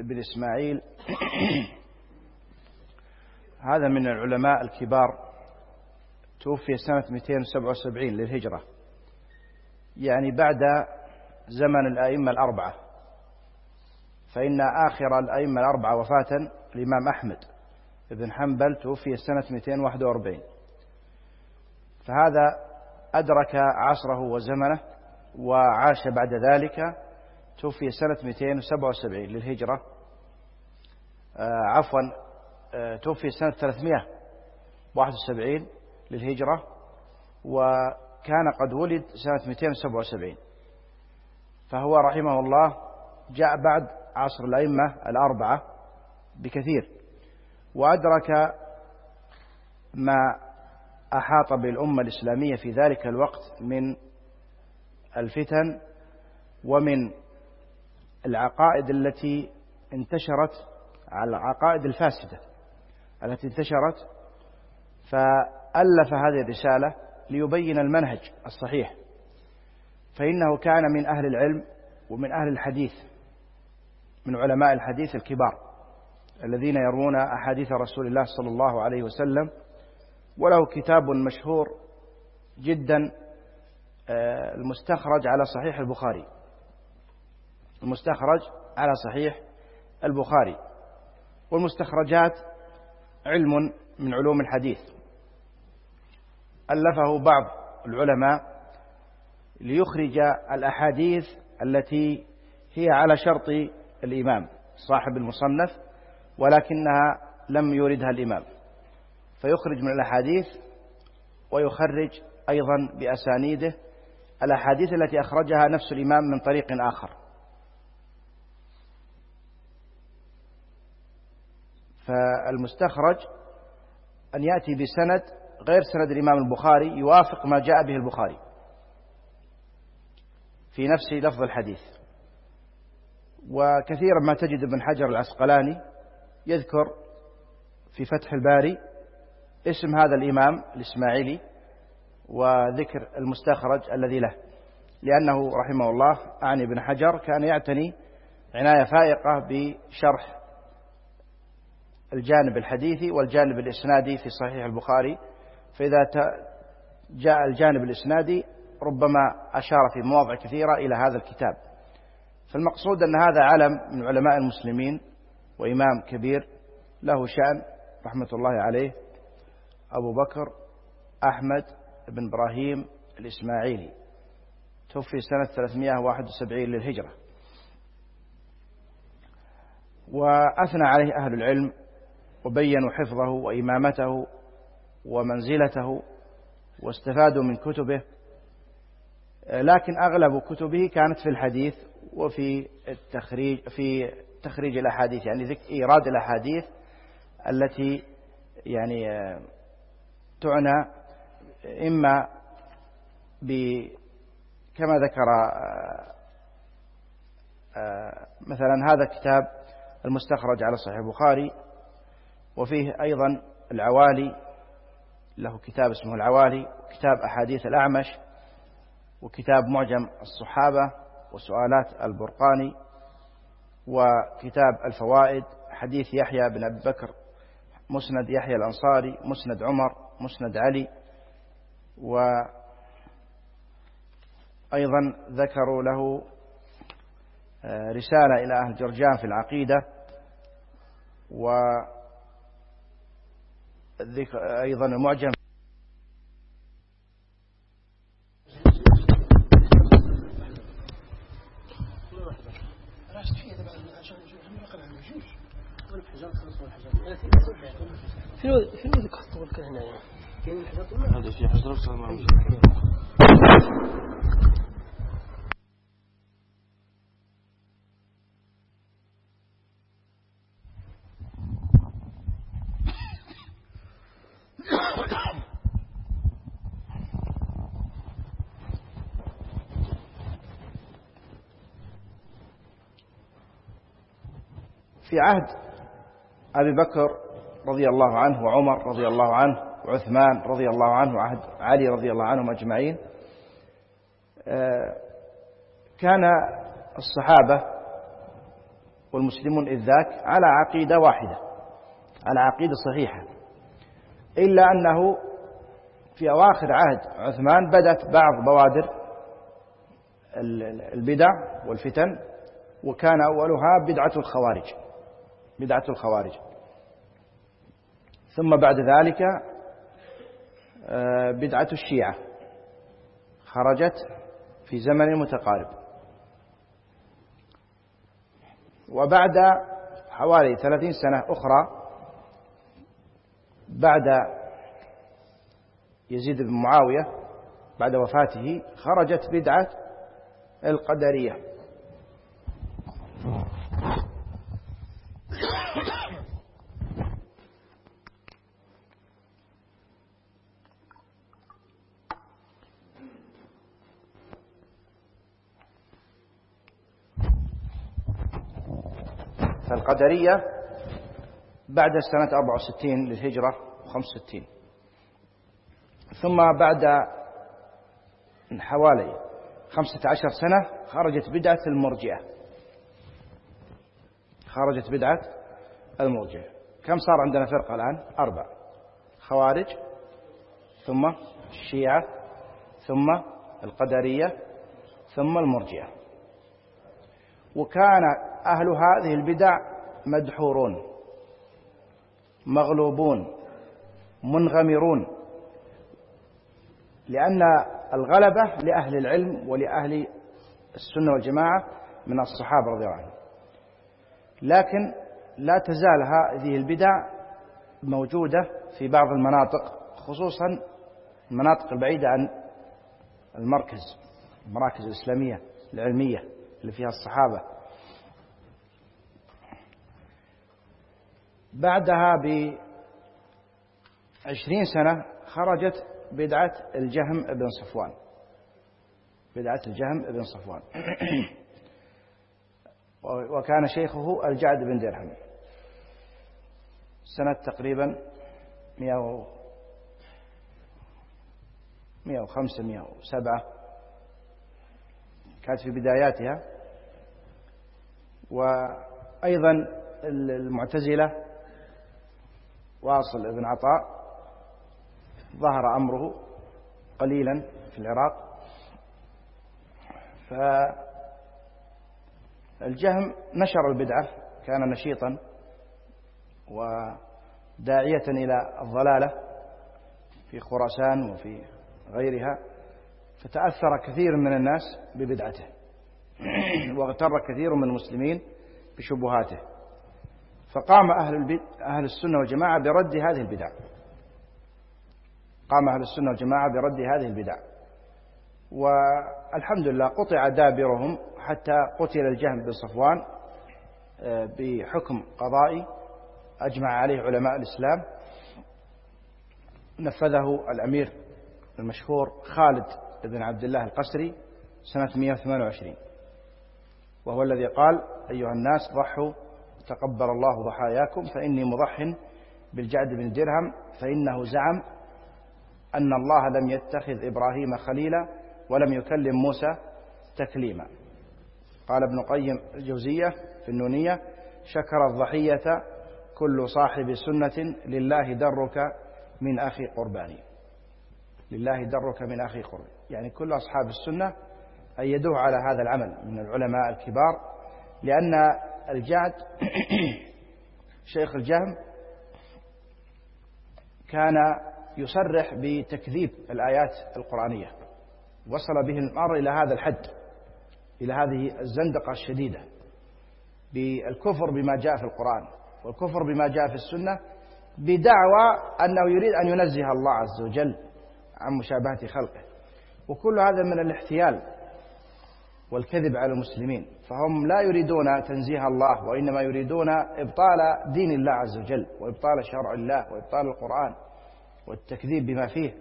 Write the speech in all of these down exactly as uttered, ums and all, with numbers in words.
بن إسماعيل هذا من العلماء الكبار، توفي سنة مئتين وسبعة وسبعين للهجرة، يعني بعد زمن الأئمة الأربعة، فإن آخر الأئمة الأربعة وفاة الإمام أحمد بن حنبل توفي سنة مئتين وواحد وأربعين، فهذا أدرك عصره وزمنه وعاش بعد ذلك، توفي سنة مئتين وسبعة وسبعين للهجرة، آه عفوا آه توفي سنة ثلاثمئة وواحد وسبعين للهجرة، وكان قد ولد سنة مئتين وسبعة وسبعين، فهو رحمه الله جاء بعد عصر الأئمة الأربعة بكثير، وأدرك ما أحاط بالأمة الإسلامية في ذلك الوقت من الفتن ومن العقائد التي انتشرت، على العقائد الفاسدة التي انتشرت، فألف هذه الرسالة ليبين المنهج الصحيح، فإنه كان من أهل العلم ومن أهل الحديث، من علماء الحديث الكبار الذين يروون أحاديث رسول الله صلى الله عليه وسلم، وله كتاب مشهور جدا المستخرج على صحيح البخاري، المستخرج على صحيح البخاري، والمستخرجات علم من علوم الحديث، ألفه بعض العلماء ليخرج الأحاديث التي هي على شرط الإمام صاحب المصنف ولكنها لم يوردها الإمام، فيخرج من الأحاديث ويخرج أيضا بأسانيده الأحاديث التي أخرجها نفس الإمام من طريق آخر. فالمستخرج أن يأتي بسند غير سند الإمام البخاري يوافق ما جاء به البخاري في نفس لفظ الحديث. وكثيرا ما تجد ابن حجر العسقلاني يذكر في فتح الباري اسم هذا الإمام الإسماعيلي وذكر المستخرج الذي له، لأنه رحمه الله أعني ابن حجر كان يعتني عناية فائقة بشرح الجانب الحديثي والجانب الإسنادي في صحيح البخاري، فإذا جاء الجانب الإسنادي ربما أشار في مواضع كثيرة إلى هذا الكتاب. فالمقصود أن هذا علم من علماء المسلمين وإمام كبير له شأن رحمة الله عليه، أبو بكر أحمد بن إبراهيم الإسماعيلي، توفي سنة ثلاثمئة وواحد وسبعين للهجرة، وأثنى عليه أهل العلم وبينوا حفظه وإمامته ومنزلته واستفادوا من كتبه، لكن أغلب كتبه كانت في الحديث وفي التخريج في تخريج الأحاديث، يعني ذكر إيراد الأحاديث التي يعني تعنى إما كما ذكر مثلا هذا الكتاب المستخرج على صحيح البخاري، وفيه أيضا العوالي، له كتاب اسمه العوالي، وكتاب أحاديث الأعمش، وكتاب معجم الصحابة وسؤالات البرقاني، وكتاب الفوائد، حديث يحيى بن أبي بكر، مسند يحيى الأنصاري، مسند عمر، مسند علي، وأيضا ذكروا له رسالة إلى أهل جرجان في العقيدة، وأيضا المعجم في في ذيك الطول كان هنا كاين الحاجات هذا في حجر صار في عهد أبي بكر رضي الله عنه وعمر رضي الله عنه وعثمان رضي الله عنه وعهد علي رضي الله عنهم أجمعين، كان الصحابة والمسلمون إذ ذاك على عقيدة واحدة، على عقيدة صحيحة، إلا أنه في أواخر عهد عثمان بدأت بعض بوادر البدع والفتن، وكان أولها بدعة الخوارج بدعة الخوارج ثم بعد ذلك بدعة الشيعة خرجت في زمن متقارب. وبعد حوالي ثلاثين سنة أخرى بعد يزيد بن معاوية بعد وفاته خرجت بدعة القدرية. فالقدرية بعد سنة أربعة وستين للهجرة وخمس وستين، ثم بعد حوالي خمسة عشر سنة خرجت بدعة المرجئة خرجت بدعة المرجئة. كم صار عندنا فرقة الآن؟ أربع: خوارج، ثم الشيعة، ثم القدرية، ثم المرجئة. وكان أهل هذه البدع مدحورون مغلوبون منغمرون، لأن الغلبة لأهل العلم ولأهل السنة والجماعة من الصحابة رضي الله عنهم. لكن لا تزال هذه البدع موجودة في بعض المناطق، خصوصا المناطق البعيدة عن المركز المراكز الإسلامية العلمية اللي فيها الصحابة. بعدها بعشرين سنة خرجت بدعة الجهم بن صفوان بدعة الجهم بن صفوان وكان شيخه الجعد بن درهم، سنة تقريبا مئة وخمسة مئة وسبعة كانت في بداياتها. وأيضا المعتزلة واصل ابن عطاء ظهر أمره قليلا في العراق. فالجهم نشر البدعة، كان نشيطا وداعية إلى الضلالة في خراسان وفي غيرها، فتأثر كثير من الناس ببدعته واغتر كثير من المسلمين بشبهاته، فقام أهل, أهل السنة والجماعة برد هذه البدع قام أهل السنة والجماعة برد هذه البدع والحمد لله قطع دابرهم حتى قتل الجهم بن صفوان بحكم قضائي أجمع عليه علماء الإسلام، نفذه الأمير المشهور خالد بن عبد الله القسري سنة مئة وثمانية وعشرين، وهو الذي قال: أيها الناس ضحوا تقبل الله ضحاياكم فإني مضح بالجعد بن درهم فإنه زعم أن الله لم يتخذ إبراهيم خليلا ولم يكلم موسى تكليما. قال ابن قيم الجوزية في النونية: شكر الضحية كل صاحب سنة لله درك من أخي قرباني لله درك من أخي قرباني يعني كل أصحاب السنة أيدوه على هذا العمل من العلماء الكبار، لأن الجعد شيخ الجهم كان يصرح بتكذيب الآيات القرآنية، وصل به الأمر إلى هذا الحد، إلى هذه الزندقة الشديدة بالكفر بما جاء في القرآن والكفر بما جاء في السنة، بدعوى أنه يريد أن ينزه الله عز وجل عن مشابهة خلقه. وكل هذا من الاحتيال والكذب على المسلمين، فهم لا يريدون تنزيه الله وإنما يريدون إبطال دين الله عز وجل وإبطال شرع الله وإبطال القرآن والتكذيب بما فيه.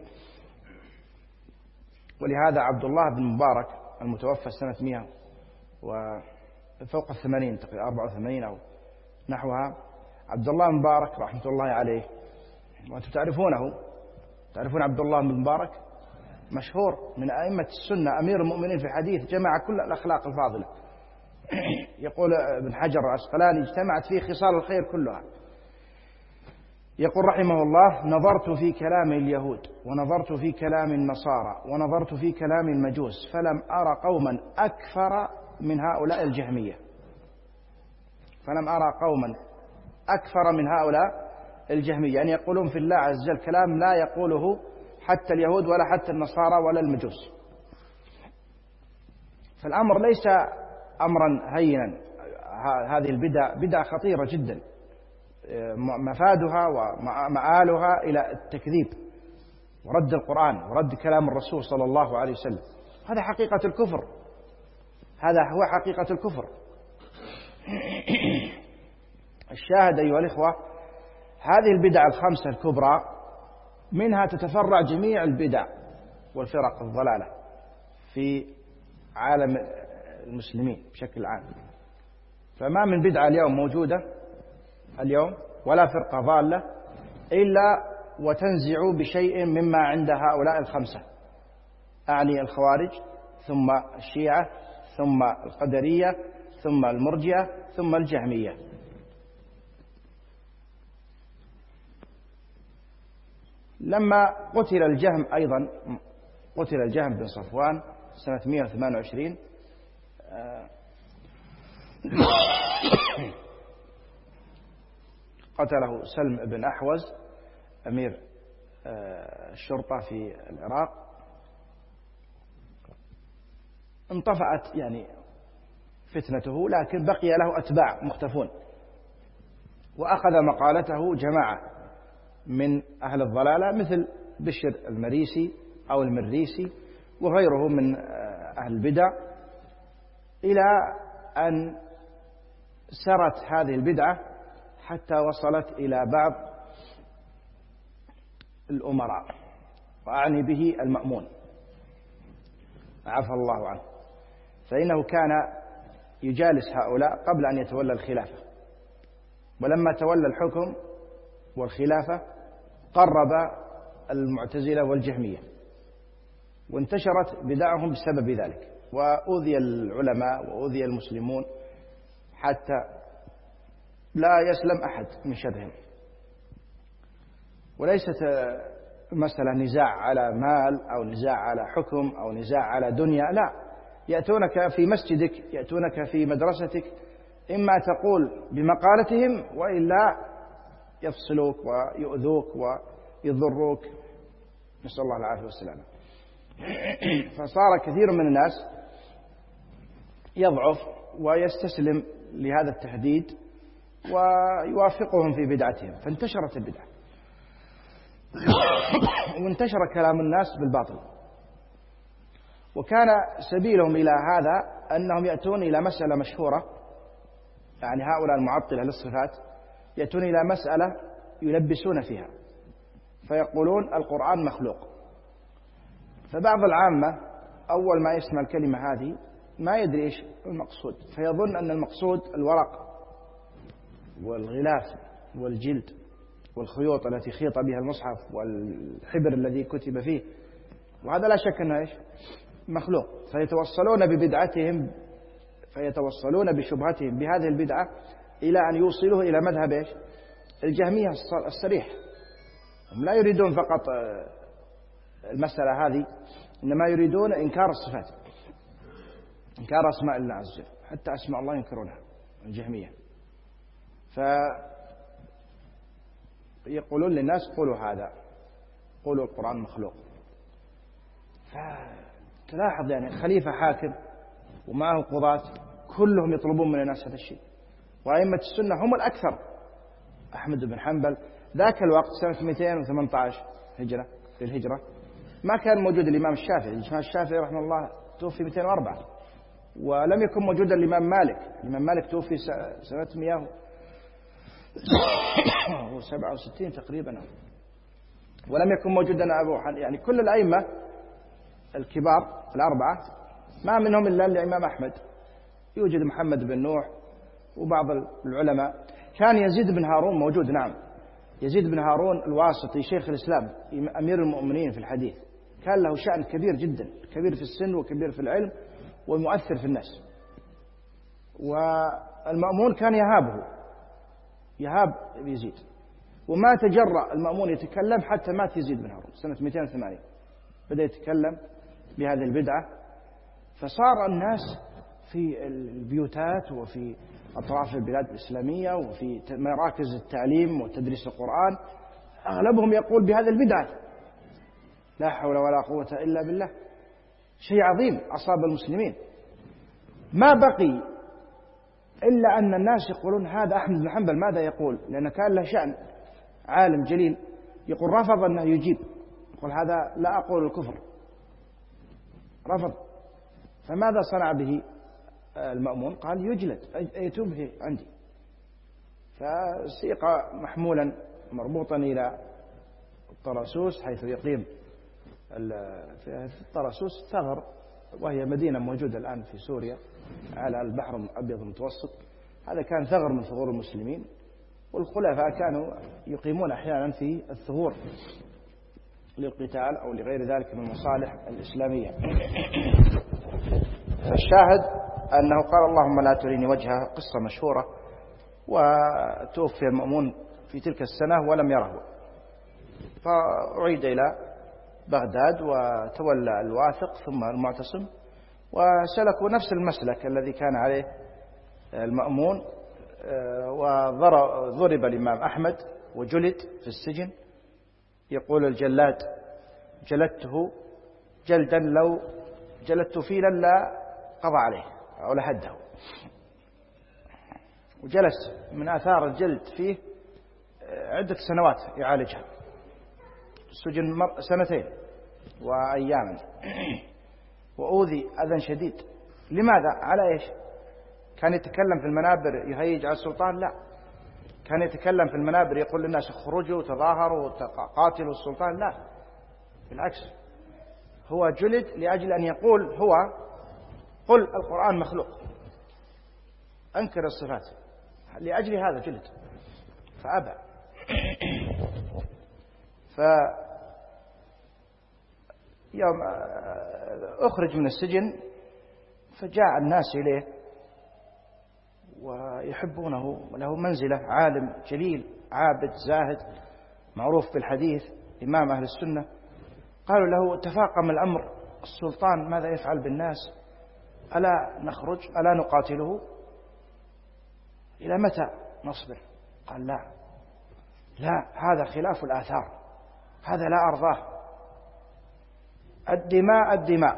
ولهذا عبد الله بن مبارك المتوفى سنة مئة وفوق الثمانين تقريبا أربعة وثمانين أو نحوها، عبد الله بن مبارك رحمة الله عليه، وأنتم تعرفونه تعرفون عبد الله بن مبارك، مشهور من أئمة السنة، أمير المؤمنين في الحديث، جمع كل الأخلاق الفاضلة يقول ابن حجر العسقلاني اجتمعت فيه خصال الخير كلها. يقول رحمه الله: نظرت في كلام اليهود ونظرت في كلام النصارى ونظرت في كلام المجوس فلم أرى قوما أكثر من هؤلاء الجهمية فلم أرى قوما أكثر من هؤلاء الجهمية، يعني يقولون في الله عز وجل كلام لا يقوله حتى اليهود ولا حتى النصارى ولا المجوس. فالأمر ليس أمرا هينا، هذه البدع بدعة خطيرة جدا، مفادها ومآلها إلى التكذيب ورد القرآن ورد كلام الرسول صلى الله عليه وسلم. هذا حقيقة الكفر، هذا هو حقيقة الكفر. الشاهد أيها الإخوة، هذه البدع الخمسة الكبرى منها تتفرع جميع البدع والفرق الضلالة في عالم المسلمين بشكل عام. فما من بدعة اليوم موجودة اليوم ولا فرقة ضالة إلا وتنزع بشيء مما عند هؤلاء الخمسة، أعني الخوارج ثم الشيعة ثم القدرية ثم المرجئة ثم الجهمية. لما قتل الجهم أيضا، قتل الجهم بن صفوان سنة مئة وثمانية وعشرين، قتله سلم بن أحوز أمير الشرطة في العراق. انطفأت يعني فتنته، لكن بقي له أتباع مختفون، وأخذ مقالته جماعة من أهل الضلالة مثل بشر المريسي أو المريسي وغيره من أهل البدع، إلى أن سرت هذه البدعة حتى وصلت إلى بعض الأمراء، وأعني به المأمون عفى الله عنه، فإنه كان يجالس هؤلاء قبل أن يتولى الخلافة، ولما تولى الحكم والخلافة قرب المعتزلة والجهمية، وانتشرت بدعهم بسبب ذلك، وأوذي العلماء وأوذي المسلمون حتى لا يسلم أحد من شرهم. وليست مسألة نزاع على مال أو نزاع على حكم أو نزاع على دنيا، لا، يأتونك في مسجدك، يأتونك في مدرستك، إما تقول بمقالتهم وإلا يفصلوك ويؤذوك ويضروك، نسأل الله العافية والسلامة. فصار كثير من الناس يضعف ويستسلم لهذا التهديد ويوافقهم في بدعتهم، فانتشرت البدعة وانتشر كلام الناس بالباطل. وكان سبيلهم إلى هذا أنهم يأتون إلى مسألة مشهورة، يعني هؤلاء المعطلة للصفات يأتون إلى مسألة يلبسون فيها فيقولون القرآن مخلوق. فبعض العامة أول ما يسمع الكلمة هذه ما يدري إيش المقصود، فيظن أن المقصود الورق والغلاف والجلد والخيوط التي خيط بها المصحف والحبر الذي كتب فيه، وهذا لا شك أنه إيش مخلوق. فيتوصلون ببدعتهم فيتوصلون بشبهتهم بهذه البدعة إلى أن يوصلوه إلى مذهب إيش الجهمية الصريح. هم لا يريدون فقط المسألة هذه، إنما يريدون إنكار الصفات، إنكار أسماء الله عز وجل، حتى أسماء الله ينكرونها الجهمية. فيقولون للناس قولوا هذا، قولوا القرآن مخلوق. فتلاحظ يعني خليفة حاكم ومعه قضاة كلهم يطلبون من الناس هذا الشيء، وأئمة السنة هم الأكثر. أحمد بن حنبل ذاك الوقت سنة مئتين وثمانية عشر هجرة للهجرة ما كان موجود الإمام الشافعي. الإمام الشافعي رحمه الله توفي مئتين وأربعة، ولم يكن موجود الإمام مالك. الإمام مالك توفي سنة مئة وسبعة وستين تقريبا، ولم يكن موجودا أبو حنيفة. يعني كل الأئمة الكبار الأربعة ما منهم إلا الإمام أحمد، يوجد محمد بن نوح وبعض العلماء. كان يزيد بن هارون موجود، نعم، يزيد بن هارون الواسطي شيخ الإسلام أمير المؤمنين في الحديث، كان له شأن كبير جدا، كبير في السن وكبير في العلم ومؤثر في الناس، والمأمون كان يهابه، يهاب يزيد، وما تجرأ المأمون يتكلم حتى مات يزيد بن هارون سنة مئتين وثمانين، بدأ يتكلم بهذه البدعة. فصار الناس في البيوتات وفي أطراف البلاد الإسلامية وفي مراكز التعليم وتدريس القرآن أغلبهم يقول بهذه البدعة، لا حول ولا قوة إلا بالله. شيء عظيم أصاب المسلمين، ما بقي إلا أن الناس يقولون هذا أحمد بن حنبل ماذا يقول، لأن كان له شأن عالم جليل، يقول رفض أنه يجيب، يقول هذا لا أقول الكفر، رفض. فماذا صنع به المأمون؟ قال يجلد، يتوب عندي. فسيق محمولا مربوطا إلى الطرسوس حيث يقيم في الطرسوس ثغر، وهي مدينة موجودة الآن في سوريا على البحر الأبيض المتوسط. هذا كان ثغر من ثغور المسلمين، والخلفاء كانوا يقيمون أحيانا في الثغور للقتال أو لغير ذلك من المصالح الإسلامية. فالشاهد أنه قال اللهم لا تريني وجهه، قصة مشهورة. وتوفي المأمون في تلك السنة ولم يره، فأعيد إلى بغداد وتولى الواثق ثم المعتصم، وسلكوا نفس المسلك الذي كان عليه المأمون. وضرب الإمام أحمد وجلد في السجن. يقول الجلاد جلدته جلدا لو جلدت فيلا لا قضى عليه أو لحده، وجلس من آثار الجلد فيه عدة سنوات يعالجها، السجن سنتين وأياما، وأوذي أذى شديد. لماذا؟ على إيش؟ كان يتكلم في المنابر يهيج على السلطان؟ لا، كان يتكلم في المنابر يقول للناس اخرجوا تظاهروا قاتلوا السلطان؟ لا، بالعكس، هو جلد لأجل أن يقول هو قل القرآن مخلوق، أنكر الصفات، لأجل هذا جلد، فأبى. فيوم أخرج من السجن فجاء الناس إليه ويحبونه، وله منزلة، عالم جليل عابد زاهد معروف بالحديث، إمام أهل السنة. قالوا له تفاقم الأمر، السلطان ماذا يفعل بالناس؟ ألا نخرج؟ ألا نقاتله؟ إلى متى نصبر؟ قال لا لا، هذا خلاف الآثار، هذا لا أرضاه، الدماء الدماء،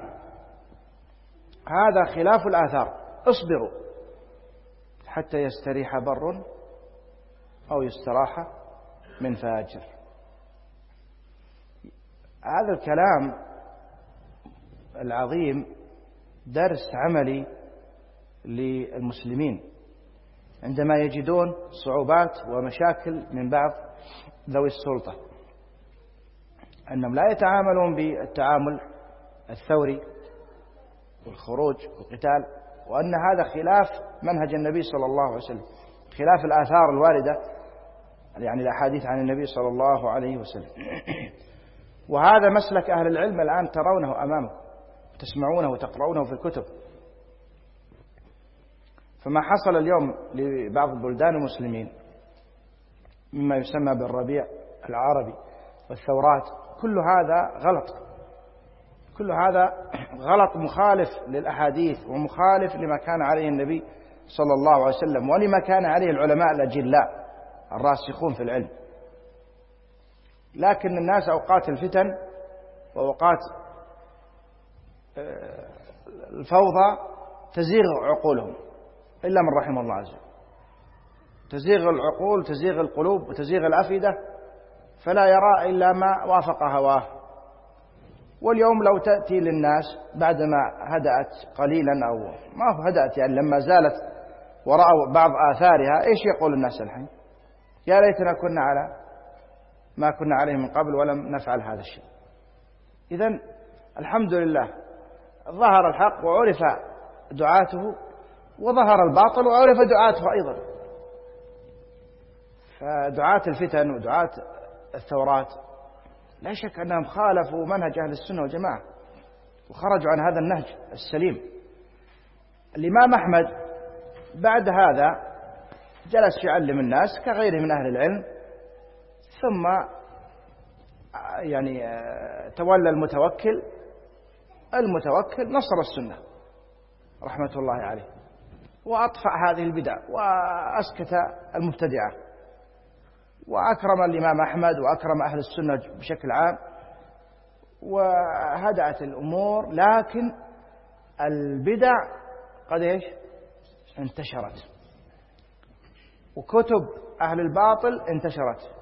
هذا خلاف الآثار، اصبروا حتى يستريح بر أو يستراح من فاجر. هذا الكلام العظيم درس عملي للمسلمين عندما يجدون صعوبات ومشاكل من بعض ذوي السلطة، أنهم لا يتعاملون بالتعامل الثوري والخروج والقتال، وأن هذا خلاف منهج النبي صلى الله عليه وسلم، خلاف الآثار الواردة، يعني الأحاديث عن النبي صلى الله عليه وسلم. وهذا مسلك أهل العلم الآن ترونه أمامكم، تسمعونه وتقرؤونه في الكتب. فما حصل اليوم لبعض البلدان المسلمين مما يسمى بالربيع العربي والثورات، كل هذا غلط، كل هذا غلط مخالف للأحاديث ومخالف لما كان عليه النبي صلى الله عليه وسلم ولما كان عليه العلماء الأجلاء الراسخون في العلم. لكن الناس أوقات الفتن وأوقات الفوضى تزيغ عقولهم إلا من رحم الله عز وجل، تزيغ العقول، تزيغ القلوب وتزيغ الأفئدة، فلا يرى إلا ما وافق هواه. واليوم لو تأتي للناس بعدما هدأت قليلا أو ما هو هدأت، يعني لما زالت ورأوا بعض آثارها، إيش يقول الناس الحين؟ يا ليتنا كنا على ما كنا عليه من قبل ولم نفعل هذا الشيء. إذن الحمد لله ظهر الحق وعرف دعاته، وظهر الباطل وعرف دعاته أيضا. فدعاة الفتن ودعاة الثورات لا شك أنهم خالفوا منهج أهل السنة والجماعة وخرجوا عن هذا النهج السليم. الإمام أحمد بعد هذا جلس يعلم الناس كغيره من أهل العلم، ثم يعني تولى المتوكل المتوكل نصر السنة رحمة الله عليه، وأطفأ هذه البدع وأسكت المبتدعة، وأكرم الإمام أحمد وأكرم أهل السنة بشكل عام، وهدأت الأمور. لكن البدع قد إيش انتشرت، وكتب أهل الباطل انتشرت.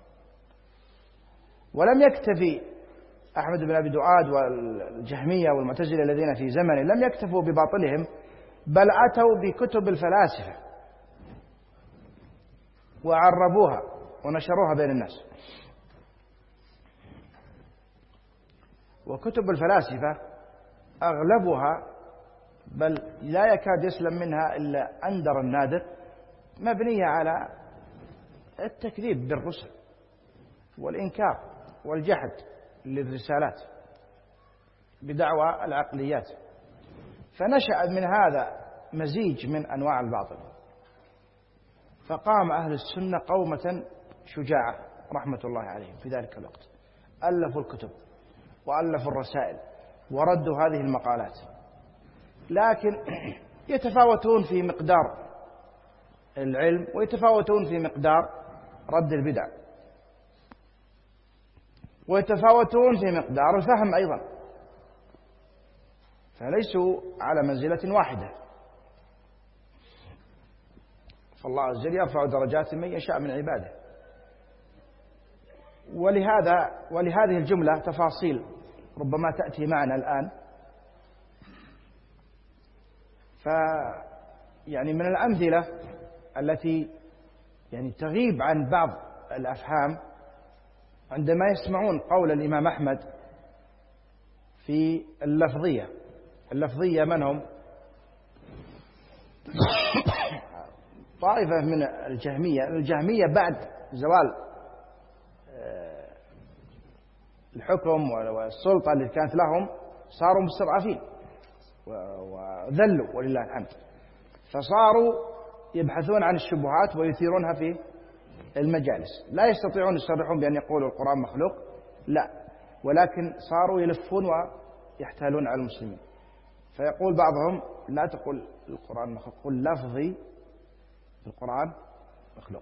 ولم يكتفي أحمد بن أبي دعاد والجهمية والمعتزلة الذين في زمنه لم يكتفوا بباطلهم، بل أتوا بكتب الفلاسفة وعربوها ونشروها بين الناس. وكتب الفلاسفة أغلبها بل لا يكاد يسلم منها إلا أندر النادر مبنية على التكذيب بالرسل والإنكار والجحد للرسالات بدعوى العقليات، فنشأ من هذا مزيج من أنواع الباطل. فقام أهل السنة قومة شجاعة رحمة الله عليهم في ذلك الوقت، ألفوا الكتب وألفوا الرسائل وردوا هذه المقالات، لكن يتفاوتون في مقدار العلم ويتفاوتون في مقدار رد البدع، ويتفاوتون في مقدار الفهم أيضا، فليسوا على منزلة واحدة. فالله عز وجل يرفع درجات من يشاء من عباده. ولهذا ولهذه الجملة تفاصيل ربما تأتي معنا الآن. فيعني من الأمثلة التي يعني تغيب عن بعض الأفهام عندما يسمعون قول الإمام أحمد في اللفظية. اللفظية من هم؟ طائفة من الجهمية. الجهمية بعد زوال الحكم والسلطة اللي كانت لهم صاروا مستضعفين وذلوا ولله الحمد، فصاروا يبحثون عن الشبهات ويثيرونها في المجالس. لا يستطيعون يصرحون بأن يقولوا القرآن مخلوق، لا، ولكن صاروا يلفون ويحتالون على المسلمين. فيقول بعضهم لا تقول القرآن مخلوق، قل لفظي القرآن مخلوق.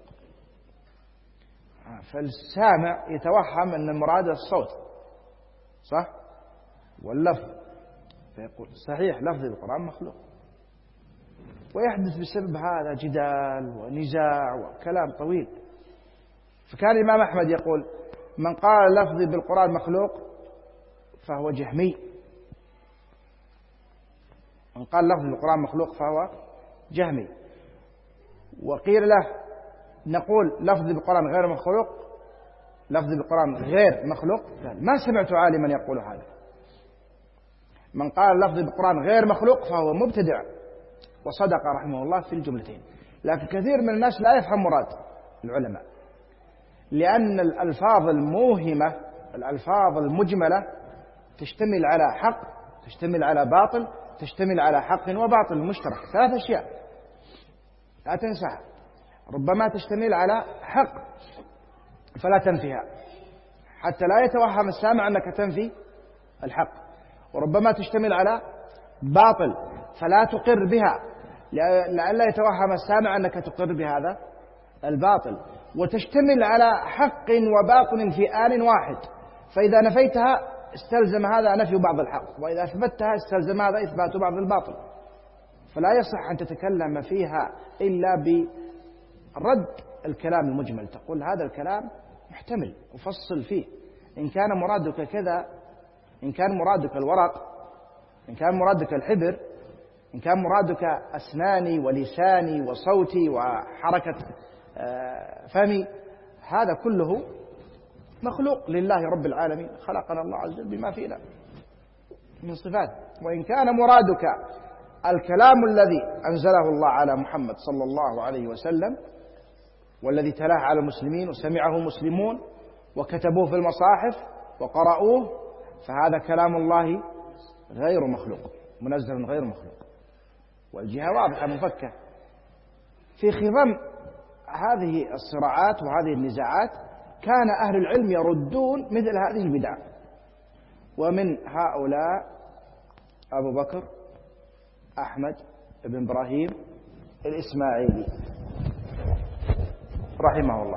فالسامع يتوهم أن المراد الصوت صح واللفظ، فيقول صحيح لفظ القرآن مخلوق، ويحدث بسبب هذا جدال ونزاع وكلام طويل. فكان الإمام أحمد يقول من قال لفظي بالقرآن مخلوق فهو جهمي، من قال لفظي بالقرآن مخلوق فهو جهمي. وقيل له نقول لفظي بالقرآن غير مخلوق، لفظي بالقرآن غير مخلوق، ما سمعت عالما يقول هذا. من قال لفظي بالقرآن غير مخلوق فهو مبتدع، وصدق رحمه الله في الجملتين. لكن كثير من الناس لا يفهم مراد العلماء، لأن الألفاظ الموهمة الألفاظ المجملة تشتمل على حق، تشتمل على باطل، تشتمل على حق وباطل مشترك، ثلاث أشياء لا تنساها. ربما تشتمل على حق فلا تنفيها حتى لا يتوهم السامع أنك تنفي الحق، وربما تشتمل على باطل فلا تقر بها لئلا يتوهم السامع أنك تقر بهذا الباطل، وتشتمل على حق وباطل في آن واحد، فإذا نفيتها استلزم هذا نفي بعض الحق، وإذا أثبتها استلزم هذا إثبات بعض الباطل. فلا يصح أن تتكلم فيها إلا برد الكلام المجمل، تقول هذا الكلام محتمل وفصل فيه، إن كان مرادك كذا، إن كان مرادك الورق، إن كان مرادك الحبر، إن كان مرادك أسناني ولساني وصوتي وحركة فمي، هذا كله مخلوق لله رب العالمين، خلقنا الله عز وجل بما فينا من صفات. وإن كان مرادك الكلام الذي أنزله الله على محمد صلى الله عليه وسلم والذي تلاه على المسلمين وسمعه مسلمون وكتبوه في المصاحف وقرأوه، فهذا كلام الله غير مخلوق، منزل غير مخلوق، والجهة واضحة مفكة. في خضم هذه الصراعات وهذه النزاعات كان أهل العلم يردون مثل هذه البدع، ومن هؤلاء أبو بكر أحمد بن إبراهيم الإسماعيلي رحمه الله.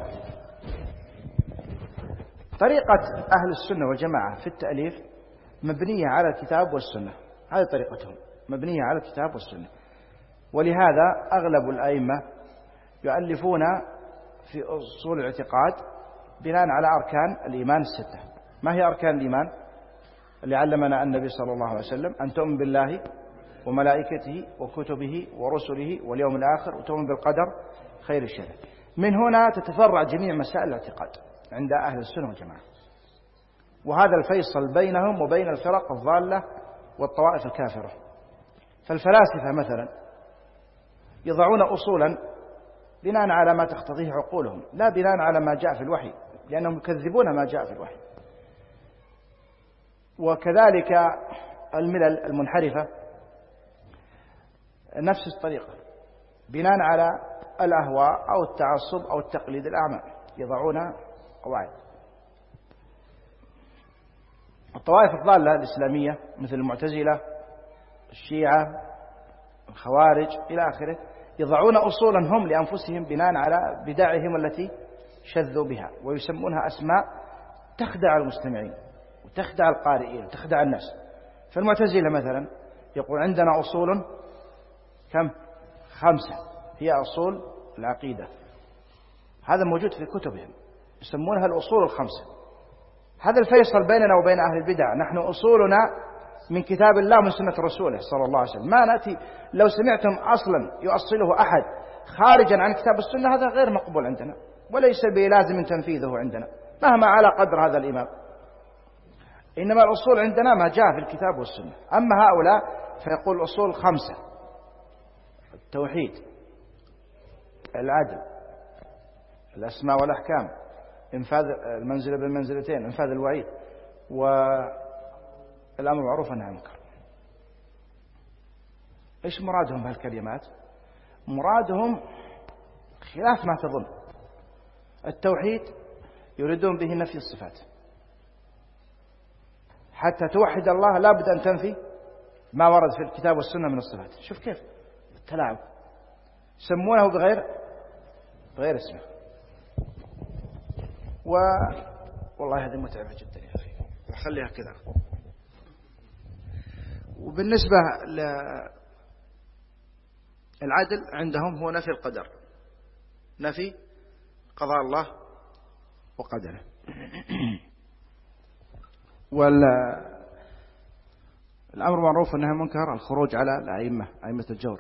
طريقة أهل السنة والجماعة في التأليف مبنية على الكتاب والسنة، هذه طريقتهم مبنية على الكتاب والسنة. ولهذا أغلب الأئمة يؤلفون في أصول الاعتقاد بناء على أركان الإيمان الستة. ما هي أركان الإيمان اللي علمنا النبي صلى الله عليه وسلم؟ أن تؤمن بالله وملائكته وكتبه ورسله واليوم الآخر وتؤمن بالقدر خير الشر. من هنا تتفرع جميع مسائل الاعتقاد عند أهل السنة والجماعة، وهذا الفيصل بينهم وبين الفرق الضالة والطوائف الكافرة. فالفلاسفة مثلا يضعون أصولا بناء على ما تقتضيه عقولهم، لا بناء على ما جاء في الوحي، لأنهم يكذبون ما جاء في الوحي. وكذلك الملل المنحرفة نفس الطريقة، بناء على الأهواء أو التعصب أو التقليد الأعمى يضعون قواعد. الطوائف الضالة الإسلامية مثل المعتزلة الشيعة الخوارج إلى آخره يضعون أصولا هم لأنفسهم بناء على بدعهم التي شذوا بها، ويسمونها أسماء تخدع المستمعين وتخدع القارئين وتخدع الناس. فالمعتزلة مثلا يقول عندنا أصول كم؟ خمسة، هي أصول العقيدة، هذا موجود في كتبهم، يسمونها الأصول الخمسة. هذا الفيصل بيننا وبين أهل البدع، نحن أصولنا من كتاب الله ومن سنة رسوله صلى الله عليه وسلم. ما نأتي لو سمعتم أصلا يؤصله أحد خارجا عن كتاب السنة هذا غير مقبول عندنا، وليس بلازم تنفيذه عندنا مهما على قدر هذا الإمام. إنما الأصول عندنا ما جاء في الكتاب والسنة. أما هؤلاء فيقول الأصول خمسة: التوحيد، العدل، الأسماء والأحكام، إنفاذ المنزلة بالمنزلتين، إنفاذ الوعيد، والأمر معروف والنهي عن المنكر. إيش مرادهم بهالكلمات؟ مرادهم خلاف ما تظن. التوحيد يريدون به نفي الصفات، حتى توحد الله لا بد أن تنفي ما ورد في الكتاب والسنة من الصفات. شوف كيف التلاعب، يسمونه بغير بغير اسمه. و والله هذه متعبة جدا يا أخي، خليها كذا. وبالنسبة للعدل عندهم هو نفي القدر، نفي قضاء الله وقدره. والأمر معروف والنهي عن المنكر، الخروج على الأئمة، أئمة الجور.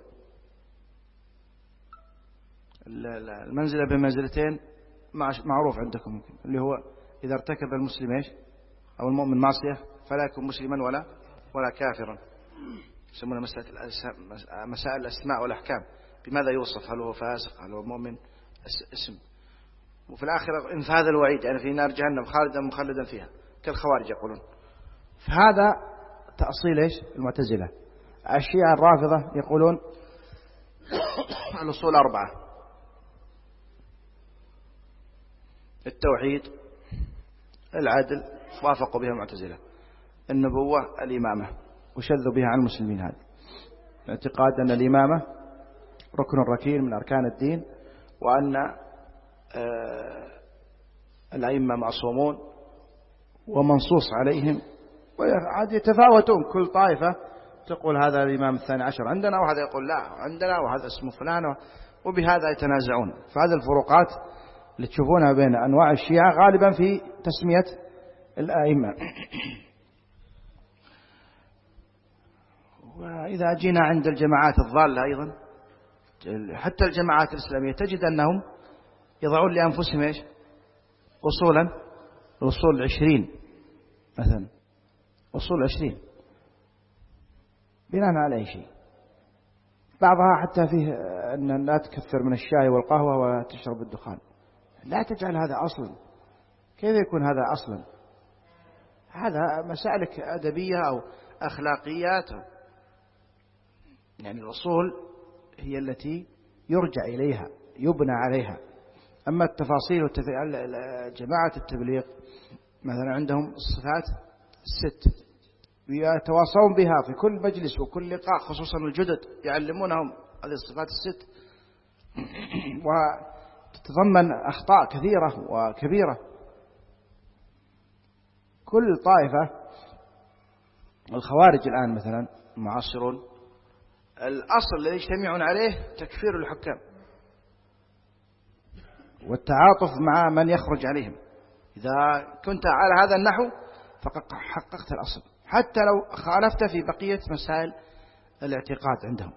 المنزلة بمنزلتين معروف عندكم ممكن، اللي هو إذا ارتكب المسلم إيش أو المؤمن معصية فلا يكون مسلما ولا ولا كافرا. يسمونها مسائل مسائل الأسماء والأحكام، بماذا يوصف؟ هل هو فاسق؟ هل هو مؤمن؟ اسم. وفي الآخرة انفاذ الوعيد، يعني في نار جهنم خالدا مخلدا فيها كالخوارج يقولون. فهذا تأصيل إيش المعتزلة. الشيعة الرافضة يقولون الأصول أربعة: التوحيد، العدل، وافقوا بها المعتزلة، النبوة، الإمامة، وشذوا بها عن المسلمين. هذا اعتقاد أن الإمامة ركن ركين من أركان الدين، وأن آه الأئمة معصومون ومنصوص عليهم، وعاد يتفاوتون، كل طائفة تقول هذا الإمام الثاني عشر عندنا، وهذا يقول لا عندنا، وهذا اسمه فلان، وبهذا يتنازعون. فهذه الفروقات اللي تشوفونها بين أنواع الشيعة غالبا في تسمية الأئمة. وإذا جينا عند الجماعات الضالة أيضا، حتى الجماعات الإسلامية تجد أنهم يضعون لأنفسهم إيش أصولا، الأصول العشرين مثلا، أصول عشرين بناء على أي شيء. بعضها حتى فيه أن لا تكثر من الشاي والقهوة وتشرب الدخان. لا تجعل هذا أصلا، كيف يكون هذا أصلا؟ هذا مسالك أدبية أو أخلاقيات. يعني الأصول هي التي يرجع إليها يبنى عليها. أما التفاصيل جماعة التبليغ مثلا عندهم الصفات الست يتواصون بها في كل مجلس وكل لقاء، خصوصا الجدد يعلمونهم هذه الصفات الست، وتتضمن أخطاء كثيرة وكبيرة. كل طائفة، الخوارج الآن مثلا المعاصرون، الأصل الذي يجتمعون عليه تكفير الحكام والتعاطف مع من يخرج عليهم. إذا كنت على هذا النحو فقد حققت الأصل، حتى لو خالفت في بقية مسائل الاعتقاد عندهم.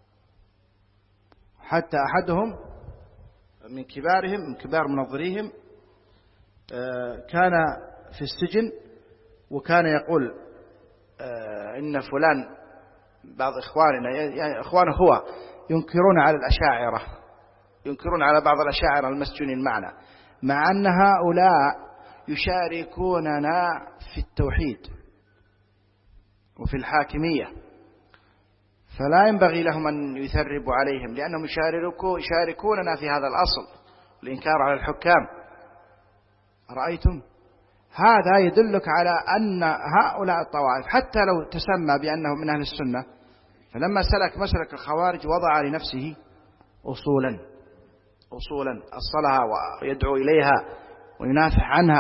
حتى أحدهم من كبارهم من كبار منظريهم كان في السجن، وكان يقول إن فلان بعض إخواننا يعني إخوانه هو ينكرون على الأشاعرة ينكرون على بعض الأشاعرة المسجونين معنا، مع أن هؤلاء يشاركوننا في التوحيد وفي الحاكمية، فلا ينبغي لهم أن يثربوا عليهم، لأنهم يشاركوننا في هذا الأصل، الإنكار على الحكام. رأيتم؟ هذا يدلك على أن هؤلاء الطوائف حتى لو تسمى بأنه من أهل السنة، فلما سلك مسلك الخوارج وضع لنفسه أصولا أصولا أصلها ويدعو إليها وينافح عنها.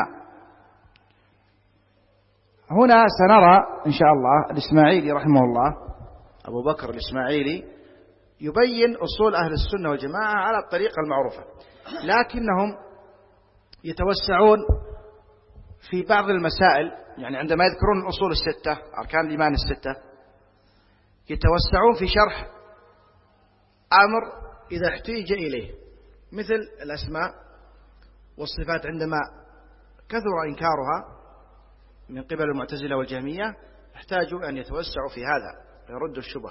هنا سنرى إن شاء الله الإسماعيلي رحمه الله، أبو بكر الإسماعيلي، يبين أصول أهل السنة والجماعة على الطريقة المعروفة، لكنهم يتوسعون في بعض المسائل. يعني عندما يذكرون الأصول الستة، أركان الإيمان الستة، يتوسعون في شرح أمر إذا احتيج إليه، مثل الأسماء والصفات. عندما كثر إنكارها من قبل المعتزلة والجهمية احتاجوا أن يتوسعوا في هذا يردوا الشبه.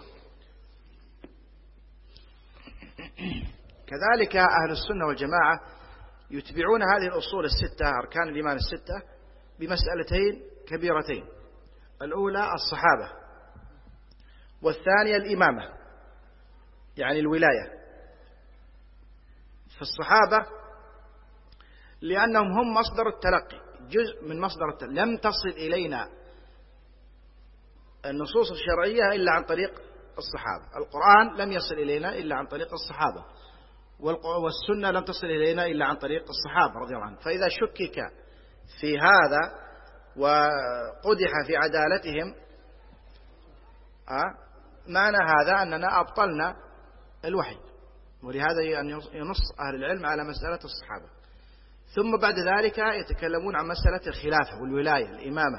كذلك أهل السنة والجماعة يتبعون هذه الأصول الستة، أركان الإيمان الستة، بمسألتين كبيرتين: الأولى الصحابة، والثانية الإمامة يعني الولاية. في الصحابة لأنهم هم مصدر التلقي، جزء من مصدر التلقي. لم تصل إلينا النصوص الشرعية إلا عن طريق الصحابة، القرآن لم يصل إلينا إلا عن طريق الصحابة، والسنة لم تصل إلينا إلا عن طريق الصحابة رضي الله عنهم. فإذا شكك في هذا وقدح في عدالتهم معنى هذا أننا أبطلنا الوحي. ولهذا ينص أهل العلم على مسألة الصحابة. ثم بعد ذلك يتكلمون عن مسألة الخلافة والولاية الإمامة،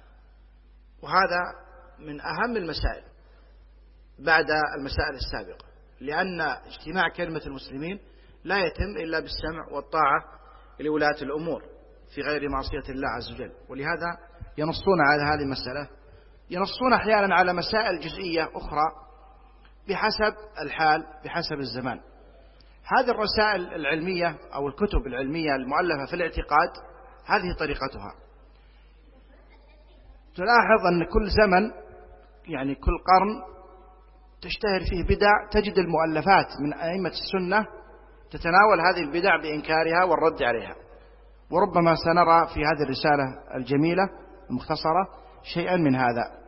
وهذا من أهم المسائل بعد المسائل السابقة، لأن اجتماع كلمة المسلمين لا يتم إلا بالسمع والطاعة لولاة الأمور في غير معصية الله عز وجل. ولهذا ينصون على هذه المسألة، ينصون أحيانا على مسائل جزئية أخرى بحسب الحال بحسب الزمان. هذه الرسائل العلمية أو الكتب العلمية المؤلفة في الاعتقاد هذه طريقتها. تلاحظ أن كل زمن يعني كل قرن تشتهر فيه بدع، تجد المؤلفات من أئمة السنة تتناول هذه البدع بإنكارها والرد عليها. وربما سنرى في هذه الرسالة الجميلة المختصرة شيئا من هذا.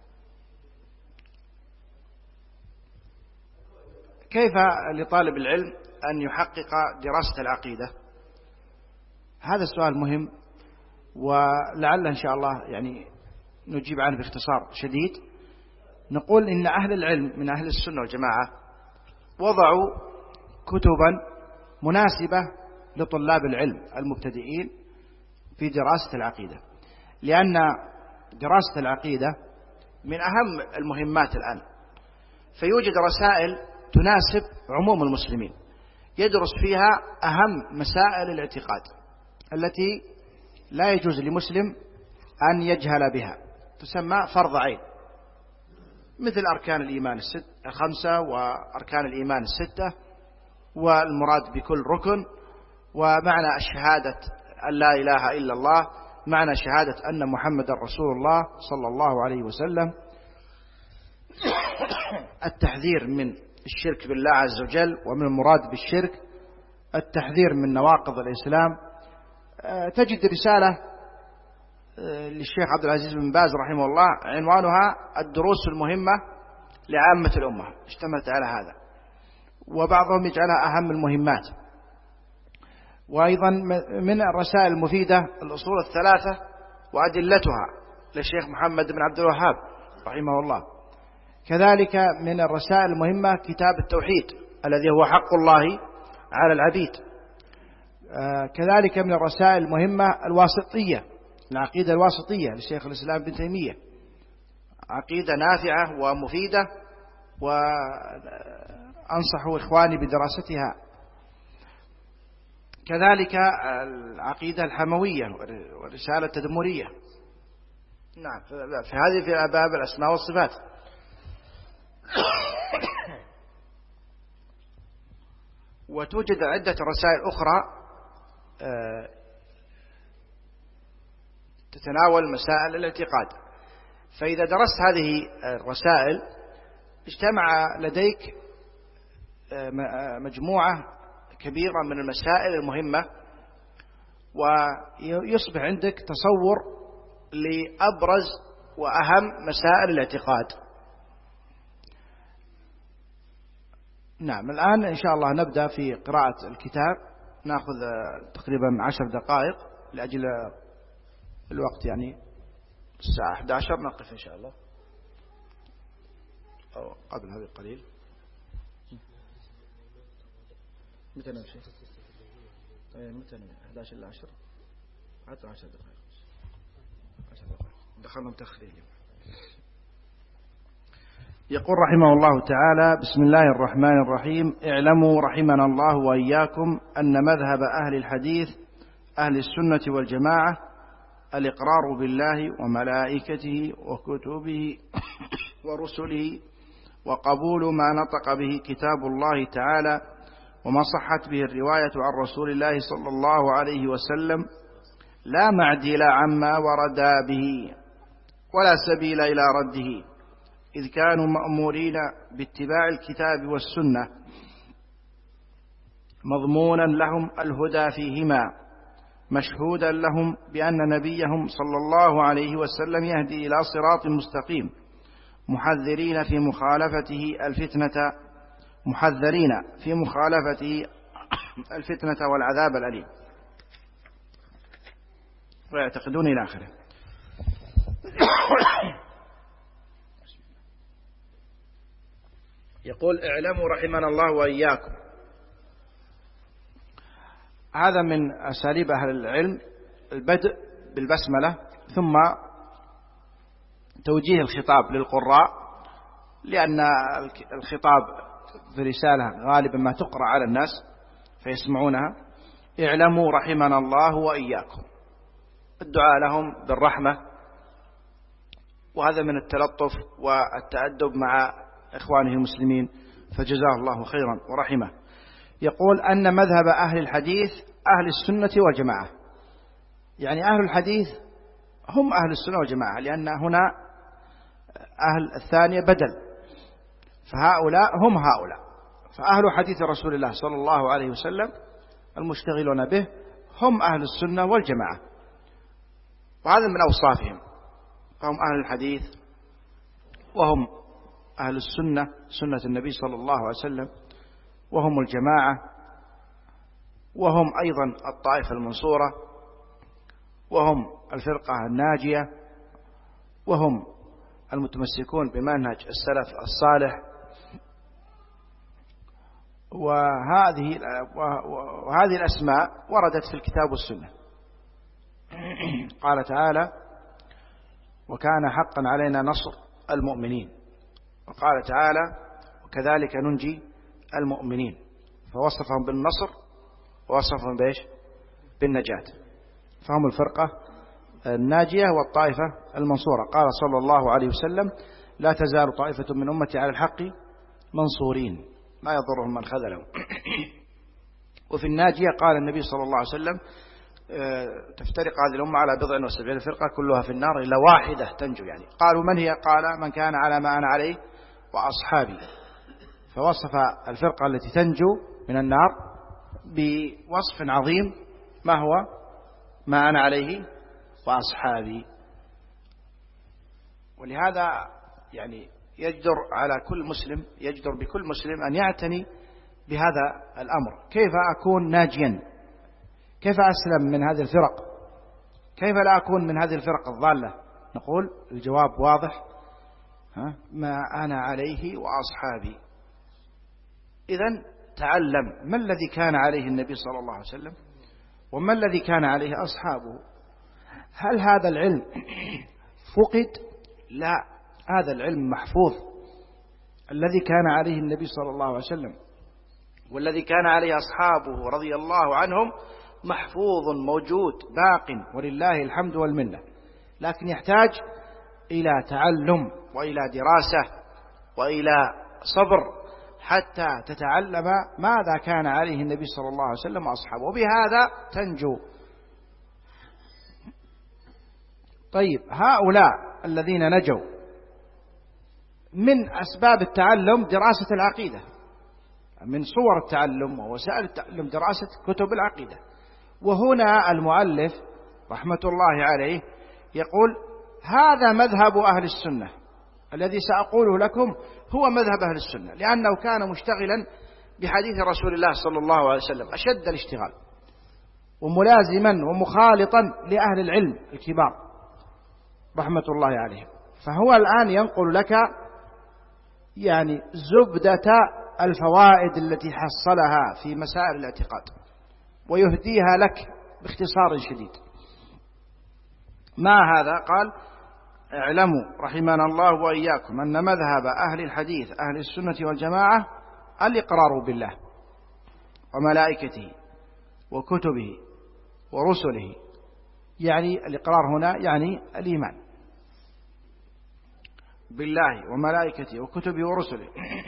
كيف لطالب العلم أن يحقق دراسة العقيدة؟ هذا السؤال مهم، ولعل إن شاء الله يعني نجيب عنه باختصار شديد. نقول إن أهل العلم من أهل السنة والجماعة وضعوا كتبا مناسبة لطلاب العلم المبتدئين في دراسة العقيدة، لأن دراسة العقيدة من أهم المهمات الآن. فيوجد رسائل تناسب عموم المسلمين يدرس فيها أهم مسائل الاعتقاد التي لا يجوز لمسلم أن يجهل بها، تسمى فرض عين، مثل أركان الإيمان الست الخمسة وأركان الإيمان الستة والمراد بكل ركن، ومعنى الشهادة أن لا إله إلا الله، معنى شهادة أن محمد رسول الله صلى الله عليه وسلم، التحذير من الشرك بالله عز وجل، ومن المراد بالشرك التحذير من نواقض الإسلام. تجد رسالة للشيخ عبد العزيز بن باز رحمه الله عنوانها الدروس المهمة لعامة الأمة، اشتملت على هذا، وبعضهم يجعلها أهم المهمات. وأيضا من الرسائل المفيدة الأصول الثلاثة وأدلتها للشيخ محمد بن عبد الوهاب رحمه الله. كذلك من الرسائل المهمة كتاب التوحيد الذي هو حق الله على العبيد. كذلك من الرسائل المهمة الواسطية، العقيدة الواسطية للشيخ الإسلام بن تيمية، عقيدة نافعة ومفيدة، وأنصح إخواني بدراستها. كذلك العقيدة الحموية والرسالة التدمرية. نعم، في هذه في باب الأسماء والصفات. وتوجد عدة رسائل أخرى تتناول مسائل الاعتقاد. فإذا درست هذه الرسائل اجتمع لديك مجموعة كبيرة من المسائل المهمة، ويصبح عندك تصور لأبرز وأهم مسائل الاعتقاد. نعم، الآن إن شاء الله نبدأ في قراءة الكتاب. نأخذ تقريبا عشر دقائق لأجل الوقت، يعني الساعة أحد عشر نقف إن شاء الله، أو قبل هذا القليل. متى نمشي؟ متى نمشي؟ أحد عشر إلى عشر، حتى عشر دقائق، عشر دقائق دخلنا متأخرين. يقول رحمه الله تعالى: بسم الله الرحمن الرحيم. اعلموا رحمنا الله وإياكم أن مذهب أهل الحديث أهل السنة والجماعة الإقرار بالله وملائكته وكتبه ورسله، وقبول ما نطق به كتاب الله تعالى وما صحت به الرواية عن رسول الله صلى الله عليه وسلم، لا معدل عما وردا به ولا سبيل إلى رده، إذ كانوا مأمورين باتباع الكتاب والسنة، مضمونا لهم الهدى فيهما، مشهودا لهم بأن نبيهم صلى الله عليه وسلم يهدي إلى صراط مستقيم، محذرين في مخالفته الفتنة محذرين في مخالفته الفتنة والعذاب الأليم، ويعتقدون إلى آخره. يقول: اعلموا رحمنا الله وإياكم. هذا من أساليب أهل العلم البدء بالبسملة، ثم توجيه الخطاب للقراء، لأن الخطاب في رسالة غالبا ما تقرأ على الناس فيسمعونها. اعلموا رحمنا الله وإياكم، الدعاء لهم بالرحمة، وهذا من التلطف والتأدب مع إخوانه المسلمين، فجزاه الله خيرا ورحمه. يقول أن مذهب أهل الحديث أهل السنة والجماعة، يعني أهل الحديث هم أهل السنة والجماعة، لأن هنا أهل الثانية بدل، فهؤلاء هم هؤلاء. فأهل حديث رسول الله صلى الله عليه وسلم المشتغلون به هم أهل السنة والجماعة، وهذا من أوصافهم، فهم أهل الحديث وهم أهل السنة، سنة النبي صلى الله عليه وسلم، وهم الجماعة، وهم أيضا الطائفة المنصورة، وهم الفرقة الناجية، وهم المتمسكون بمنهج السلف الصالح. وهذه وهذه الأسماء وردت في الكتاب والسنة. قال تعالى: وكان حقا علينا نصر المؤمنين. وقال تعالى: وكذلك ننجي المؤمنين. فوصفهم بالنصر ووصفهم بإيش؟ بالنجاة. فهم الفرقة الناجية والطائفة المنصورة. قال صلى الله عليه وسلم: لا تزال طائفة من أمتي على الحق منصورين لا يضرهم من خذلهم. وفي الناجية قال النبي صلى الله عليه وسلم: تفترق هذه الأمة على بضع وسبعين فرقة كلها في النار إلا واحدة تنجو. يعني قالوا: من هي؟ قال: من كان على ما أنا عليه وأصحابي. فوصف الفرقة التي تنجو من النار بوصف عظيم، ما هو؟ ما أنا عليه وأصحابي. ولهذا يعني يجدر على كل مسلم، يجدر بكل مسلم أن يعتني بهذا الأمر. كيف أكون ناجيا؟ كيف أسلم من هذه الفرق؟ كيف لا أكون من هذه الفرق الضالة؟ نقول الجواب واضح، ما أنا عليه وأصحابي. إذن تعلم ما الذي كان عليه النبي صلى الله عليه وسلم وما الذي كان عليه أصحابه. هل هذا العلم فقد؟ لا، هذا العلم محفوظ. الذي كان عليه النبي صلى الله عليه وسلم والذي كان عليه أصحابه رضي الله عنهم محفوظ موجود باق ولله الحمد والمنة، لكن يحتاج إلى تعلم وإلى دراسة وإلى صبر حتى تتعلم ماذا كان عليه النبي صلى الله عليه وسلم وأصحابه، وبهذا تنجو. طيب، هؤلاء الذين نجوا من أسباب التعلم دراسة العقيدة، من صور التعلم ووسائل التعلم دراسة كتب العقيدة. وهنا المؤلف رحمة الله عليه يقول هذا مذهب أهل السنة، الذي سأقوله لكم هو مذهب أهل السنة، لأنه كان مشتغلا بحديث رسول الله صلى الله عليه وسلم أشد الاشتغال، وملازما ومخالطا لأهل العلم الكبار رحمة الله عليهم. فهو الآن ينقل لك يعني زبدة الفوائد التي حصلها في مسائل الاعتقاد، ويهديها لك باختصار شديد. ما هذا؟ قال اعلموا رحمنا الله وإياكم أن مذهب أهل الحديث أهل السنة والجماعة الإقرار بالله وملائكته وكتبه ورسله. يعني الإقرار هنا يعني الإيمان بالله وملائكته وكتبه ورسله،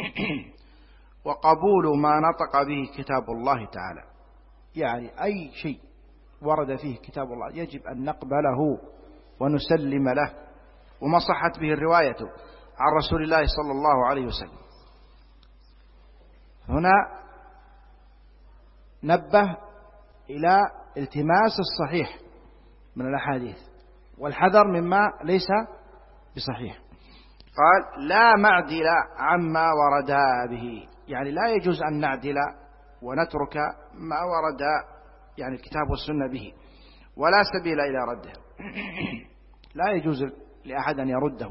وقبول ما نطق به كتاب الله تعالى. يعني أي شيء ورد فيه كتاب الله يجب أن نقبله ونسلم له، وما صحت به الرواية عن رسول الله صلى الله عليه وسلم. هنا نبه إلى التماس الصحيح من الأحاديث والحذر مما ليس بصحيح. قال لا معدل عما ورد به، يعني لا يجوز أن نعدل ونترك ما ورد يعني الكتاب والسنة به، ولا سبيل إلى رده. لا يجوز لأحد أن يرده.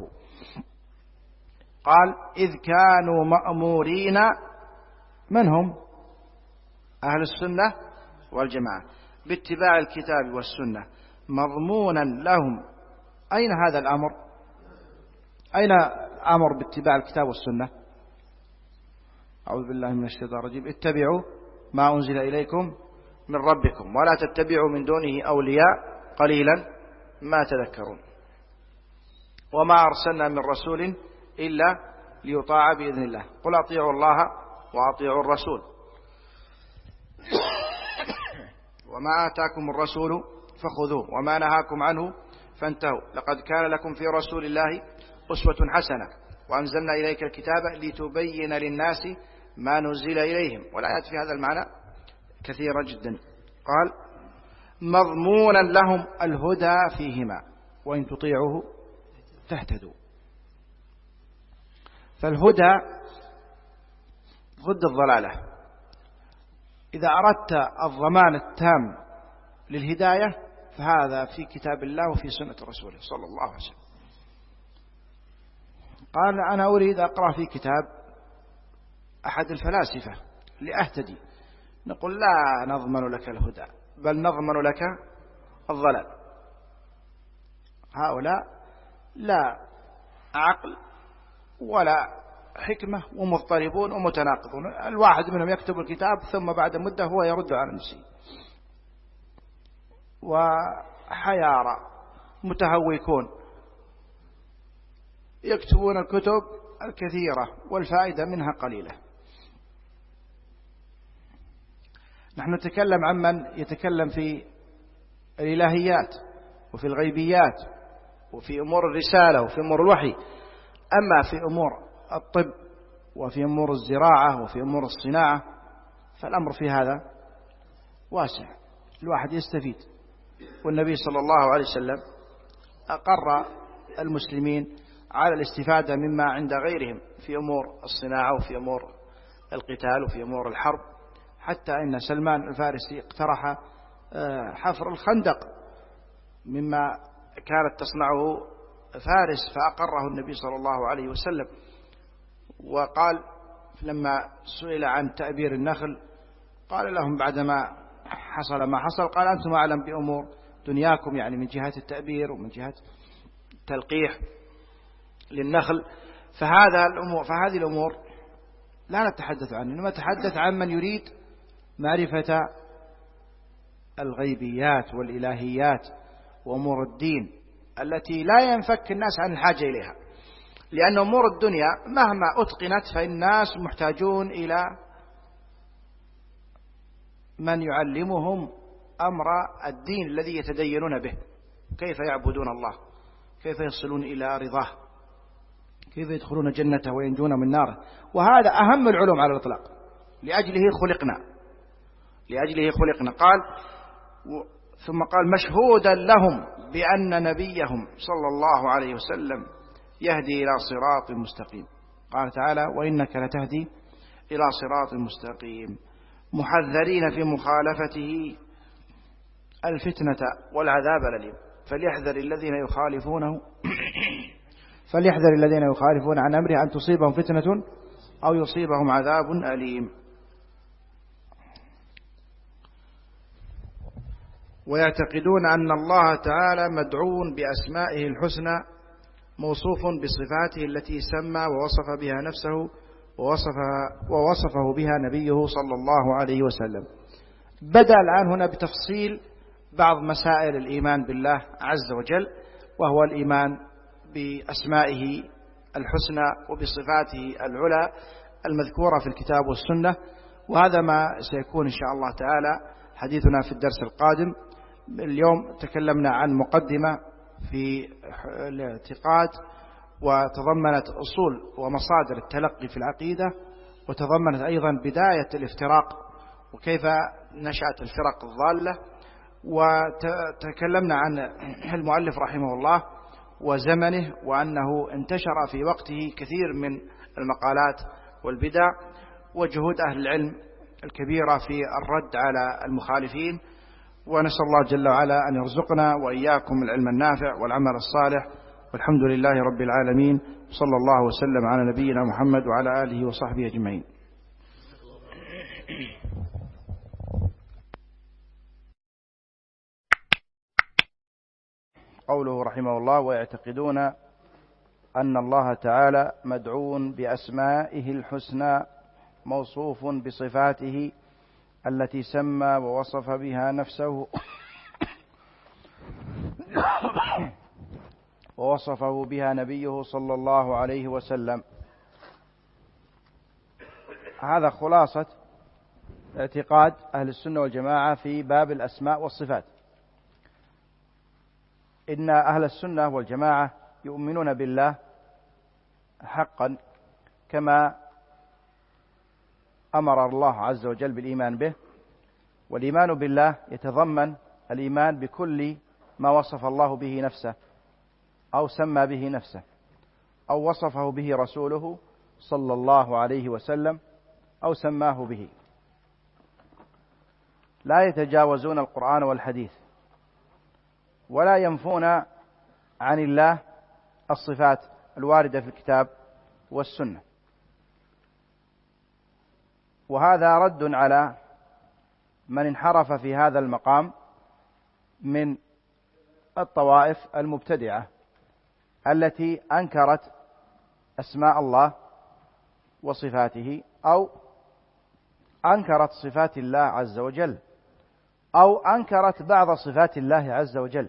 قال إذ كانوا مأمورين، من هم؟ أهل السنة والجماعة، باتباع الكتاب والسنة مضمونا لهم. أين هذا الأمر؟ أين الأمر باتباع الكتاب والسنة؟ أعوذ بالله من الشيطان الرجيم. اتبعوا ما أنزل إليكم من ربكم ولا تتبعوا من دونه أولياء قليلا ما تذكرون. وما أرسلنا من رسول إلا ليطاع بإذن الله، قل أطيعوا الله وأطيعوا الرسول وما آتاكم الرسول فخذوه وما نهاكم عنه فانتهوا، لقد كان لكم في رسول الله أسوة حسنة وأنزلنا إليك الكتاب لتبين للناس ما نزل إليهم. والآيات في هذا المعنى كثيرة جدا. قال مضمونا لهم الهدى فيهما وإن تطيعوه تهتدوا. فالهدى ضد الضلالة. إذا أردت الضمان التام للهداية فهذا في كتاب الله وفي سنة رسوله صلى الله عليه وسلم. قال أنا أريد أقرأ في كتاب أحد الفلاسفة لأهتدي، نقول لا نضمن لك الهدى بل نضمن لك الضلال. هؤلاء لا عقل ولا حكمة ومضطربون ومتناقضون. الواحد منهم يكتب الكتاب ثم بعد مدة هو يرد على نفسه، وحيارى متهوكون يكتبون الكتب الكثيرة والفائدة منها قليلة. نحن نتكلم عن من يتكلم في الإلهيات وفي الغيبيات وفي أمور الرسالة وفي أمور الوحي. أما في أمور الطب وفي أمور الزراعة وفي أمور الصناعة، فالأمر في هذا واسع، الواحد يستفيد. والنبي صلى الله عليه وسلم أقر المسلمين على الاستفادة مما عند غيرهم في أمور الصناعة وفي أمور القتال وفي أمور الحرب، حتى إن سلمان الفارسي اقترح حفر الخندق مما كانت تصنعه فارس، فأقره النبي صلى الله عليه وسلم. وقال لما سئل عن تأبير النخل قال لهم بعدما حصل ما حصل، قال أنتم أعلم بأمور دنياكم، يعني من جهة التأبير ومن جهة تلقيح للنخل. فهذا الأمور فهذه الأمور لا نتحدث عنها، إنما نتحدث عن من يريد معرفة الغيبيات والإلهيات وأمور الدين التي لا ينفك الناس عن الحاجة إليها، لأن أمور الدنيا مهما أتقنت فالناس محتاجون إلى من يعلمهم أمر الدين الذي يتدينون به، كيف يعبدون الله، كيف يصلون إلى رضاه، كيف يدخلون جنته وينجون من ناره. وهذا أهم العلوم على الإطلاق، لأجله خلقنا لأجله خلقنا قال ثم قال مشهودا لهم بأن نبيهم صلى الله عليه وسلم يهدي إلى صراط مستقيم. قال تعالى وإنك لتهدي إلى صراط مستقيم، محذرين في مخالفته الفتنة والعذاب الأليم، فليحذر الذين يخالفونه فليحذر الذين يخالفون عن أمره أن تصيبهم فتنة أو يصيبهم عذاب أليم. ويعتقدون أن الله تعالى مدعون بأسمائه الحسنى موصوف بصفاته التي سمى ووصف بها نفسه ووصفها ووصفه بها نبيه صلى الله عليه وسلم. بدأ الآن هنا بتفصيل بعض مسائل الإيمان بالله عز وجل، وهو الإيمان بأسمائه الحسنى وبصفاته العلى المذكورة في الكتاب والسنة. وهذا ما سيكون إن شاء الله تعالى حديثنا في الدرس القادم. اليوم تكلمنا عن مقدمة في الاعتقاد، وتضمنت أصول ومصادر التلقي في العقيدة، وتضمنت أيضا بداية الافتراق وكيف نشأت الفرق الضالة، وتكلمنا عن المؤلف رحمه الله وزمنه، وأنه انتشر في وقته كثير من المقالات والبدع، وجهود أهل العلم الكبيرة في الرد على المخالفين. ونسأل الله جل وعلا أن يرزقنا وإياكم العلم النافع والعمل الصالح، والحمد لله رب العالمين، صلى الله وسلم على نبينا محمد وعلى آله وصحبه أجمعين. قوله رحمه الله ويعتقدون أن الله تعالى مدعون بأسمائه الحسنى موصوف بصفاته التي سمى ووصف بها نفسه ووصفه بها نبيه صلى الله عليه وسلم. هذا خلاصة اعتقاد أهل السنة والجماعة في باب الأسماء والصفات. إن أهل السنة والجماعة يؤمنون بالله حقا كما أمر الله عز وجل بالإيمان به، والإيمان بالله يتضمن الإيمان بكل ما وصف الله به نفسه أو سمى به نفسه أو وصفه به رسوله صلى الله عليه وسلم أو سماه به. لا يتجاوزون القرآن والحديث، ولا ينفون عن الله الصفات الواردة في الكتاب والسنة. وهذا رد على من انحرف في هذا المقام من الطوائف المبتدعة التي أنكرت أسماء الله وصفاته، أو أنكرت صفات الله عز وجل، أو أنكرت بعض صفات الله عز وجل.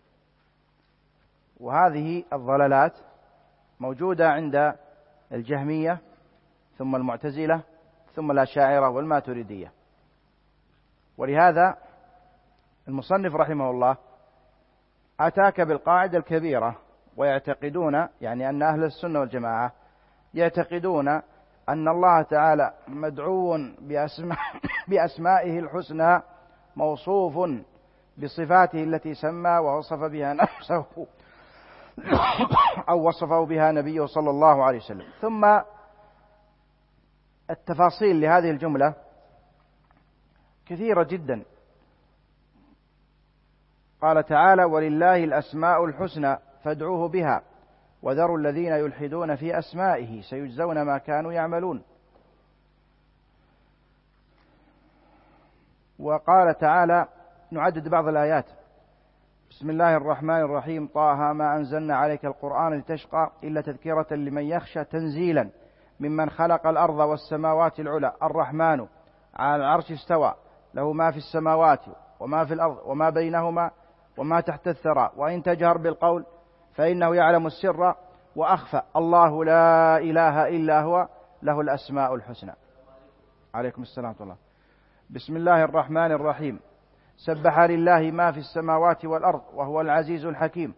وهذه الضلالات موجودة عند الجهمية ثم المعتزلة ثم الأشاعرة والماتريدية. ولهذا المصنف رحمه الله أتاك بالقاعدة الكبيرة، ويعتقدون يعني أن أهل السنة والجماعة يعتقدون أن الله تعالى مدعو بأسماء بأسمائه الحسنى، موصوف بصفاته التي سمى ووصف بها نفسه أو وصفه بها نبيه صلى الله عليه وسلم. ثم التفاصيل لهذه الجملة كثيرة جدا. قال تعالى: ولله الأسماء الحسنى فادعوه بها وذروا الذين يلحدون في أسمائه سيجزون ما كانوا يعملون. وقال تعالى: نعدد بعض الآيات: بسم الله الرحمن الرحيم، طه ما أنزلنا عليك القرآن لتشقى إلا تذكرة لمن يخشى، تنزيلا ممن خلق الأرض والسماوات العلى، الرحمن على العرش استوى، له ما في السماوات وما في الأرض وما بينهما وما تحت الثرى، وإن تجهر بالقول فإنه يعلم السر وأخفى، الله لا إله إلا هو له الأسماء الحسنى. عليكم السلام ورحمة الله. بسم الله الرحمن الرحيم، سبح لله ما في السماوات والأرض وهو العزيز الحكيم،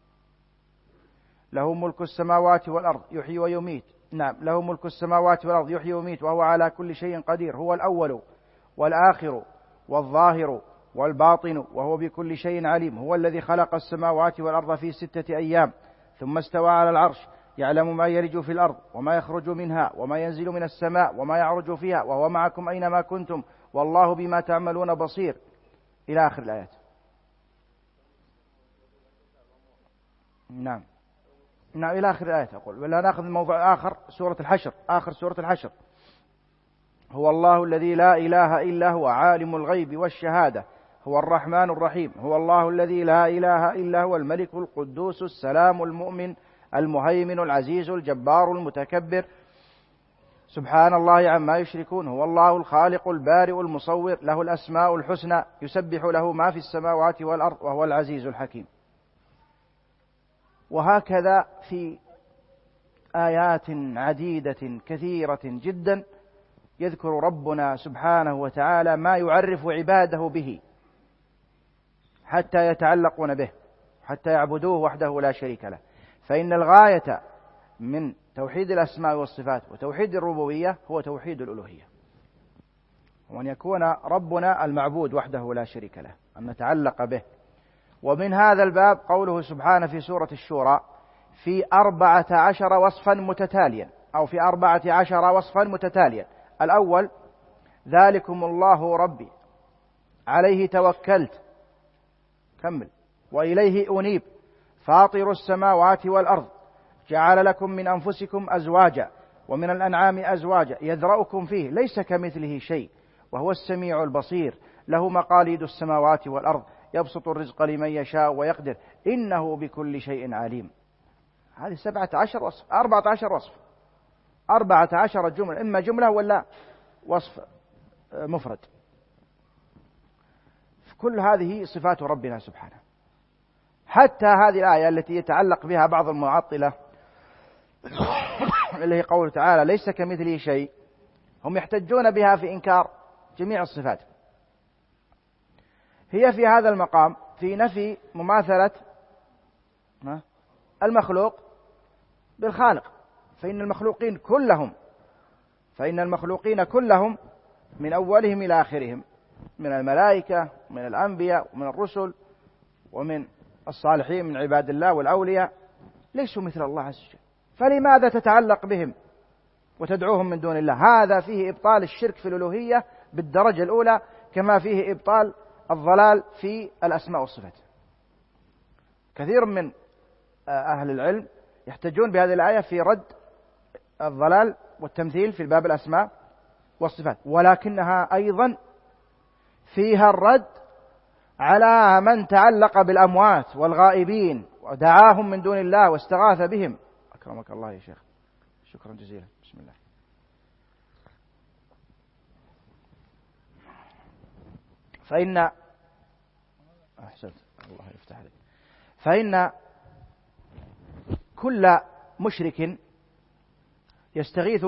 له ملك السماوات والأرض يحيي ويميت. نعم، له ملك السماوات والأرض يحيي ويميت وهو على كل شيء قدير، هو الأول والآخر والظاهر والباطن وهو بكل شيء عليم، هو الذي خلق السماوات والأرض في ستة أيام ثم استوى على العرش، يعلم ما يلج في الأرض وما يخرج منها وما ينزل من السماء وما يعرج فيها وهو معكم أينما كنتم والله بما تعملون بصير، إلى آخر الآيات. نعم نعم إلى آخر الآيات. أقول ولا نأخذ الموضوع آخر، سورة الحشر، آخر سورة الحشر: هو الله الذي لا إله إلا هو عالم الغيب والشهادة هو الرحمن الرحيم، هو الله الذي لا إله إلا هو الملك القدوس السلام المؤمن المهيمن العزيز الجبار المتكبر، سبحان الله عما يشركون، هو الله الخالق البارئ المصور، له الأسماء الحسنى، يسبح له ما في السماوات والأرض وهو العزيز الحكيم. وهكذا في آيات عديدة كثيرة جدا يذكر ربنا سبحانه وتعالى ما يعرف عباده به حتى يتعلقون به، حتى يعبدوه وحده لا شريك له. فإن الغاية من توحيد الأسماء والصفات وتوحيد الربوبية هو توحيد الألوهية، وأن يكون ربنا المعبود وحده لا شريك له، أن نتعلق به. ومن هذا الباب قوله سبحانه في سورة الشورى: في أربعة عشر وصفا متتاليا، أو في أربعة عشر وصفا متتاليا. الأول: ذلكم الله ربي عليه توكلت، كمل، وإليه أنيب، فاطر السماوات والأرض، جعل لكم من أنفسكم أزواجا ومن الأنعام أزواجا يذرأكم فيه ليس كمثله شيء وهو السميع البصير، له مقاليد السماوات والأرض، يبسط الرزق لمن يشاء ويقدر، إنه بكل شيء عليم. هذه سبعة عشر وصف، أربعة عشر وصف، أربعة عشر جملة، إما جملة ولا وصف مفرد. كل هذه صفات ربنا سبحانه. حتى هذه الآية التي يتعلق بها بعض المعطلة اللي هي قوله تعالى ليس كمثله شيء، هم يحتجون بها في إنكار جميع الصفات. هي في هذا المقام في نفي مماثلة المخلوق بالخالق، فإن المخلوقين كلهم فإن المخلوقين كلهم من أولهم إلى آخرهم، من الملائكة ومن الأنبياء ومن الرسل ومن الصالحين من عباد الله والأولياء، ليسوا مثل الله عز وجل، فلماذا تتعلق بهم وتدعوهم من دون الله؟ هذا فيه إبطال الشرك في الألوهية بالدرجة الأولى، كما فيه إبطال الضلال في الأسماء والصفات. كثير من أهل العلم يحتجون بهذه الآية في رد الضلال والتمثيل في باب الأسماء والصفات، ولكنها أيضا فيها الرد على من تعلق بالأموات والغائبين ودعاهم من دون الله واستغاث بهم. أكرمك الله يا شيخ، شكرا جزيلا. بسم الله. فإن أحسنت، الله يفتح عليك. فإن كل مشرك يستغيث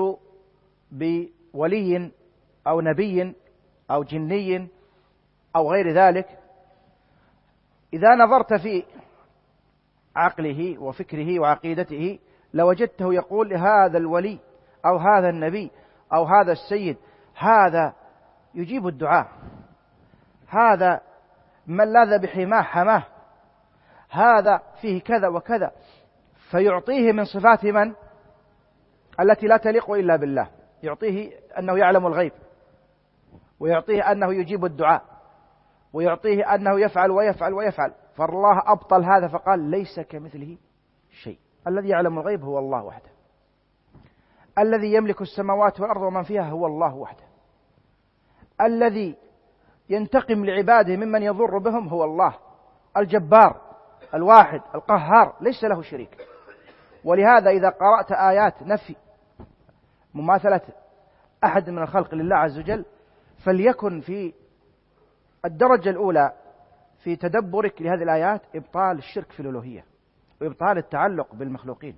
بولي أو نبي أو جني أو غير ذلك، إذا نظرت في عقله وفكره وعقيدته لوجدته يقول هذا الولي أو هذا النبي أو هذا السيد، هذا يجيب الدعاء، هذا من لاذ بحماه حماه، هذا فيه كذا وكذا، فيعطيه من صفات من التي لا تليق إلا بالله، يعطيه أنه يعلم الغيب، ويعطيه أنه يجيب الدعاء، ويعطيه أنه يفعل ويفعل ويفعل. فالله أبطل هذا فقال ليس كمثله شيء. الذي يعلم الغيب هو الله وحده، الذي يملك السماوات والأرض ومن فيها هو الله وحده، الذي ينتقم لعباده ممن يضر بهم هو الله الجبار الواحد القهار، ليس له شريك. ولهذا إذا قرأت آيات نفي مماثلة أحد من الخلق لله عز وجل، فليكن في الدرجة الأولى في تدبرك لهذه الآيات إبطال الشرك في الألوهية وإبطال التعلق بالمخلوقين،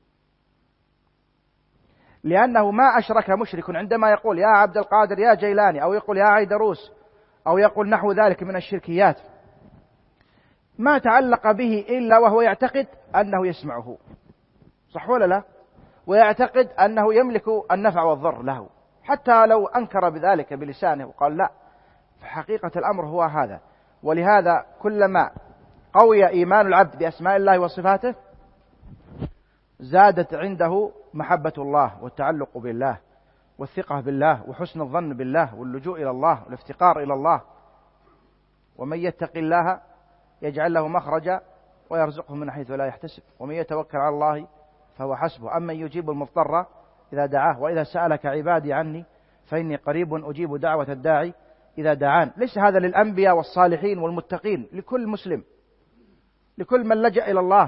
لأنه ما أشرك مشرك عندما يقول يا عبد القادر يا جيلاني، أو يقول يا عيدروس، أو يقول نحو ذلك من الشركيات، ما تعلق به إلا وهو يعتقد أنه يسمعه، صح ولا لا؟ ويعتقد أنه يملك النفع والضر له، حتى لو أنكر بذلك بلسانه وقال لا، فحقيقة الأمر هو هذا. ولهذا كلما قوي إيمان العبد بأسماء الله وصفاته زادت عنده محبة الله والتعلق بالله والثقة بالله وحسن الظن بالله واللجوء إلى الله والافتقار إلى الله. ومن يتق الله يجعل له مخرجا ويرزقه من حيث لا يحتسب ومن يتوكل على الله فهو حسبه أمن يجيب المضطر إذا دعاه وإذا سألك عبادي عني فإني قريب أجيب دعوة الداعي إذا دعان. ليس هذا للأنبياء والصالحين والمتقين، لكل مسلم، لكل من لجأ إلى الله.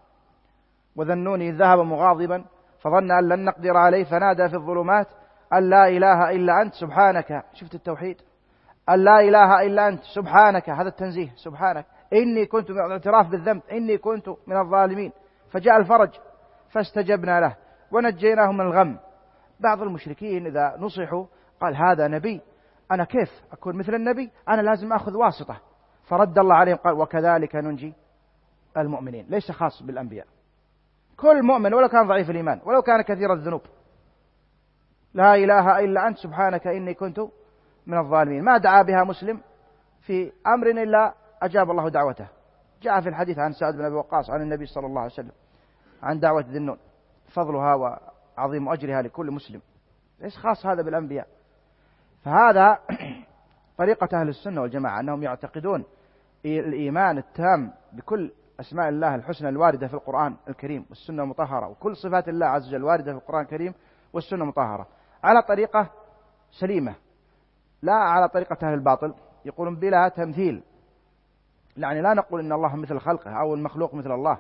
وذنوني إذ ذهب مغاضبا فظن أن لن نقدر عليه فنادى في الظلمات أن لا إله إلا أنت سبحانك. شفت التوحيد؟ أن لا إله إلا أنت سبحانك، هذا التنزيه، سبحانك إني كنت من الاعتراف بالذنب إني كنت من الظالمين، فجاء الفرج فاستجبنا له ونجيناه من الغم. بعض المشركين إذا نصحوا قال هذا نبي، أنا كيف أكون مثل النبي؟ أنا لازم أخذ واسطة. فرد الله عليهم قال وكذلك ننجي المؤمنين. ليس خاص بالأنبياء، كل مؤمن ولو كان ضعيف الإيمان ولو كان كثير الذنوب، لا إله إلا أنت سبحانك إني كنت من الظالمين. ما دعا بها مسلم في أمر إلا أجاب الله دعوته. جاء في الحديث عن سعد بن أبي وقاص عن النبي صلى الله عليه وسلم عن دعوة ذي النون، فضلها وعظيم أجرها لكل مسلم، ليس خاص هذا بالأنبياء. فهذا طريقة أهل السنة والجماعة، أنهم يعتقدون الإيمان التام بكل أسماء الله الحسنى الواردة في القرآن الكريم والسنة المطهرة، وكل صفات الله عز وجل واردة في القرآن الكريم والسنة المطهرة، على طريقة سليمة، لا على طريقة أهل الباطل يقولون بلا تمثيل. يعني لا نقول إن الله مثل خلقه أو المخلوق مثل الله،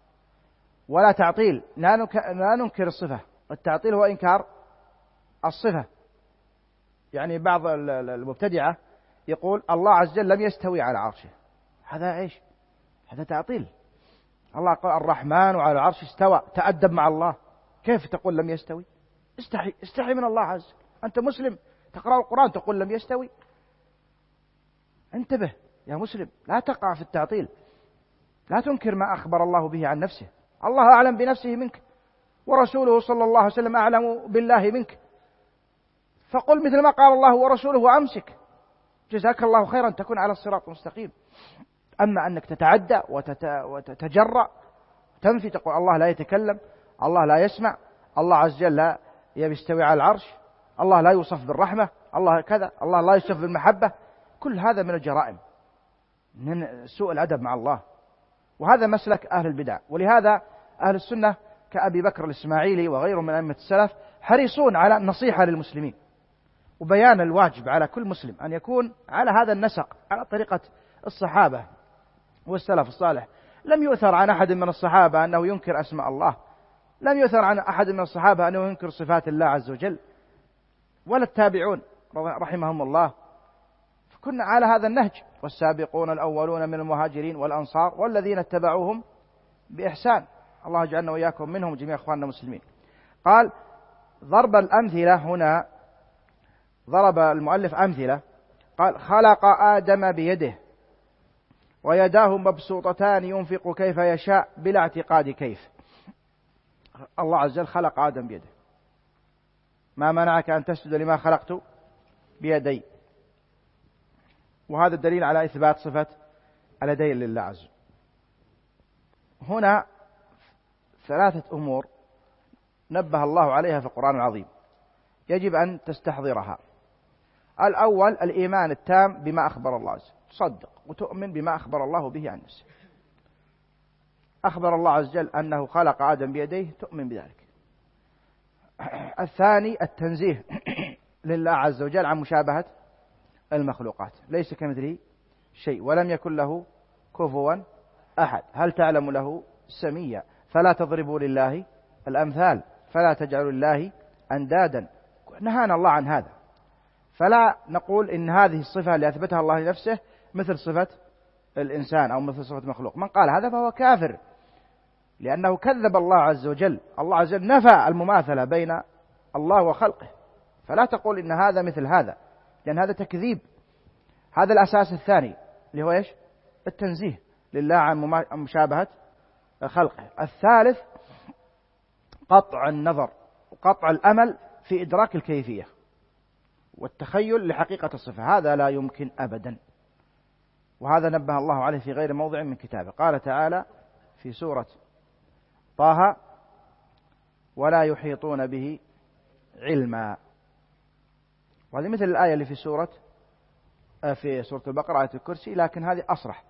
ولا تعطيل، لا ننكر الصفة. التعطيل هو إنكار الصفة. يعني بعض المبتدعة يقول الله عز وجل لم يستوي على عرشه، هذا إيش؟ هذا تعطيل. الله قال الرحمن وعلى العرش استوى، تأدب مع الله، كيف تقول لم يستوي؟ استحي استحي من الله عز وجل. أنت مسلم تقرأ القرآن تقول لم يستوي؟ انتبه يا مسلم، لا تقع في التعطيل، لا تنكر ما أخبر الله به عن نفسه. الله أعلم بنفسه منك، ورسوله صلى الله عليه وسلم أعلم بالله منك، فقل مثل ما قال الله ورسوله وأمسك، جزاك الله خيرا، تكون على الصراط المستقيم. أما أنك تتعدى وتتجرأ تنفي، تقول الله لا يتكلم، الله لا يسمع، الله عز وجل لا يستوي على العرش، الله لا يوصف بالرحمة، الله كذا، الله لا يوصف بالمحبة، كل هذا من الجرائم، من سوء الأدب مع الله. وهذا مسلك أهل البدع. ولهذا أهل السنة كأبي بكر الإسماعيلي وغيره من أئمة السلف حريصون على النصيحة للمسلمين وبيان الواجب على كل مسلم أن يكون على هذا النسق، على طريقة الصحابة والسلف الصالح. لم يؤثر عن أحد من الصحابة أنه ينكر أسماء الله، لم يؤثر عن أحد من الصحابة أنه ينكر صفات الله عز وجل، ولا التابعون رحمهم الله. فكنا على هذا النهج. والسابقون الأولون من المهاجرين والأنصار والذين اتبعوهم بإحسان، الله يجعلنا وإياكم منهم جميع إخواننا المسلمين. قال ضرب الأمثلة، هنا ضرب المؤلف أمثلة، قال خلق آدم بيده ويداه مبسوطتان ينفق كيف يشاء بلا اعتقاد كيف. الله عز وجل خلق آدم بيده، ما منعك أن تسجد لما خلقت بيدي. وهذا الدليل على إثبات صفة اليدين لله عز وجل. هنا ثلاثة أمور نبه الله عليها في القرآن العظيم يجب أن تستحضرها. الأول الإيمان التام بما أخبر الله عز وجل، تصدق وتؤمن بما أخبر الله به عن نفسه. أخبر الله عز وجل أنه خلق آدم بيديه، تؤمن بذلك. الثاني التنزيه لله عز وجل عن مشابهة المخلوقات، ليس كمثله شيء ولم يكن له كفوا أحد. هل تعلم له سميا؟ فلا تضربوا لله الأمثال، فلا تجعلوا لله أندادا. نهانا الله عن هذا، فلا نقول إن هذه الصفة اللي أثبتها الله لنفسه مثل صفة الإنسان أو مثل صفة مخلوق. من قال هذا فهو كافر، لأنه كذب الله عز وجل. الله عز وجل نفى المماثلة بين الله وخلقه، فلا تقول إن هذا مثل هذا، لأن هذا تكذيب. هذا الأساس الثاني اللي هو إيش؟ التنزيه لله عن مشابهة خلقه. الثالث قطع النظر وقطع الأمل في إدراك الكيفية والتخيل لحقيقة الصفة، هذا لا يمكن أبدا. وهذا نبه الله عليه في غير موضع من كتابه. قال تعالى في سورة طه: ولا يحيطون به علما. وهذه مثل الآية اللي في سورة في سورة البقرة آية الكرسي، لكن هذه أصرح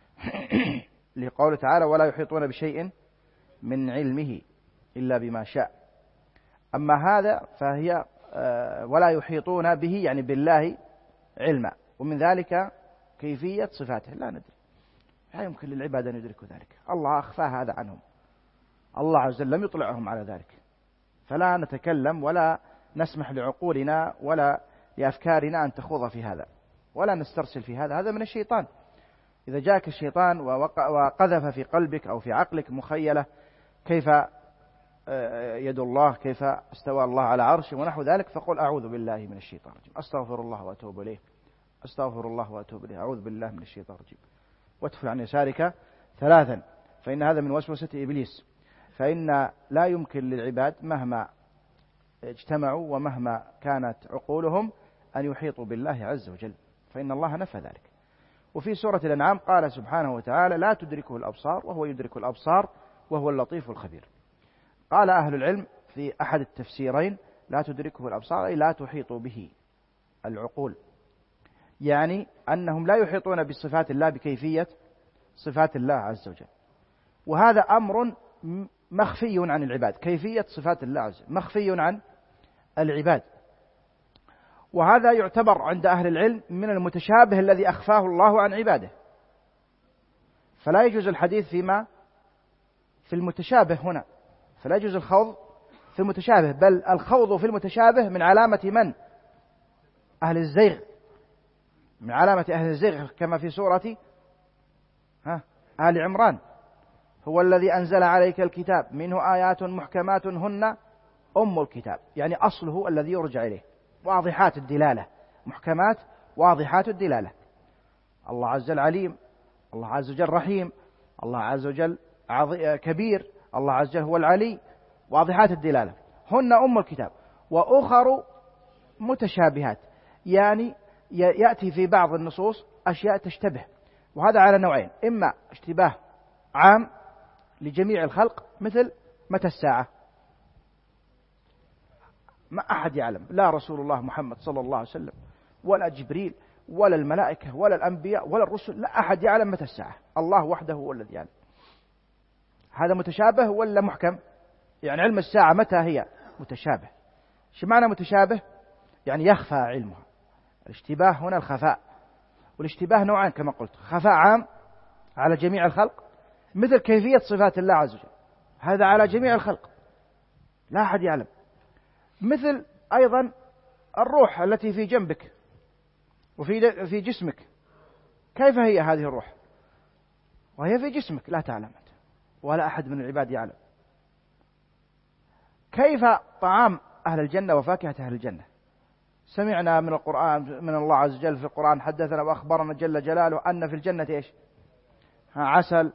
لقوله تعالى: ولا يحيطون بشيء من علمه إلا بما شاء. أما هذا فهي ولا يحيطون به يعني بالله علما، ومن ذلك كيفية صفاته لا ندري، لا يمكن للعباد أن يدركوا ذلك، الله أخفى هذا عنهم، الله عز وجل لم يطلعهم على ذلك. فلا نتكلم ولا نسمح لعقولنا ولا لأفكارنا أن تخوض في هذا، ولا نسترسل في هذا، هذا من الشيطان. إذا جاءك الشيطان وقذف في قلبك أو في عقلك مخيلة كيف يد الله، كيف استوى الله على عرشه ونحو ذلك، فقل أعوذ بالله من الشيطان الرجيم، أستغفر الله وأتوب إليه، أستغفر الله وأتوب إليه، أعوذ بالله من الشيطان الرجيم، وادفل عن يسارك ثلاثا، فإن هذا من وسوسة إبليس. فإن لا يمكن للعباد مهما اجتمعوا ومهما كانت عقولهم أن يحيطوا بالله عز وجل، فإن الله نفى ذلك. وفي سورة الأنعام قال سبحانه وتعالى: لا تدركه الأبصار وهو يدرك الأبصار وهو اللطيف الخبير. قال أهل العلم في أحد التفسيرين: لا تدركه الأبصار أي لا تحيط به العقول، يعني أنهم لا يحيطون بصفات الله بكيفية صفات الله عز وجل. وهذا أمر مخفي عن العباد، كيفية صفات الله عز وجل مخفي عن العباد. وهذا يعتبر عند أهل العلم من المتشابه الذي أخفاه الله عن عباده، فلا يجوز الحديث فيما في المتشابه هنا، فلا يجوز الخوض في المتشابه، بل الخوض في المتشابه من علامة من؟ أهل الزيغ، من علامة أهل الزيغ، كما في سورة ها آل عمران: هو الذي أنزل عليك الكتاب منه آيات محكمات هن أم الكتاب، يعني أصله الذي يرجع إليه، واضحات الدلالة، محكمات واضحات الدلالة. الله عز وجل عليم، الله عز وجل رحيم، الله عز وجل كبير، الله عز وجل هو العلي، واضحات الدلالة، هن أم الكتاب. وأخر متشابهات، يعني يأتي في بعض النصوص أشياء تشتبه، وهذا على نوعين: إما اشتباه عام لجميع الخلق، مثل متى الساعة، ما أحد يعلم، لا رسول الله محمد صلى الله عليه وسلم ولا جبريل ولا الملائكة ولا الأنبياء ولا الرسل، لا أحد يعلم متى الساعة، الله وحده هو الذي يعلم. هذا متشابه ولا محكم؟ يعني علم الساعة متى هي؟ متشابه. شو معنى متشابه؟ يعني يخفى علمها. الاشتباه هنا الخفاء، والاشتباه نوعان كما قلت: خفاء عام على جميع الخلق، مثل كيفية صفات الله عز وجل، هذا على جميع الخلق لا أحد يعلم. مثل أيضا الروح التي في جنبك وفي في جسمك، كيف هي هذه الروح وهي في جسمك؟ لا تعلم أنت ولا أحد من العباد يعلم. كيف طعام أهل الجنة وفاكهة أهل الجنة؟ سمعنا من القرآن، من الله عز وجل في القرآن: حدثنا وأخبرنا جل جلاله أن في الجنة إيش؟ عسل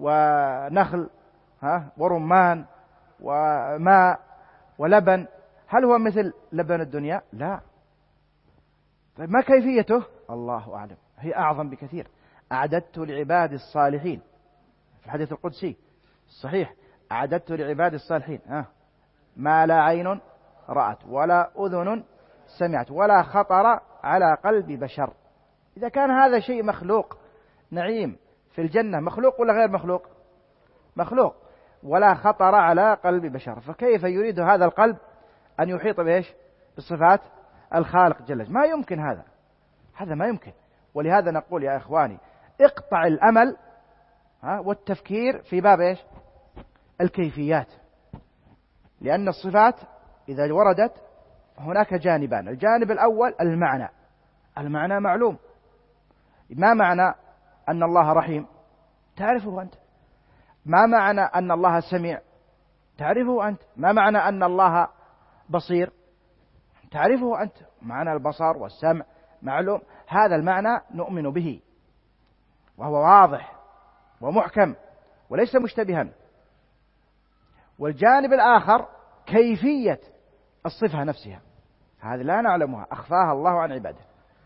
ونخل ها ورمان وماء ولبن. هل هو مثل لبن الدنيا؟ لا. طيب ما كيفيته؟ الله أعلم. هي أعظم بكثير. أعددت لعباد الصالحين في الحديث القدسي الصحيح، أعددت لعباد الصالحين آه. ما لا عين رأت ولا أذن سمعت ولا خطر على قلب بشر. إذا كان هذا شيء مخلوق، نعيم في الجنة مخلوق ولا غير مخلوق؟ مخلوق. ولا خطر على قلب بشر، فكيف يريد هذا القلب أن يحيط بإيش؟ بصفات الخالق جل جلاله؟ ما يمكن هذا، هذا ما يمكن. ولهذا نقول يا إخواني اقطع الأمل ها والتفكير في باب إيش؟ الكيفيات، لأن الصفات إذا وردت هناك جانبان. الجانب الأول المعنى، المعنى معلوم. ما معنى أن الله رحيم؟ تعرفه أنت. ما معنى أن الله سميع؟ تعرفه أنت. ما معنى أن الله بصير؟ تعرفه أنت. معنى البصر والسمع معلوم، هذا المعنى نؤمن به وهو واضح ومحكم وليس مشتبها. والجانب الآخر كيفية الصفة نفسها، هذه لا نعلمها، أخفاها الله عن عباده.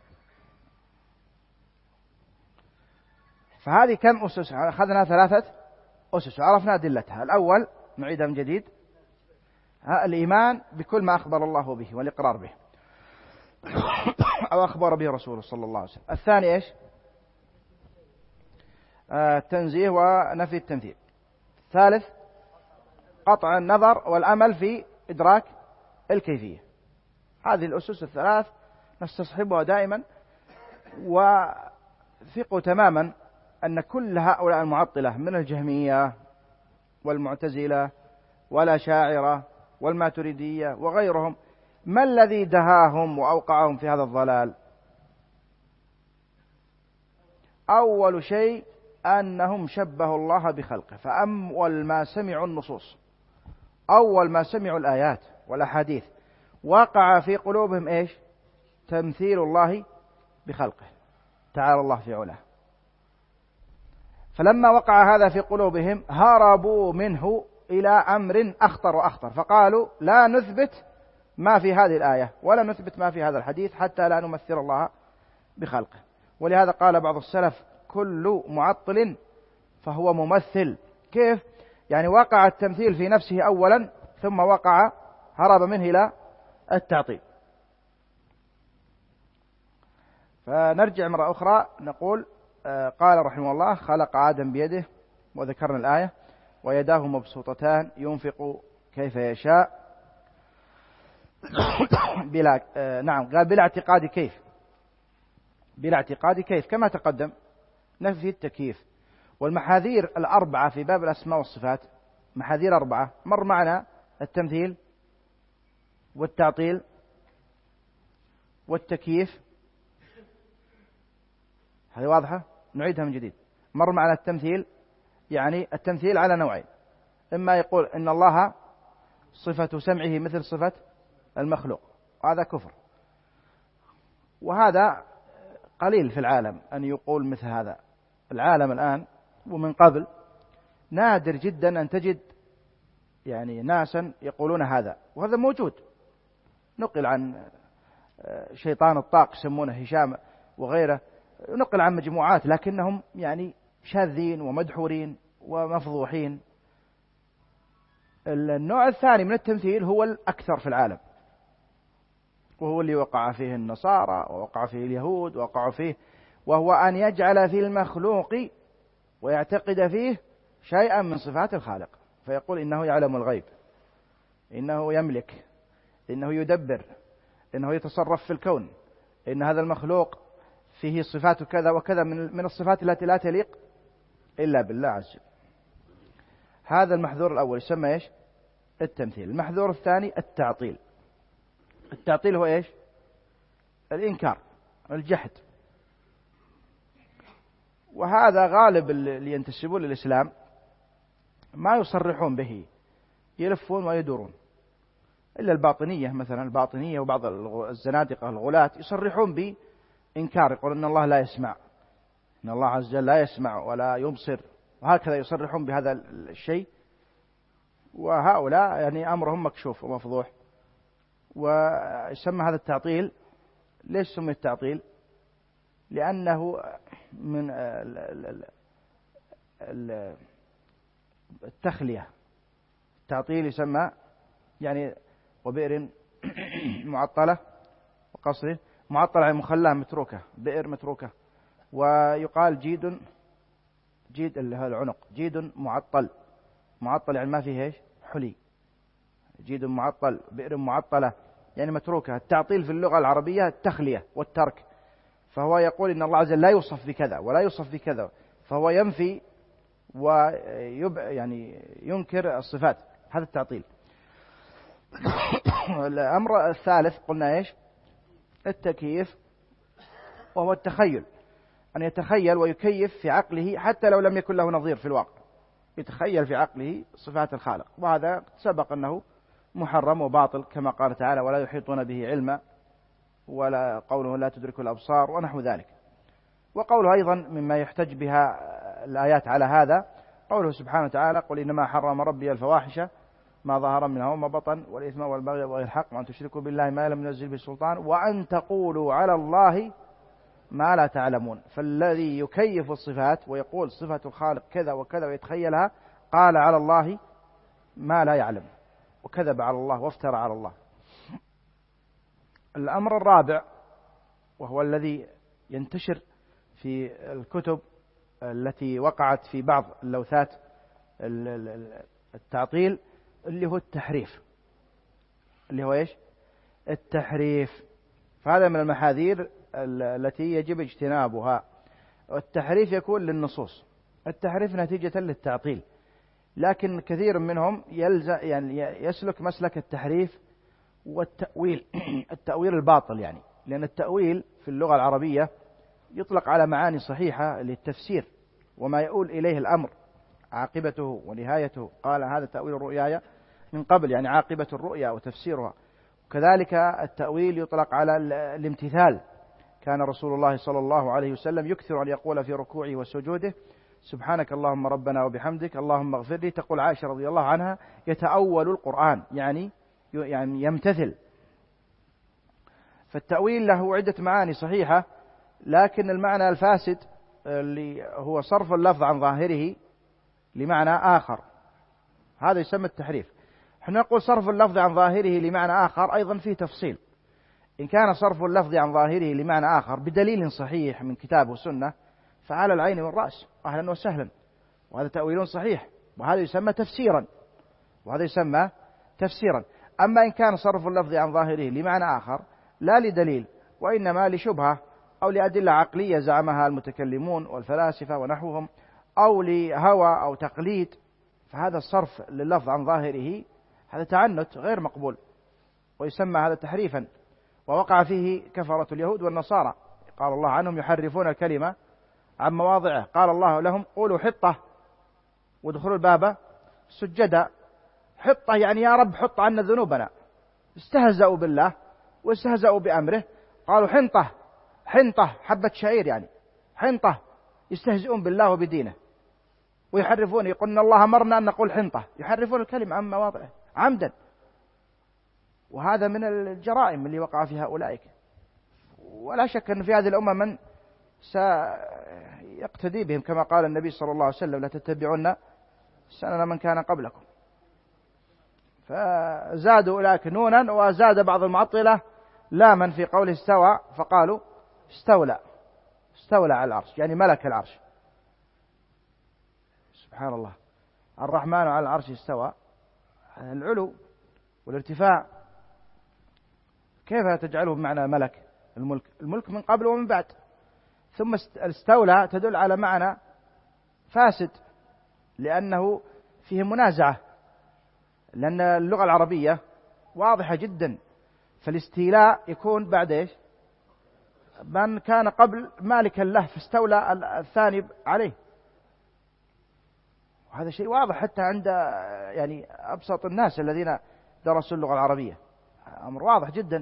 فهذه كم أسس؟ أخذنا ثلاثة أسس وعرفنا أدلتها. الأول نعيدها من جديد، الإيمان بكل ما أخبر الله به والإقرار به أو أخبر به رسوله صلى الله عليه وسلم. الثاني إيش؟ التنزيه ونفي التمثيل. الثالث قطع النظر والأمل في إدراك الكيفية. هذه الأسس الثلاث نستصحبها دائما، وثقوا تماما أن كل هؤلاء المعطلة من الجهمية والمعتزلة والأشاعرة والماتريدية وغيرهم، ما الذي دهاهم وأوقعهم في هذا الضلال؟ أول شيء أنهم شبهوا الله بخلقه، فأول ما سمعوا النصوص، أول ما سمعوا الآيات والأحاديث وقع في قلوبهم إيش؟ تمثيل الله بخلقه تعالى الله في علاه. فلما وقع هذا في قلوبهم هربوا منه إلى أمر أخطر وأخطر، فقالوا لا نثبت ما في هذه الآية ولا نثبت ما في هذا الحديث حتى لا نمثل الله بخلقه. ولهذا قال بعض السلف كل معطل فهو ممثل. كيف؟ يعني وقع التمثيل في نفسه أولا ثم وقع هرب منه إلى التعطيل. فنرجع مرة أخرى نقول قال رحمه الله خلق آدم بيده، وذكرنا الآية ويداه مبسوطتان ينفق كيف يشاء بلا نعم قال بلا اعتقاد كيف، بلا اعتقاد كيف كما تقدم نفي التكييف. والمحاذير الأربعة في باب الأسماء والصفات محاذير أربعة، مر معنا التمثيل والتعطيل والتكييف، هذه واضحة، نعيدها من جديد. مر معنا التمثيل، يعني التمثيل على نوعين، إما يقول إن الله صفة سمعه مثل صفة المخلوق، هذا كفر، وهذا قليل في العالم أن يقول مثل هذا. العالم الآن ومن قبل نادر جدا أن تجد يعني ناسا يقولون هذا، وهذا موجود، نقل عن شيطان الطاق يسمونه هشام وغيره، نقل عن مجموعات، لكنهم يعني شاذين ومدحورين ومفضوحين. النوع الثاني من التمثيل هو الأكثر في العالم، وهو اللي وقع فيه النصارى ووقع فيه اليهود ووقع فيه، وهو أن يجعل في المخلوق ويعتقد فيه شيئا من صفات الخالق، فيقول إنه يعلم الغيب، إنه يملك، إنه يدبر، إنه يتصرف في الكون، إن هذا المخلوق فيه صفات كذا وكذا من الصفات التي لا تليق إلا بالله عز وجل. هذا المحذور الأول يسمى إيش؟ التمثيل. المحذور الثاني التعطيل. التعطيل هو إيش؟ الإنكار، الجحد. وهذا غالب اللي ينتسبون للإسلام ما يصرحون به، يلفون ويدورون، إلا الباطنية مثلا، الباطنية وبعض الزنادقة الغلاة يصرحون بإنكار، يقول إن الله لا يسمع، إن الله عز وجل لا يسمع ولا يبصر، وهكذا يصرحون بهذا الشيء. وهؤلاء يعني أمرهم مكشوف ومفضوح، ويسمى هذا التعطيل. ليش سمي التعطيل؟ لأنه من التخلية. التعطيل يسمى يعني وبئر معطلة وقصر معطلة يعني مخلاة متروكة، بئر متروكة. ويقال جيد، جيد اللي هو العنق، جيد معطل، معطل يعني ما فيه ايش حلي، جيد معطل، بئر معطلة يعني متروكة. التعطيل في اللغة العربية التخلية والترك، فهو يقول إن الله عز وجل لا يوصف بكذا ولا يوصف بكذا، فهو ينفي ويب يعني ينكر الصفات، هذا التعطيل. الأمر الثالث قلنا إيش؟ التكييف، وهو التخيل، أن يتخيل ويكيف في عقله حتى لو لم يكن له نظير في الواقع، يتخيل في عقله صفات الخالق، وهذا سبق أنه محرم وباطل كما قال تعالى ولا يحيطون به علما، ولا قوله لا تدرك الأبصار ونحو ذلك. وقوله أيضا مما يحتج بها الآيات على هذا قوله سبحانه وتعالى قل إنما حرم ربي الفواحش ما ظهر منها وما بطن والإثم والبغي وغير الحق وأن تشركوا بالله ما لم ينزل به سلطان وأن تقولوا على الله ما لا تعلمون. فالذي يكيف الصفات ويقول صفة الخالق كذا وكذا ويتخيلها قال على الله ما لا يعلم وكذب على الله وافترى على الله. الأمر الرابع وهو الذي ينتشر في الكتب التي وقعت في بعض اللوثات التعطيل اللي هو التحريف، اللي هو إيش؟ التحريف. فهذا من المحاذير التي يجب اجتنابها. والتحريف يكون للنصوص، التحريف نتيجة للتعطيل، لكن كثير منهم يلزم يعني يسلك مسلك التحريف والتأويل التأويل الباطل، يعني لأن التأويل في اللغة العربية يطلق على معاني صحيحة للتفسير وما يؤول إليه الأمر عاقبته ونهايته. قال هذا تأويل الرؤيا من قبل، يعني عاقبة الرؤيا وتفسيرها. وكذلك التأويل يطلق على الامتثال. كان رسول الله صلى الله عليه وسلم يكثر أن يقول في ركوعه وسجوده سبحانك اللهم ربنا وبحمدك اللهم اغفر لي. تقول عائشة رضي الله عنها يتأول القرآن، يعني يعني يمتثل. فالتأويل له عدة معاني صحيحة، لكن المعنى الفاسد اللي هو صرف اللفظ عن ظاهره لمعنى آخر، هذا يسمى التحريف. احنا نقول صرف اللفظ عن ظاهره لمعنى آخر أيضا فيه تفصيل. إن كان صرف اللفظ عن ظاهره لمعنى آخر بدليل صحيح من كتاب وسنة فعلى العين والرأس أهلا وسهلا، وهذا تأويل صحيح، وهذا يسمى تفسيرا، وهذا يسمى تفسيرا. أما إن كان صرف اللفظ عن ظاهره لمعنى آخر لا لدليل وإنما لشبهة أو لأدلة عقلية زعمها المتكلمون والفلاسفة ونحوهم، أو لهوى أو تقليد، فهذا الصرف لللفظ عن ظاهره هذا تعنت غير مقبول ويسمى هذا تحريفا، ووقع فيه كفرة اليهود والنصارى. قال الله عنهم يحرفون الكلمة عن مواضعه. قال الله لهم قولوا حطة وادخلوا الباب سجدا. حطة يعني يا رب حط عنا ذنوبنا. استهزأوا بالله واستهزأوا بأمره، قالوا حنطة، حنطة حبة شعير يعني حنطة، يستهزئون بالله وبدينه ويحرفون، يقولون الله أمرنا أن نقول حنطة، يحرفون الكلمة عن مواضعه عمدا. وهذا من الجرائم اللي وقع فيها أولئك. ولا شك أن في هذه الأمة من سيقتدي بهم كما قال النبي صلى الله عليه وسلم لا تتبعون سنن من كان قبلكم. فزادوا أولئك نونا، وزاد بعض المعطلة لاما في قوله استوى فقالوا استولى، استولى على العرش يعني ملك العرش. سبحان الله، الرحمن على العرش استوى، العلو والارتفاع، كيف تجعله بمعنى ملك؟ الملك الملك من قبل ومن بعد. ثم استولى تدل على معنى فاسد لأنه فيه منازعة، لأن اللغة العربية واضحة جدا، فالاستيلاء يكون بعد إيش؟ من كان قبل مالكا له فاستولى الثاني عليه، وهذا شيء واضح حتى عند يعني أبسط الناس الذين درسوا اللغة العربية، أمر واضح جدا.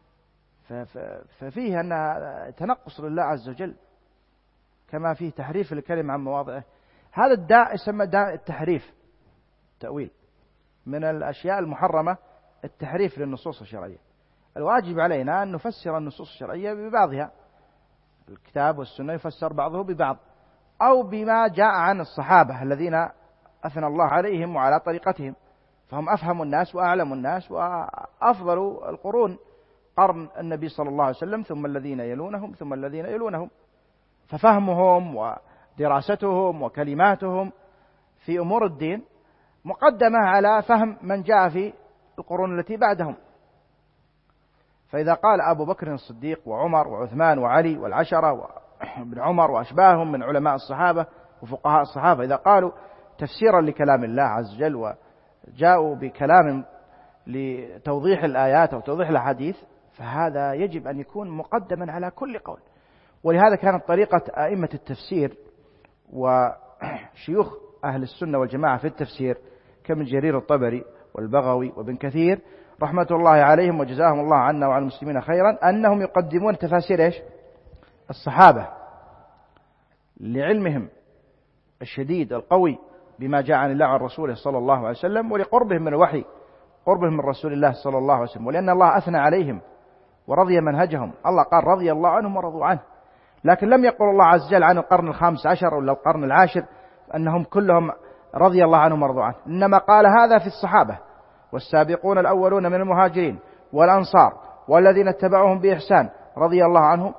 ففيه أن تنقص لله عز وجل كما فيه تحريف الكلمة عن مواضعه. هذا الداء يسمى داء التحريف، تأويل. من الأشياء المحرمة التحريف للنصوص الشرعية. الواجب علينا أن نفسر النصوص الشرعية ببعضها، الكتاب والسنة يفسر بعضه ببعض، أو بما جاء عن الصحابة الذين أثنى الله عليهم وعلى طريقتهم، فهم أفهم الناس وأعلم الناس وأفضل القرون قرن النبي صلى الله عليه وسلم، ثم الذين يلونهم ثم الذين يلونهم، ففهمهم ودراستهم وكلماتهم في أمور الدين مقدمة على فهم من جاء في القرون التي بعدهم. فإذا قال أبو بكر الصديق وعمر وعثمان وعلي والعشرة وابن عمر وأشباههم من علماء الصحابة وفقهاء الصحابة، إذا قالوا تفسيرا لكلام الله عز وجل وجاءوا بكلام لتوضيح الآيات أو توضيح الأحاديث، فهذا يجب أن يكون مقدما على كل قول. ولهذا كانت طريقة أئمة التفسير وشيوخ أهل السنة والجماعة في التفسير كابن جرير الطبري والبغوي وابن كثير رحمة الله عليهم وجزاهم الله عنا وعن المسلمين خيرا، أنهم يقدمون تفاسير إيش؟ الصحابة لعلمهم الشديد القوي بما جاء عن الله عن رسوله صلى الله عليه وسلم، ولقربهم من الوحي، قربهم من رسول الله صلى الله عليه وسلم، ولأن الله أثنى عليهم ورضي منهجهم. الله قال رضي الله عنهم ورضوا عنه، لكن لم يقل الله عز وجل عن القرن الخامس عشر ولا القرن العاشر أنهم كلهم رضي الله عنهم ورضوا عنه، إنما قال هذا في الصحابة والسابقون الأولون من المهاجرين والأنصار والذين اتبعوهم بإحسان رضي الله عنهم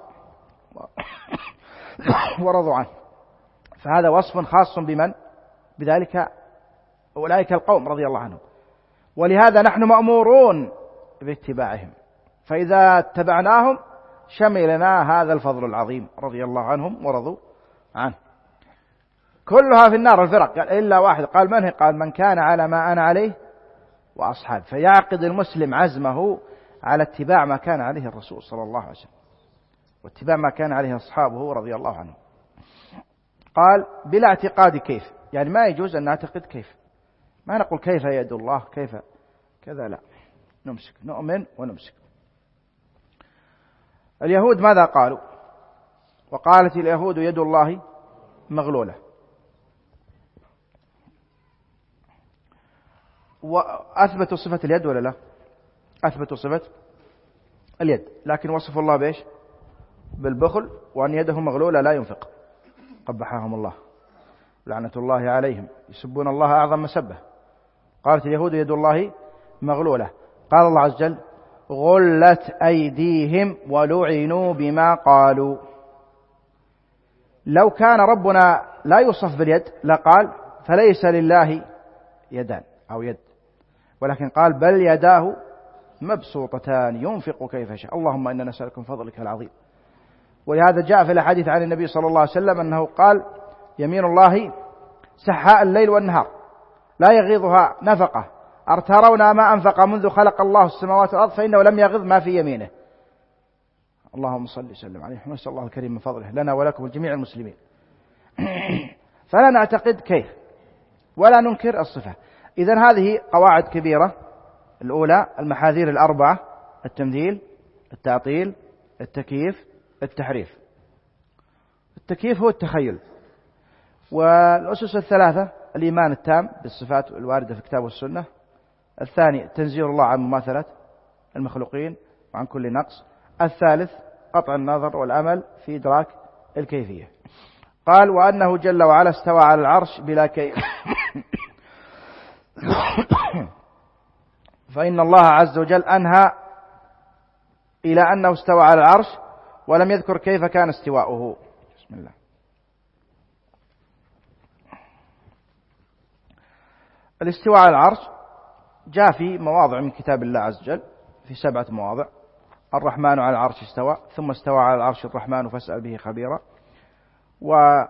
ورضوا عنه. فهذا وصف خاص بمن؟ بذلك أولئك القوم رضي الله عنهم، ولهذا نحن مأمورون باتباعهم، فإذا اتبعناهم شملنا هذا الفضل العظيم رضي الله عنهم ورضوا عنه. كلها في النار الفرق، قال إلا واحد، قال من هي؟ قال من كان على ما أنا عليه وأصحاب. فيعقد المسلم عزمه على اتباع ما كان عليه الرسول صلى الله عليه وسلم واتباع ما كان عليه أصحابه رضي الله عنهم. قال بلا اعتقاد كيف، يعني ما يجوز أن نعتقد كيف، ما نقول كيف يد الله كيف كذا، لا، نمسك نؤمن ونمسك. اليهود ماذا قالوا؟ وقالت اليهود يد الله مغلولة، وأثبتوا صفة اليد ولا لا؟ أثبتوا صفة اليد، لكن وصفوا الله بإيش؟ بالبخل، وأن يده مغلولة لا ينفق، قبحهم الله لعنة الله عليهم، يسبون الله أعظم مسبة. قالت اليهود يد الله مغلولة، قال الله عز وجل غلت أيديهم ولعنوا بما قالوا. لو كان ربنا لا يوصف باليد لقال فليس لله يدان أو يد، ولكن قال بل يداه مبسوطتان ينفق كيف شاء. اللهم إنا نسألك من فضلك العظيم. ولهذا جاء في الحديث عن النبي صلى الله عليه وسلم أنه قال يمين الله سحاء الليل والنهار لا يغيضها نفقة، أرترون ما أنفق منذ خلق الله السماوات والأرض فإنه لم يغض ما في يمينه. اللهم صل وسلم عليه، نسأل الله الكريم من فضله لنا ولكم الجميع المسلمين. فلا نعتقد كيف ولا ننكر الصفة. إذن هذه قواعد كبيرة. الأولى المحاذير الأربعة: التمثيل، التعطيل، التكييف، التحريف. التكييف هو التخيل. والأسس الثلاثة: الإيمان التام بالصفات الواردة في الكتاب والسنة. الثاني تنزيه الله عن مماثلة المخلوقين وعن كل نقص. الثالث قطع النظر والأمل في إدراك الكيفية. قال وأنه جل وعلا استوى على العرش بلا كيف فإن الله عز وجل أنهى إلى أنه استوى على العرش ولم يذكر كيف كان استواؤه. بسم الله. الاستواء على العرش جاء في مواضع من كتاب الله عز وجل، في سبعة مواضع: الرحمن على العرش استوى، ثم استوى على العرش الرحمن فاسأل به خبيرا. وبلا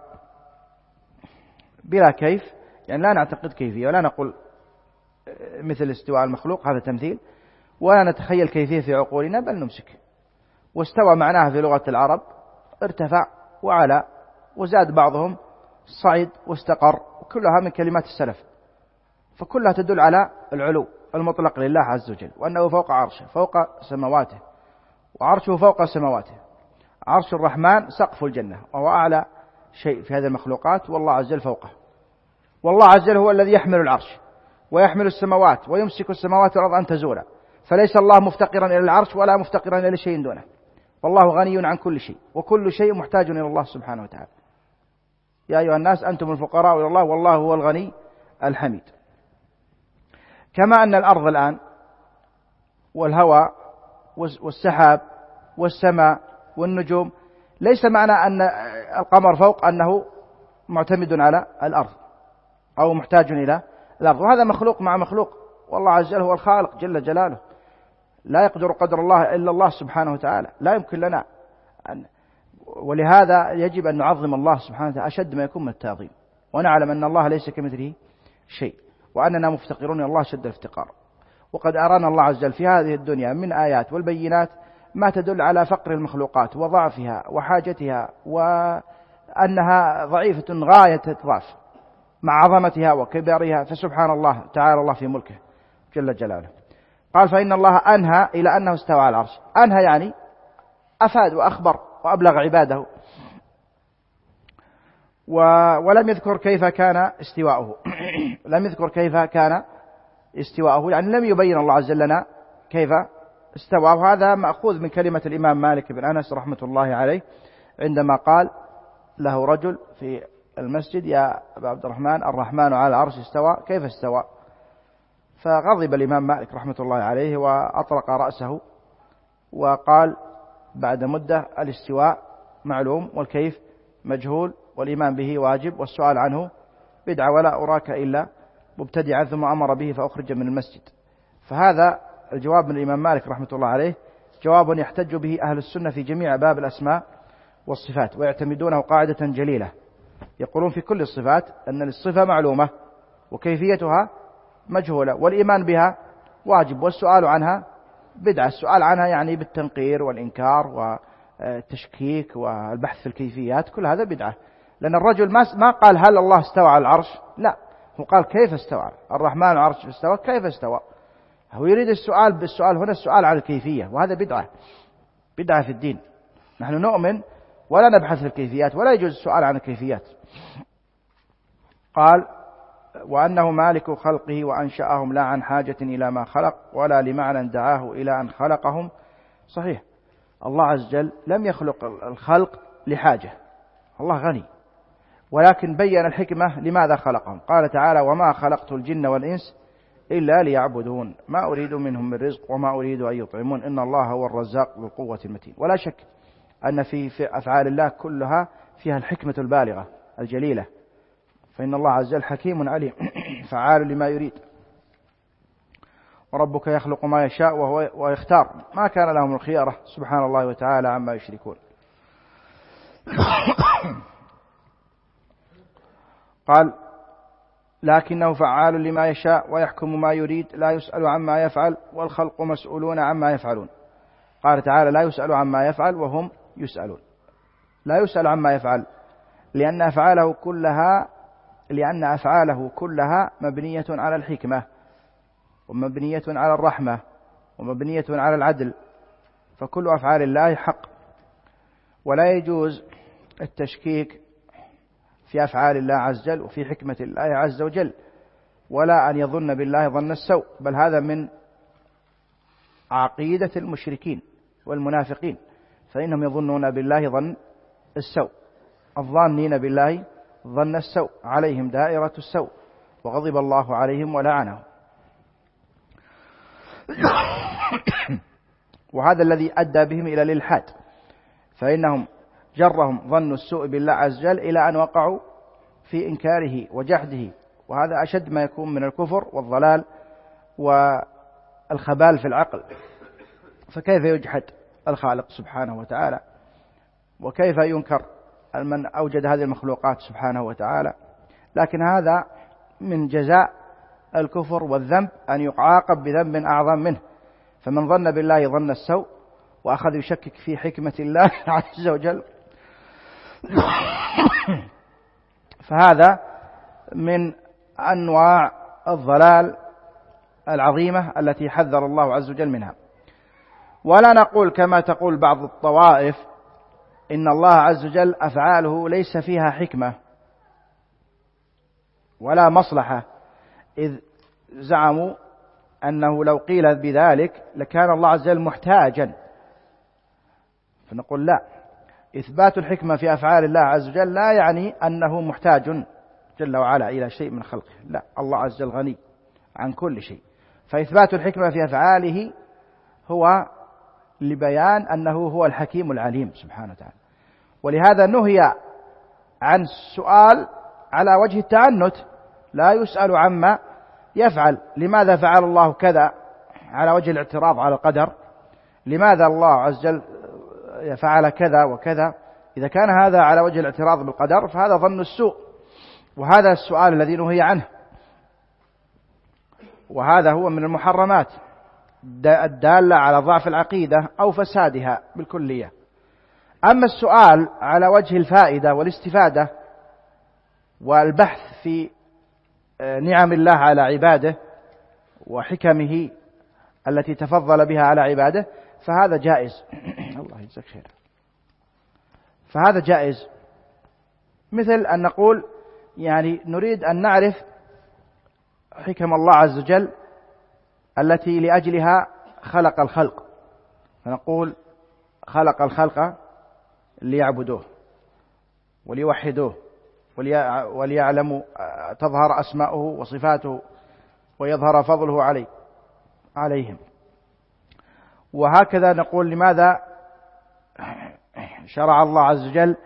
كيف يعني لا نعتقد كيفية، ولا نقول مثل استواء المخلوق هذا تمثيل، ولا نتخيل كيفية في عقولنا، بل نمسك. واستوى معناها في لغة العرب ارتفع وعلى، وزاد بعضهم صعد واستقر، وكلها من كلمات السلف، فكلها تدل على العلو المطلق لله عز وجل، وأنه فوق عرشه فوق سماواته، وعرشه فوق سماواته. عرش الرحمن سقف الجنة، وهو أعلى شيء في هذه المخلوقات، والله عز وجل فوقه. والله عز وجل هو الذي يحمل العرش ويحمل السماوات ويمسك السماوات والأرض أن تزولا، فليس الله مفتقرا إلى العرش ولا مفتقرا إلى شيء دونه، والله غني عن كل شيء، وكل شيء محتاج إلى الله سبحانه وتعالى. يا أيها الناس أنتم الفقراء إلى الله والله هو الغني الحميد. كما أن الأرض الآن والهواء والسحاب والسماء والنجوم ليس معنى أن القمر فوق أنه معتمد على الأرض أو محتاج إلى الأرض، وهذا مخلوق مع مخلوق، والله عز وجل هو الخالق جل جلاله، لا يقدر قدر الله إلا الله سبحانه وتعالى، لا يمكن لنا أن، ولهذا يجب أن نعظم الله سبحانه وتعالى أشد ما يكون من التعظيم، ونعلم أن الله ليس كمثله شيء، وأننا مفتقرون إلى الله شد الافتقار. وقد أرانا الله عز وجل في هذه الدنيا من آيات والبينات ما تدل على فقر المخلوقات وضعفها وحاجتها وأنها ضعيفة غاية الضعف مع عظمتها وكبرها، فسبحان الله تعالى الله في ملكه جل جلاله. قال فإن الله أنهى إلى أنه استوى على العرش، أنهى يعني أفاد وأخبر وأبلغ عباده، ولم يذكر كيف كان استواؤه لم يذكر كيف كان استواؤه، يعني لم يبين الله عز وجل لنا كيف استوى. وهذا مأخوذ من كلمة الإمام مالك بن أنس رحمة الله عليه عندما قال له رجل في المسجد يا أبا عبد الرحمن الرحمن على العرش استوى كيف استوى؟ فغضب الإمام مالك رحمة الله عليه وأطرق رأسه وقال بعد مدة الاستواء معلوم والكيف مجهول والإيمان به واجب والسؤال عنه بدعة ولا أراك إلا مبتدعا، ثم أمر به فأخرج من المسجد. فهذا الجواب من الإمام مالك رحمة الله عليه جواب يحتج به أهل السنة في جميع باب الأسماء والصفات، ويعتمدونه قاعدة جليلة، يقولون في كل الصفات أن الصفة معلومة وكيفيتها مجهولة والإيمان بها واجب والسؤال عنها بدعة. السؤال عنها يعني بالتنقير والإنكار والتشكيك والبحث في الكيفيات، كل هذا بدعة، لأن الرجل ما قال هل الله استوى على العرش، لا، هو قال كيف استوى الرحمن على العرش استوى كيف استوى، هو يريد السؤال بالسؤال هنا السؤال عن الكيفية، وهذا بدعة بدعة في الدين. نحن نؤمن ولا نبحث في الكيفيات، ولا يجوز السؤال عن الكيفيات. قال وأنه مالك خلقه وأنشأهم لا عن حاجة إلى ما خلق ولا لمعنى دعاه إلى أن خلقهم. صحيح الله عز وجل لم يخلق الخلق لحاجة، الله غني، ولكن بين الحكمة لماذا خلقهم. قال تعالى وما خلقت الجن والإنس إلا ليعبدون ما أريد منهم من رزق وما أريد أن يطعمون إن الله هو الرزاق ذو القوة المتين. ولا شك أن في أفعال الله كلها فيها الحكمة البالغة الجليلة، فإن الله عز وجل حكيم عليم فعال لما يريد. وربك يخلق ما يشاء وهو ويختار ما كان لهم الخيارة سبحان الله وتعالى عما يشركون. قال لكنه فعال لما يشاء ويحكم ما يريد لا يسأل عما يفعل والخلق مسؤولون عما يفعلون. قال تعالى لا يسأل عما يفعل وهم يسألون، لا يسأل عما يفعل لأن أفعاله كلها لأن أفعاله كلها مبنية على الحكمة ومبنية على الرحمة ومبنية على العدل، فكل أفعال الله حق، ولا يجوز التشكيك في أفعال الله عز وجل وفي حكمة الله عز وجل، ولا أن يظن بالله ظن السوء، بل هذا من عقيدة المشركين والمنافقين، فإنهم يظنون بالله ظن السوء، الظانين بالله ظن السوء عليهم دائرة السوء وغضب الله عليهم ولعنهم. وهذا الذي أدى بهم إلى الإلحاد، فإنهم جرهم ظن السوء بالله عز وجل إلى أن وقعوا في إنكاره وجحده، وهذا أشد ما يكون من الكفر والضلال والخبال في العقل. فكيف يجحد الخالق سبحانه وتعالى، وكيف ينكر من أوجد هذه المخلوقات سبحانه وتعالى؟ لكن هذا من جزاء الكفر والذنب أن يعاقب بذنب أعظم منه. فمن ظن بالله ظن السوء وأخذ يشكك في حكمة الله عز وجل فهذا من أنواع الضلال العظيمة التي حذر الله عز وجل منها. ولا نقول كما تقول بعض الطوائف إن الله عز وجل أفعاله ليس فيها حكمة ولا مصلحة، إذ زعموا أنه لو قيل بذلك لكان الله عز وجل محتاجا، فنقول لا، إثبات الحكمة في أفعال الله عز وجل لا يعني أنه محتاج جل وعلا إلى شيء من خلقه، لا، الله عز وجل غني عن كل شيء. فإثبات الحكمة في أفعاله هو لبيان أنه هو الحكيم العليم سبحانه وتعالى. ولهذا نهي عن السؤال على وجه التعنت، لا يسأل عما يفعل. لماذا فعل الله كذا على وجه الاعتراض على القدر؟ لماذا الله عز وجل فعل كذا وكذا؟ إذا كان هذا على وجه الاعتراض بالقدر فهذا ظن السوء، وهذا السؤال الذي نهي عنه، وهذا هو من المحرمات الدالة على ضعف العقيدة أو فسادها بالكلية. أما السؤال على وجه الفائدة والاستفادة والبحث في نعم الله على عباده وحكمه التي تفضل بها على عباده فهذا جائز. الله يجزاك خير. فهذا جائز، مثل أن نقول يعني نريد أن نعرف حكم الله عز وجل التي لأجلها خلق الخلق، فنقول خلق الخلق ليعبدوه وليوحدوه وليعلموا تظهر أسماؤه وصفاته ويظهر فضله عليه عليهم. وهكذا نقول لماذا شرع الله عز وجل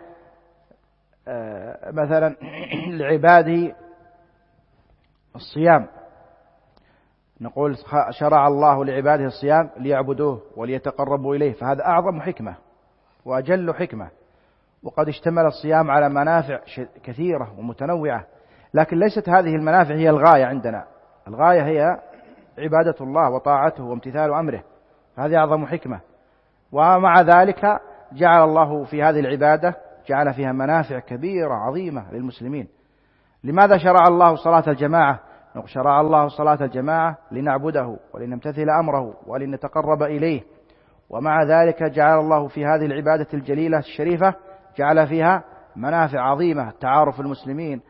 مثلا لعباده الصيام، نقول شرع الله لعباده الصيام ليعبدوه وليتقربوا إليه، فهذا أعظم حكمة وأجل حكمة. وقد اشتمل الصيام على منافع كثيرة ومتنوعة، لكن ليست هذه المنافع هي الغاية عندنا، الغاية هي عبادة الله وطاعته وامتثال أمره، فهذه أعظم حكمة. ومع ذلك جعل الله في هذه العبادة جعل فيها منافع كبيرة عظيمة للمسلمين. لماذا شرع الله صلاة الجماعة؟ شرع الله صلاة الجماعة لنعبده ولنمتثل أمره ولنتقرب إليه، ومع ذلك جعل الله في هذه العبادة الجليلة الشريفة جعل فيها منافع عظيمة، تعارف المسلمين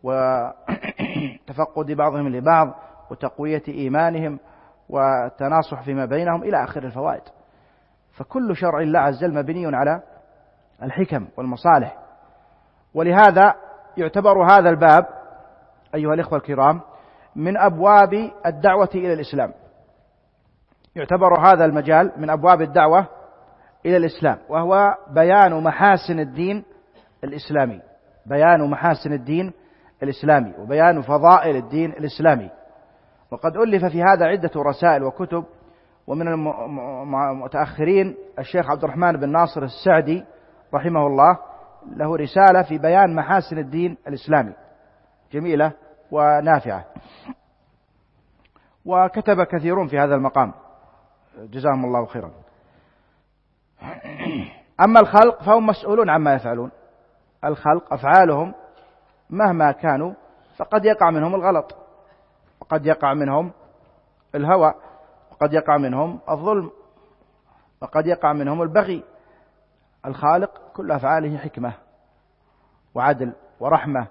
وتفقد بعضهم لبعض وتقوية إيمانهم والتناصح فيما بينهم إلى آخر الفوائد. فكل شرع الله عز وجل مبني على الحكم والمصالح. ولهذا يعتبر هذا الباب أيها الإخوة الكرام من أبواب الدعوة إلى الإسلام، يعتبر هذا المجال من أبواب الدعوة إلى الإسلام، وهو بيان محاسن الدين الإسلامي، بيان محاسن الدين الإسلامي وبيان فضائل الدين الإسلامي. وقد ألف في هذا عدة رسائل وكتب، ومن المتأخرين الشيخ عبد الرحمن بن ناصر السعدي رحمه الله له رسالة في بيان محاسن الدين الإسلامي جميلة ونافعة، وكتب كثيرون في هذا المقام جزاهم الله خيرا. أما الخلق فهم مسؤولون عما يفعلون، الخلق أفعالهم مهما كانوا فقد يقع منهم الغلط، وقد يقع منهم الهوى، وقد يقع منهم الظلم، وقد يقع منهم البغي. الخالق كل أفعاله حكمة وعدل ورحمة،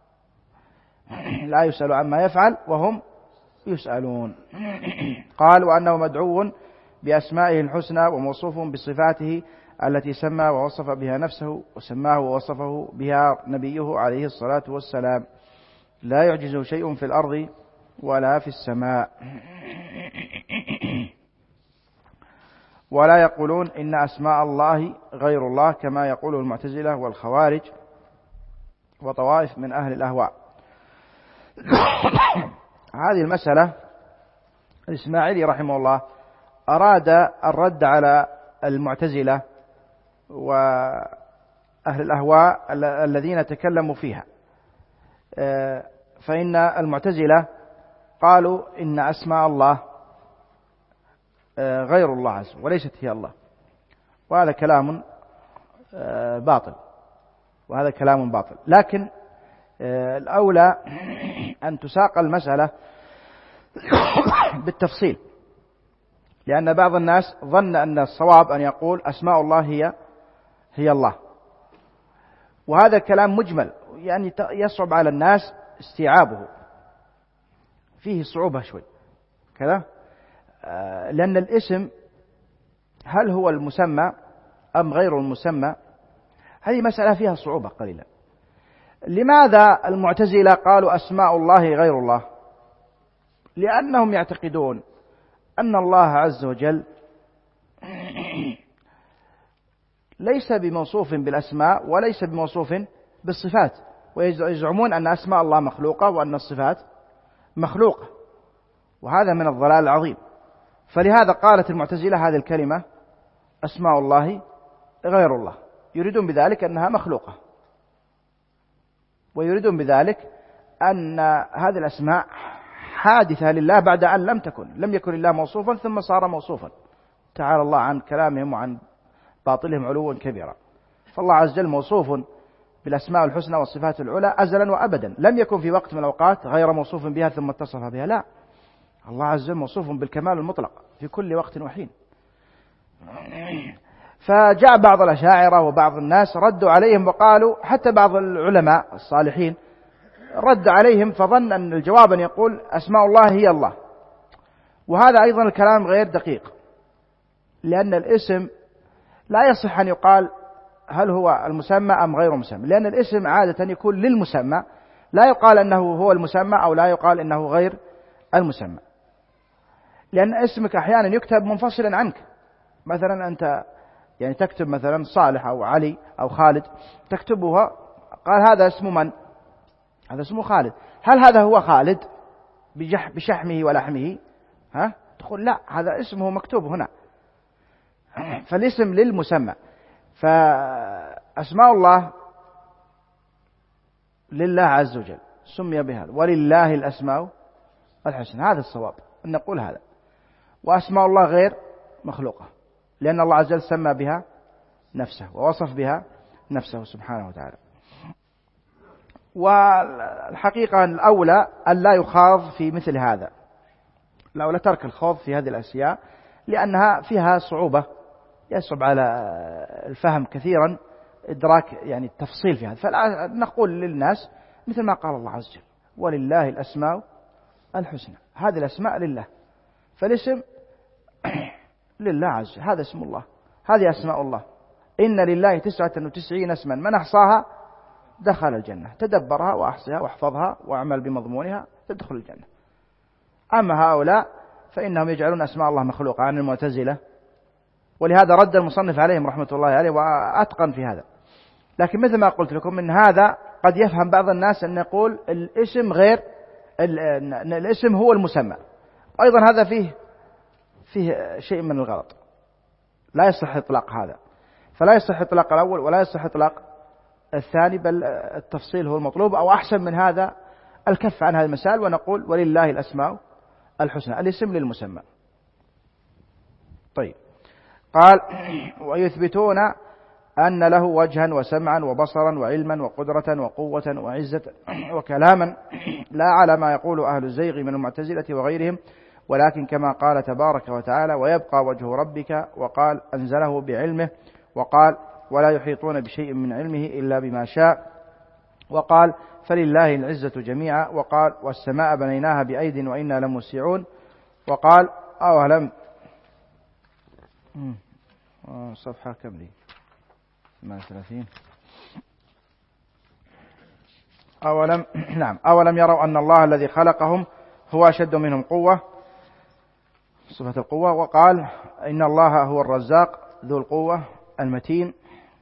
لا يسأل عما يفعل وهم يسألون. قال وأنه مدعو بأسمائه الحسنى وموصوف بصفاته التي سمى ووصف بها نفسه وسماه ووصفه بها نبيه عليه الصلاة والسلام، لا يعجزه شيء في الأرض ولا في السماء. ولا يقولون إن أسماء الله غير الله كما يقوله المعتزلة والخوارج وطوائف من أهل الأهواء. هذه المسألة الإسماعيلي رحمه الله أراد الرد على المعتزلة وأهل الأهواء الذين تكلموا فيها، فإن المعتزلة قالوا إن أسماء الله غير الله عز وجل وليست هي الله، وهذا كلام باطل، وهذا كلام باطل. لكن الأولى أن تساق المسألة بالتفصيل، لأن بعض الناس ظن أن الصواب أن يقول أسماء الله هي هي الله، وهذا كلام مجمل يعني يصعب على الناس استيعابه، فيه صعوبة شوي كذا. لأن الاسم هل هو المسمى أم غير المسمى، هذه مسألة فيها صعوبة قليلا. لماذا المعتزلة قالوا أسماء الله غير الله؟ لأنهم يعتقدون أن الله عز وجل ليس بموصوف بالأسماء وليس بموصوف بالصفات، ويزعمون أن أسماء الله مخلوقة وأن الصفات مخلوقة، وهذا من الضلال العظيم. فلهذا قالت المعتزلة هذه الكلمة أسماء الله غير الله، يريدون بذلك أنها مخلوقة، ويريدون بذلك أن هذه الأسماء حادثة لله بعد أن لم تكن لم يكن الله موصوفا ثم صار موصوفا. تعالى الله عن كلامهم وعن باطلهم علوا كبيرا. فالله عز وجل موصوف بالأسماء الحسنى والصفات العلى أزلا وأبدا، لم يكن في وقت من الأوقات غير موصوف بها ثم اتصف بها، لا، الله عز وجل موصوف بالكمال المطلق في كل وقت وحين. فجاء بعض الأشاعرة وبعض الناس ردوا عليهم وقالوا، حتى بعض العلماء الصالحين رد عليهم فظن أن الجواب أن يقول أسماء الله هي الله، وهذا أيضا الكلام غير دقيق، لأن الاسم لا يصح أن يقال هل هو المسمى أم غير المسمى، لأن الاسم عادة يكون للمسمى، لا يقال أنه هو المسمى أو لا يقال أنه غير المسمى، لأن اسمك أحيانا يكتب منفصلا عنك. مثلا أنت يعني تكتب مثلا صالح أو علي أو خالد، تكتبها قال هذا اسم من؟ هذا اسمه خالد. هل هذا هو خالد بشحمه ولحمه؟ ها؟ تقول لا، هذا اسمه مكتوب هنا. فالاسم للمسمى. فأسماء الله لله عز وجل سمي بهذا، ولله الأسماء الحسنى، هذا الصواب أن نقول هذا. وأسماء الله غير مخلوقة، لأن الله عز وجل سمى بها نفسه ووصف بها نفسه سبحانه وتعالى. والحقيقة الأولى أن لا يخاض في مثل هذا، الأولى ترك الخوض في هذه الأشياء، لأنها فيها صعوبة، يصعب على الفهم كثيرا إدراك يعني التفصيل في هذا. فنقول للناس مثل ما قال الله عز وجل ولله الأسماء الحسنى، هذه الأسماء لله، فالاسم لله عز وجل، هذا اسم الله، هذه أسماء الله. إن لله تسعة وتسعين اسما من أحصاها دخل الجنة، تدبرها وأحصها واحفظها واعمل بمضمونها تدخل الجنة. أما هؤلاء فإنهم يجعلون أسماء الله مخلوقة عن المعتزلة، ولهذا رد المصنف عليهم رحمة الله عليه وأتقن في هذا. لكن مثل ما قلت لكم من هذا قد يفهم بعض الناس أن يقول الاسم غير الاسم هو المسمى، أيضا هذا فيه فيه شيء من الغلط، لا يصح إطلاق هذا، فلا يصح إطلاق الأول ولا يصح إطلاق الثاني، بل التفصيل هو المطلوب، أو أحسن من هذا الكف عن هذه المسائل ونقول ولله الأسماء الحسنى، الاسم للمسمى. طيب، قال ويثبتون أن له وجها وسمعا وبصرا وعلما وقدرة وقوة وعزة وكلاما، لا على ما يقول أهل الزيغ من المعتزلة وغيرهم، ولكن كما قال تبارك وتعالى ويبقى وجه ربك، وقال أنزله بعلمه، وقال ولا يحيطون بشيء من علمه إلا بما شاء، وقال فلله العزة جميعا، وقال والسماء بنيناها بأيد وإنا لموسعون، وقال أولم صفحة كم لي ثمانية وثلاثين أولم نعم أولم يروا أن الله الذي خلقهم هو أشد منهم قوة، صفة القوة، وقال إن الله هو الرزاق ذو القوة المتين.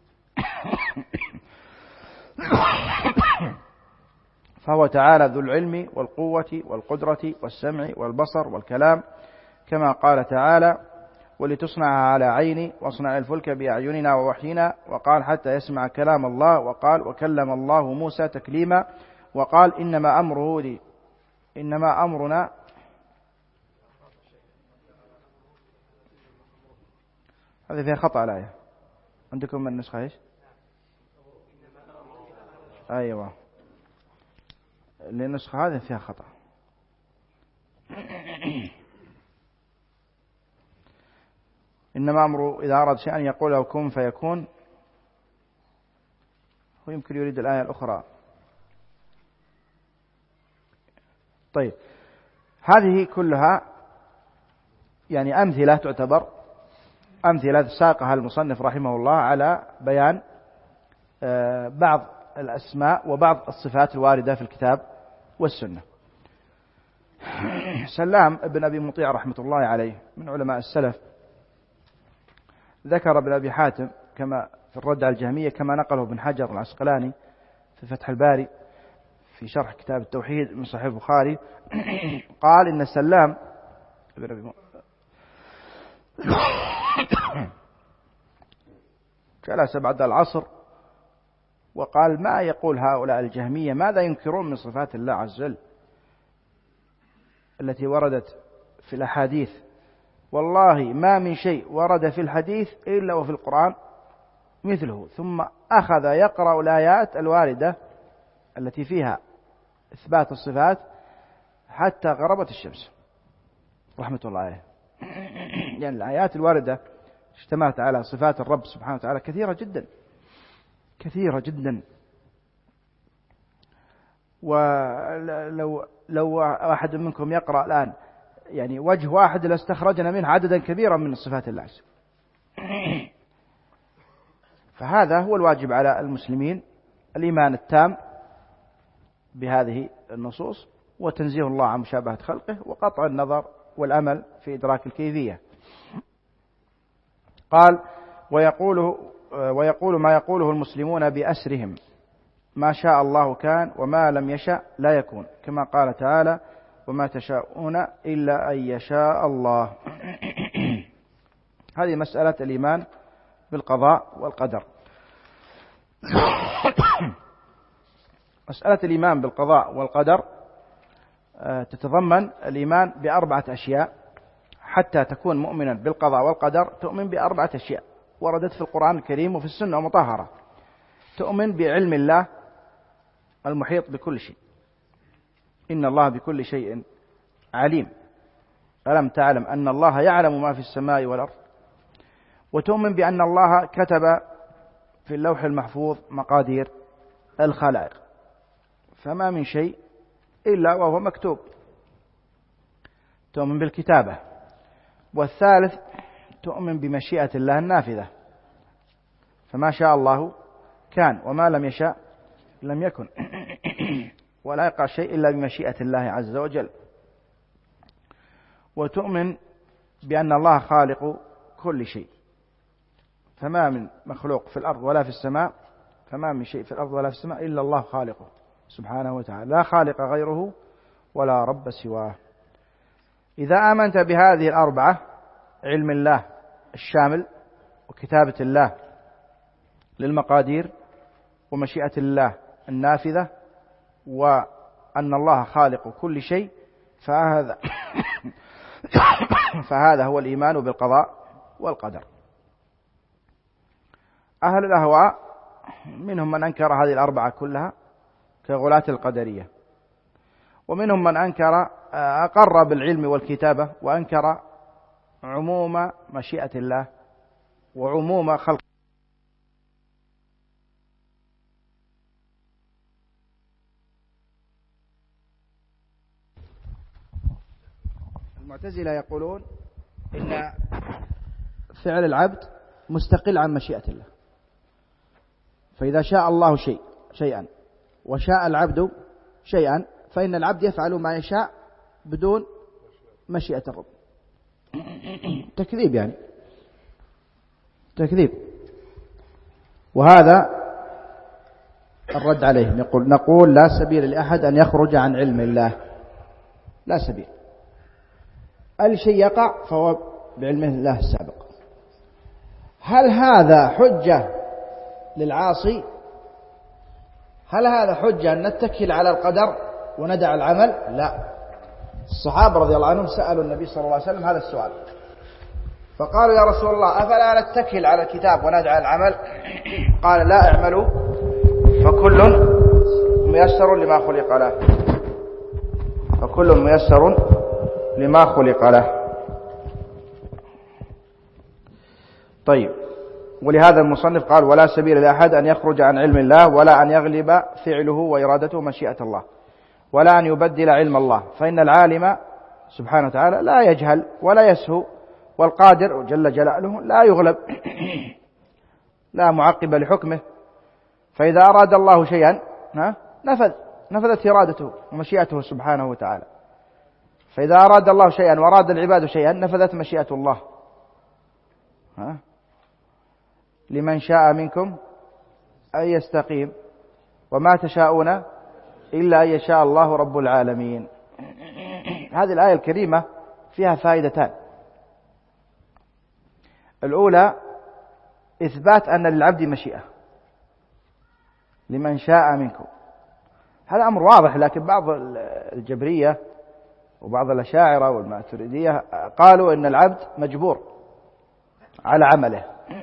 فهو تعالى ذو العلم والقوة والقدرة والسمع والبصر والكلام، كما قال تعالى ولتصنع على عيني واصنع الفلك بأعيننا ووحينا، وقال حتى يسمع كلام الله، وقال وكلم الله موسى تكليما، وقال إنما أمره لي إنما أمرنا هذا فيها خطأ الآية عندكم من النسخة إيش؟ أيوة، النسخة هذه فيها خطأ. إنما أمره إذا أراد شيئا يقول له كن فيكون، ويمكن يريد الآية الأخرى. طيب، هذه كلها يعني أمثلة تعتبر أمثلة ساقها المصنف رحمه الله على بيان بعض الأسماء وبعض الصفات الواردة في الكتاب والسنة. سلام بن أبي مطيع رحمة الله عليه من علماء السلف، ذكر ابن أبي حاتم كما في الرد على الجهمية كما نقله ابن حجر العسقلاني في فتح الباري في شرح كتاب التوحيد من صحيح البخاري، قال إن سلام بن أبي جلس بعد العصر وقال: ما يقول هؤلاء الجهمية؟ ماذا ينكرون من صفات الله عز وجل التي وردت في الأحاديث؟ والله ما من شيء ورد في الحديث إلا وفي القرآن مثله. ثم أخذ يقرأ الآيات الواردة التي فيها إثبات الصفات حتى غربت الشمس رحمة الله عليه. يعني الآيات الواردة اشتملت على صفات الرب سبحانه وتعالى كثيرة جدا كثيرة جدا، ولو لو واحد منكم يقرأ الآن يعني وجه واحد لاستخرجنا منه عددا كبيرا من الصفات الله. فهذا هو الواجب على المسلمين، الإيمان التام بهذه النصوص وتنزيه الله عن مشابهة خلقه وقطع النظر والأمل في إدراك الكيفية. قال: ويقول ويقول ما يقوله المسلمون بأسرهم: ما شاء الله كان وما لم يشاء لا يكون، كما قال تعالى: وما تشاءون إلا أن يشاء الله. هذه مسألة الإيمان بالقضاء والقدر. مسألة الإيمان بالقضاء والقدر تتضمن الإيمان بأربعة أشياء. حتى تكون مؤمنا بالقضاء والقدر تؤمن بأربعة أشياء وردت في القرآن الكريم وفي السنة المطهرة. تؤمن بعلم الله المحيط بكل شيء، إن الله بكل شيء عليم، ألم تعلم أن الله يعلم ما في السماء والأرض. وتؤمن بأن الله كتب في اللوح المحفوظ مقادير الخلائق، فما من شيء إلا وهو مكتوب. تؤمن بالكتابة. والثالث تؤمن بمشيئة الله النافذة، فما شاء الله كان وما لم يشاء لم يكن، ولا يقع شيء إلا بمشيئة الله عز وجل. وتؤمن بأن الله خالق كل شيء، فما من مخلوق في الأرض ولا في السماء فما من شيء في الأرض ولا في السماء إلا الله خالقه سبحانه وتعالى، لا خالق غيره ولا رب سواه. إذا آمنت بهذه الأربعة: علم الله الشامل، وكتابة الله للمقادير، ومشيئة الله النافذة، وأن الله خالق كل شيء، فهذا فهذا هو الإيمان بالقضاء والقدر. أهل الأهواء منهم من أنكر هذه الأربعة كلها كغلاة القدرية، ومنهم من أنكر أقر بالعلم والكتابة وأنكر عموم مشيئة الله وعموم خلق. المعتزلة يقولون إن فعل العبد مستقل عن مشيئة الله، فإذا شاء الله شيء شيئا وشاء العبد شيئا فإن العبد يفعل ما يشاء بدون مشيئة الرب. تكذيب، يعني تكذيب. وهذا الرد عليهم. يقول نقول لا سبيل لأحد أن يخرج عن علم الله، لا سبيل. الشيء يقع فهو بعلم الله السابق. هل هذا حجة للعاصي؟ هل هذا حجة أن نتكل على القدر وندع العمل؟ لا. الصحابة رضي الله عنهم سألوا النبي صلى الله عليه وسلم هذا السؤال، فقالوا: يا رسول الله أفلا نتكل على الكتاب وندع العمل؟ قال: لا، اعملوا فكل ميسر لما خلق له، فكل ميسر لما خلق له. طيب، ولهذا المصنف قال: ولا سبيل لأحد أن يخرج عن علم الله، ولا أن يغلب فعله وإرادته مشيئة الله، ولا أن يبدل علم الله، فإن العالم سبحانه وتعالى لا يجهل ولا يسهو والقادر جل جلاله لا يغلب، لا معقب لحكمه، فإذا أراد الله شيئا نفذ نفذت إرادته ومشيئته سبحانه وتعالى، فإذا أراد الله شيئا وأراد العباد شيئا نفذت مشيئة الله. ها؟ لمن شاء منكم أن يستقيم وما تشاءون إلا أن يشاء الله رب العالمين. هذه الآية الكريمة فيها فائدتان. الأولى إثبات أن للعبد مشيئة، لمن شاء منكم، هذا أمر واضح، لكن بعض الجبرية وبعض الأشاعرة والماتريدية قالوا إن العبد مجبور على عمله.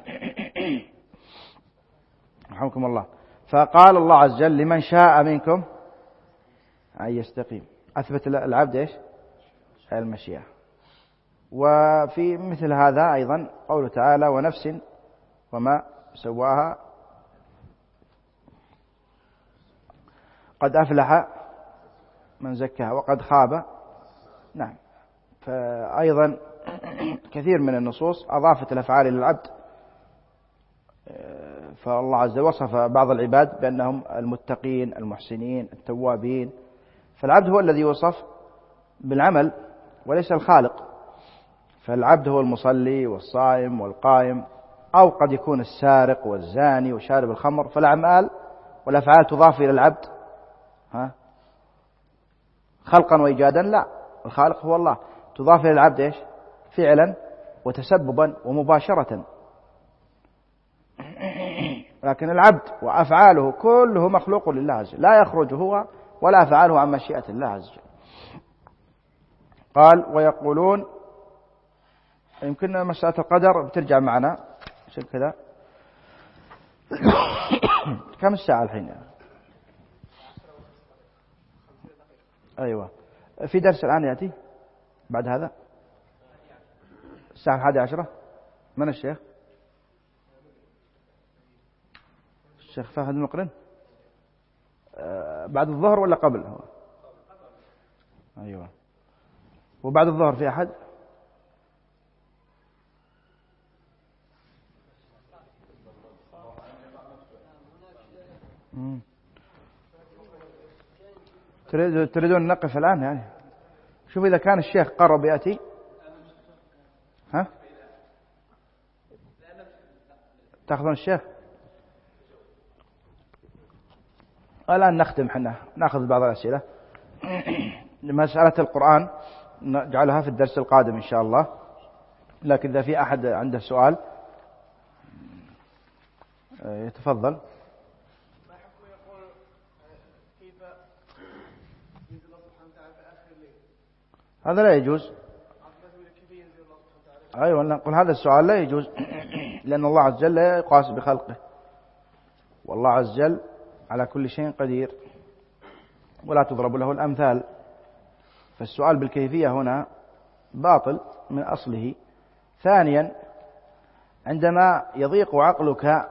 رحمكم الله. فقال الله عز وجل لمن شاء منكم أن يستقيم، أثبت العبد إيش؟ المشيئة. وفي مثل هذا أيضا قوله تعالى ونفس وما سواها قد أفلح من زكاها وقد خاب. نعم. فأيضا كثير من النصوص أضافت الأفعال للعبد، فالله عز وجل وصف بعض العباد بأنهم المتقين المحسنين التوابين، فالعبد هو الذي يوصف بالعمل وليس الخالق. فالعبد هو المصلي والصائم والقائم، أو قد يكون السارق والزاني وشارب الخمر، فالأعمال والأفعال تضاف إلى العبد ها خلقا وإيجادا، لا، الخالق هو الله، تضاف إلى العبد إيش؟ فعلا وتسببا ومباشرة. لكن العبد وأفعاله كله مخلوق لله عز وجل، لا يخرج هو ولا أفعاله عن مشيئة الله عز وجل. قال ويقولون، يمكن مسألة القدر بترجع معنا عشان كذا. كم الساعة الحين يعني؟ أيوة، في درس الآن يأتي بعد هذا الساعة الحادية عشرة. من الشيخ؟ الشيخ فهد المقرن. أه بعد الظهر ولا قبل هو؟ أيوة. وبعد الظهر في أحد؟ مم. تريدون نقف الآن يعني؟ شوف إذا كان الشيخ قرب يأتي ها تأخذون الشيخ. الآن نختم حنا، نأخذ بعض الأسئلة. مسألة القرآن نجعلها في الدرس القادم إن شاء الله، لكن إذا في أحد عنده سؤال يتفضل. هذا لا يجوز. أيوة نقول هذا السؤال لا يجوز، لأن الله عز وجل لا يقاس بخلقه، والله عز وجل على كل شيء قدير ولا تضرب له الأمثال، فالسؤال بالكيفية هنا باطل من أصله. ثانيا، عندما يضيق عقلك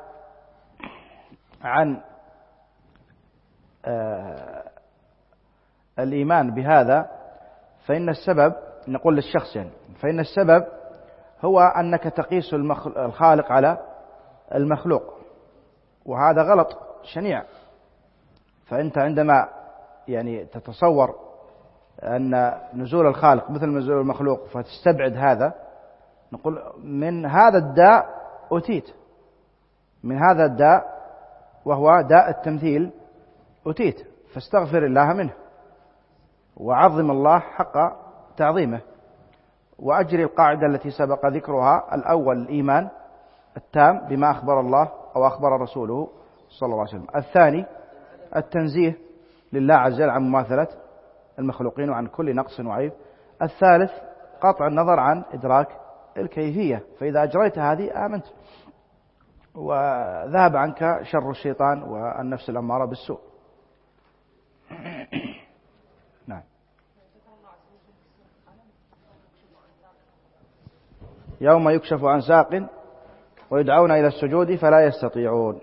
عن آه الإيمان بهذا، فإن السبب، نقول للشخص يعني، فإن السبب هو أنك تقيس الخالق على المخلوق، وهذا غلط شنيع. فأنت عندما يعني تتصور أن نزول الخالق مثل نزول المخلوق فتستبعد هذا، نقول من هذا الداء أتيت، من هذا الداء وهو داء التمثيل أتيت، فاستغفر الله منه وعظم الله حق تعظيمه، وأجري القاعدة التي سبق ذكرها. الأول الإيمان التام بما أخبر الله أو أخبر رسوله صلى الله عليه وسلم. الثاني التنزيه لله عز وجل عن مماثلة المخلوقين وعن كل نقص وعيب. الثالث قطع النظر عن إدراك الكيفية، فإذا أجريت هذه آمنت وذهب عنك شر الشيطان والنفس الأمارة بالسوء. نعم. يوم يكشف عن ساق ويدعون إلى السجود فلا يستطيعون.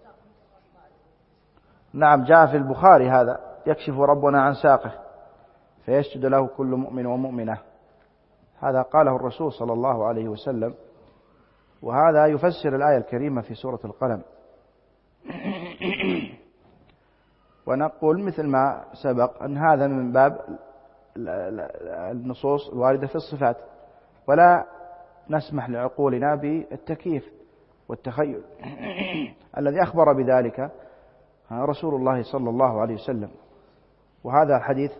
نعم، جاء في البخاري هذا، يكشف ربنا عن ساقه فيسجد له كل مؤمن ومؤمنة. هذا قاله الرسول صلى الله عليه وسلم، وهذا يفسر الآية الكريمة في سورة القلم. ونقول مثل ما سبق أن هذا من باب النصوص الواردة في الصفات، ولا نسمح لعقولنا بالتكييف والتخيل الذي أخبر بذلك رسول الله صلى الله عليه وسلم. وهذا الحديث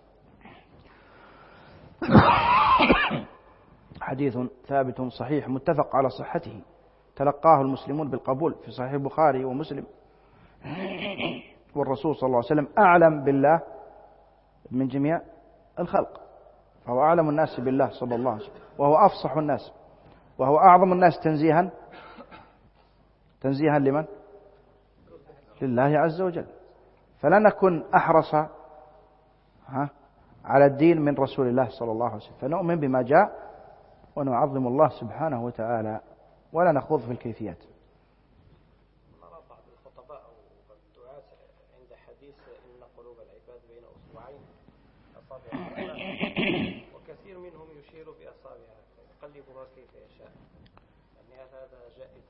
حديث ثابت صحيح متفق على صحته، تلقاه المسلمون بالقبول في صحيح البخاري ومسلم. والرسول صلى الله عليه وسلم أعلم بالله من جميع الخلق، فهو أعلم الناس بالله صلى الله عليه وسلم، وهو أفصح الناس، وهو أعظم الناس تنزيها تنزيها لمن؟ لله عز وجل. فلا نكن أحرص ها على الدين من رسول الله صلى الله عليه وسلم، فنؤمن بما جاء ونعظم الله سبحانه وتعالى ولا نخوض في الكيفيات. بعض الخطباء والدعاة عند حديث إن قلوب العباد بين أصبعين أصابع وكثير منهم يشير بأصابعه يقلبها كيف يشاء، يعني هذا جائز؟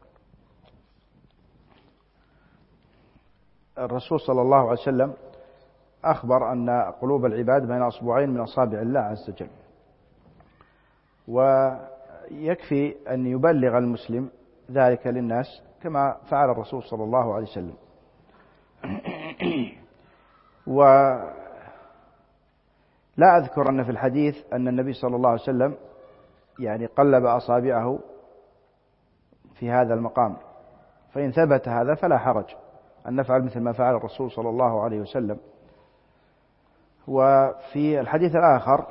الرسول صلى الله عليه وسلم أخبر أن قلوب العباد بين أصبعين من أصابع الله عز وجل، ويكفي أن يبلغ المسلم ذلك للناس كما فعل الرسول صلى الله عليه وسلم. ولا أذكر أن في الحديث أن النبي صلى الله عليه وسلم يعني قلب أصابعه في هذا المقام، فإن ثبت هذا فلا حرج أن نفعل مثل ما فعل الرسول صلى الله عليه وسلم. وفي الحديث الآخر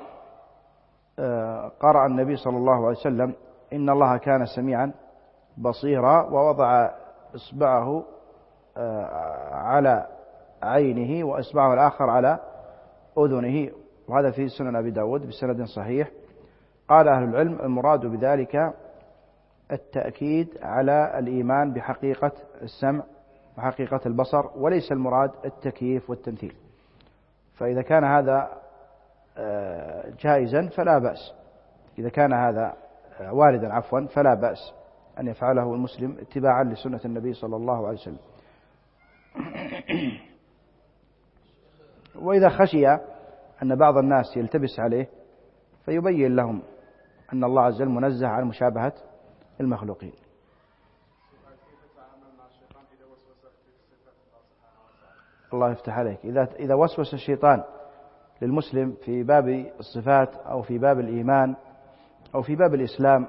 قرأ النبي صلى الله عليه وسلم إن الله كان سميعا بصيرا، ووضع إصبعه على عينه وإصبعه الآخر على أذنه، وهذا في سنن أبي داود بسند صحيح. قال أهل العلم المراد بذلك التأكيد على الإيمان بحقيقة السمع وحقيقة البصر، وليس المراد التكييف والتمثيل. فإذا كان هذا جائزا فلا بأس، إذا كان هذا واردا عفوا فلا بأس أن يفعله المسلم اتباعا لسنة النبي صلى الله عليه وسلم. وإذا خشي أن بعض الناس يلتبس عليه فيبين لهم أن الله عز وجل منزه عن مشابهة المخلوقين. الله يفتح عليك. إذا إذا وسوس الشيطان للمسلم في باب الصفات أو في باب الإيمان أو في باب الإسلام،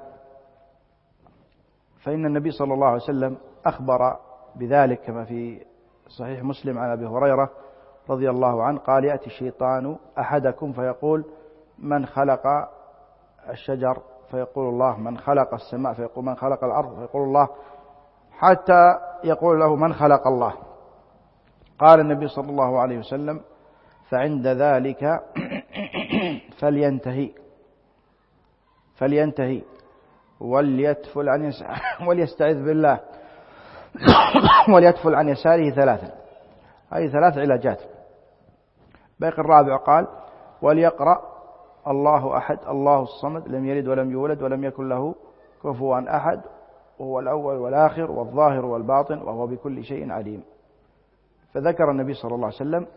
فإن النبي صلى الله عليه وسلم أخبر بذلك كما في صحيح مسلم عن أبي هريرة رضي الله عنه قال يأتي الشيطان أحدكم فيقول من خلق الشجر فيقول الله، من خلق السماء فيقول من خلق الأرض فيقول الله، حتى يقول له من خلق الله. قال النبي صلى الله عليه وسلم فعند ذلك فلينتهي فلينتهي وليتفل عن يساره وليستعذ بالله وليتفل عن يساره ثلاثا. هذه ثلاث علاجات. باقي الرابع قال وليقرأ الله أحد الله الصمد لم يلد ولم يولد ولم يكن له كفوا أحد وهو الأول والآخر والظاهر والباطن وهو بكل شيء عليم. فذكر النبي صلى الله عليه وسلم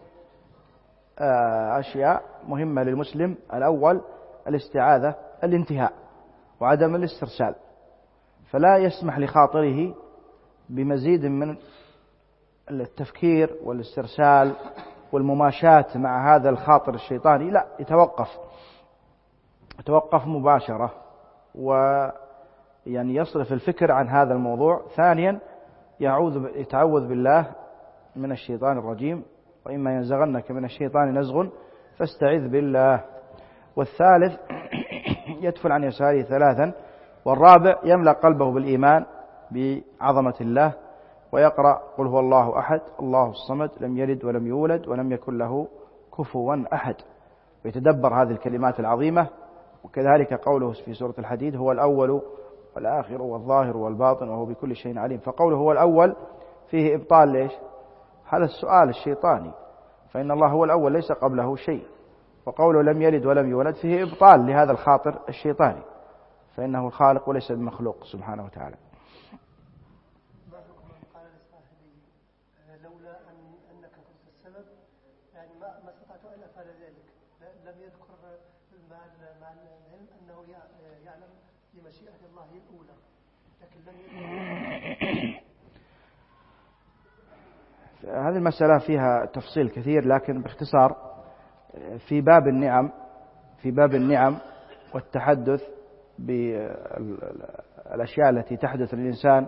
أشياء مهمة للمسلم. الأول الاستعاذة، الانتهاء وعدم الاسترسال، فلا يسمح لخاطره بمزيد من التفكير والاسترسال والمماشاة مع هذا الخاطر الشيطاني، لا، يتوقف يتوقف مباشرة ويعني يصرف الفكر عن هذا الموضوع. ثانيا يعوذ يتعوذ بالله من الشيطان الرجيم، وإما ينزغنك من الشيطان نزغ فاستعذ بالله. والثالث يدفل عن يساره ثلاثا. والرابع يملأ قلبه بالإيمان بعظمة الله ويقرأ قل هو الله أحد الله الصمد لم يلد ولم يولد ولم يكن له كفوا أحد، ويتدبر هذه الكلمات العظيمة. وكذلك قوله في سورة الحديد هو الأول والآخر والظاهر والباطن وهو بكل شيء عليم. فقوله هو الأول فيه إبطال ليش؟ هذا السؤال الشيطاني، فإن الله هو الأول ليس قبله شيء، وقوله لم يلد ولم يولد فيه إبطال لهذا الخاطر الشيطاني، فإنه الخالق وليس بمخلوق سبحانه وتعالى. لولا أن أنك كنت السبب يعني ما ما استطعت أن أفعل ذلك. لم يذكر مع مع العلم أنه يعلم بمشيئة الله الأولى، لكن لم يذكر. هذه المسألة فيها تفصيل كثير، لكن باختصار في باب النعم في باب النعم والتحدث بالأشياء التي تحدث للإنسان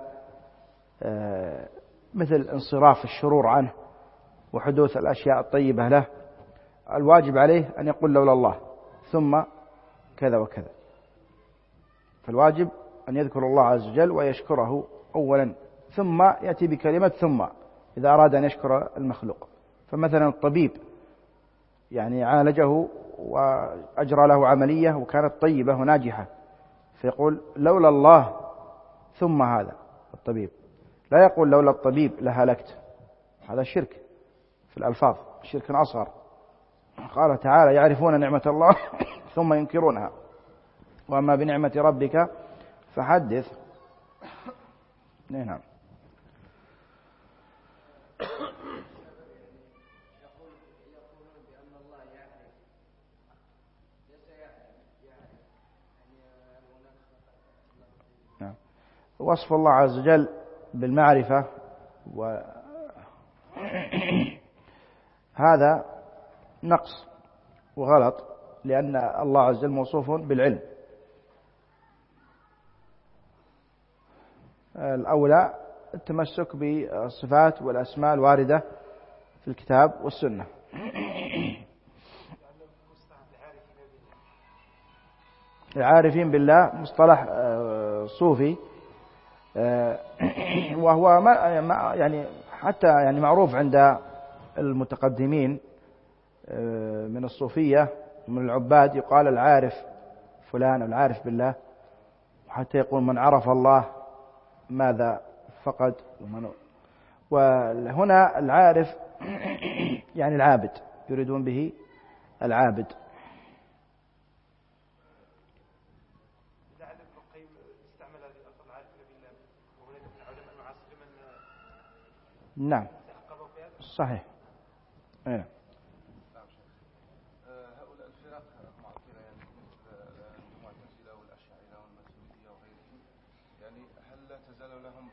مثل انصراف الشرور عنه وحدوث الأشياء الطيبة له، الواجب عليه أن يقول لولا الله ثم كذا وكذا. فالواجب أن يذكر الله عز وجل ويشكره أولا، ثم يأتي بكلمة ثم إذا أراد أن يشكر المخلوق. فمثلا الطبيب يعني عالجه وأجرى له عملية وكانت طيبة وناجحة، فيقول لولا الله ثم هذا الطبيب، لا يقول لولا الطبيب لهلكت. هذا شرك في الألفاظ، شرك أصغر. قال تعالى يعرفون نعمة الله ثم ينكرونها، وأما بنعمة ربك فحدث. نعم. وصف الله عز وجل بالمعرفة وهذا نقص وغلط، لأن الله عز وجل موصوف بالعلم. الأولى التمسك بالصفات والأسماء الواردة في الكتاب والسنة. العارفين بالله مصطلح صوفي، وهو يعني حتى يعني معروف عند المتقدمين من الصوفية ومن العباد، يقال العارف فلان العارف بالله، وحتى يقول من عرف الله ماذا فقد. وهنا العارف يعني العابد، يريدون به العابد. نعم صحيح. ايه. هؤلاء الفرق المعطلة يعني مثل المعتزلة والأشاعرة والماتريدية وغيرهم، يعني هل لا تزال لهم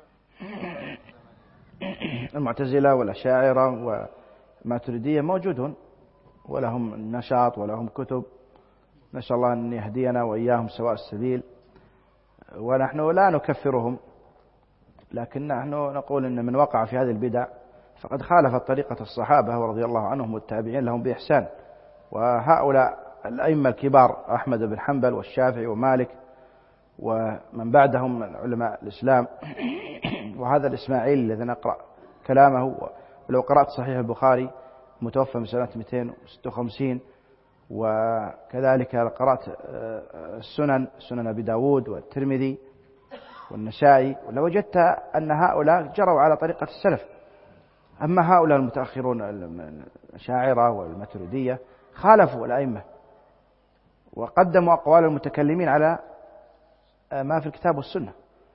بقية؟ المعتزلة والأشاعرة والماتريدية موجودون ولهم نشاط ولهم كتب، نسأل الله أن يهدينا وإياهم سواء السبيل، ونحن لا نكفرهم، لكن نحن نقول إن من وقع في هذه البدع فقد خالفت طريقة الصحابة رضي الله عنهم والتابعين لهم بإحسان. وهؤلاء الأئمة الكبار أحمد بن حنبل والشافعي ومالك ومن بعدهم من علماء الإسلام، وهذا الإسماعيلي الذي نقرأ كلامه، ولو قرأت صحيح البخاري متوفى من سنة مئتين وستة وخمسين، وكذلك قرأت السنن سنن أبي داود والترمذي والنسائي، لوجدت أن هؤلاء جروا على طريقة السلف. أما هؤلاء المتأخرون الأشاعرة والماتريدية خالفوا الأئمة وقدموا أقوال المتكلمين على ما في الكتاب والسنة،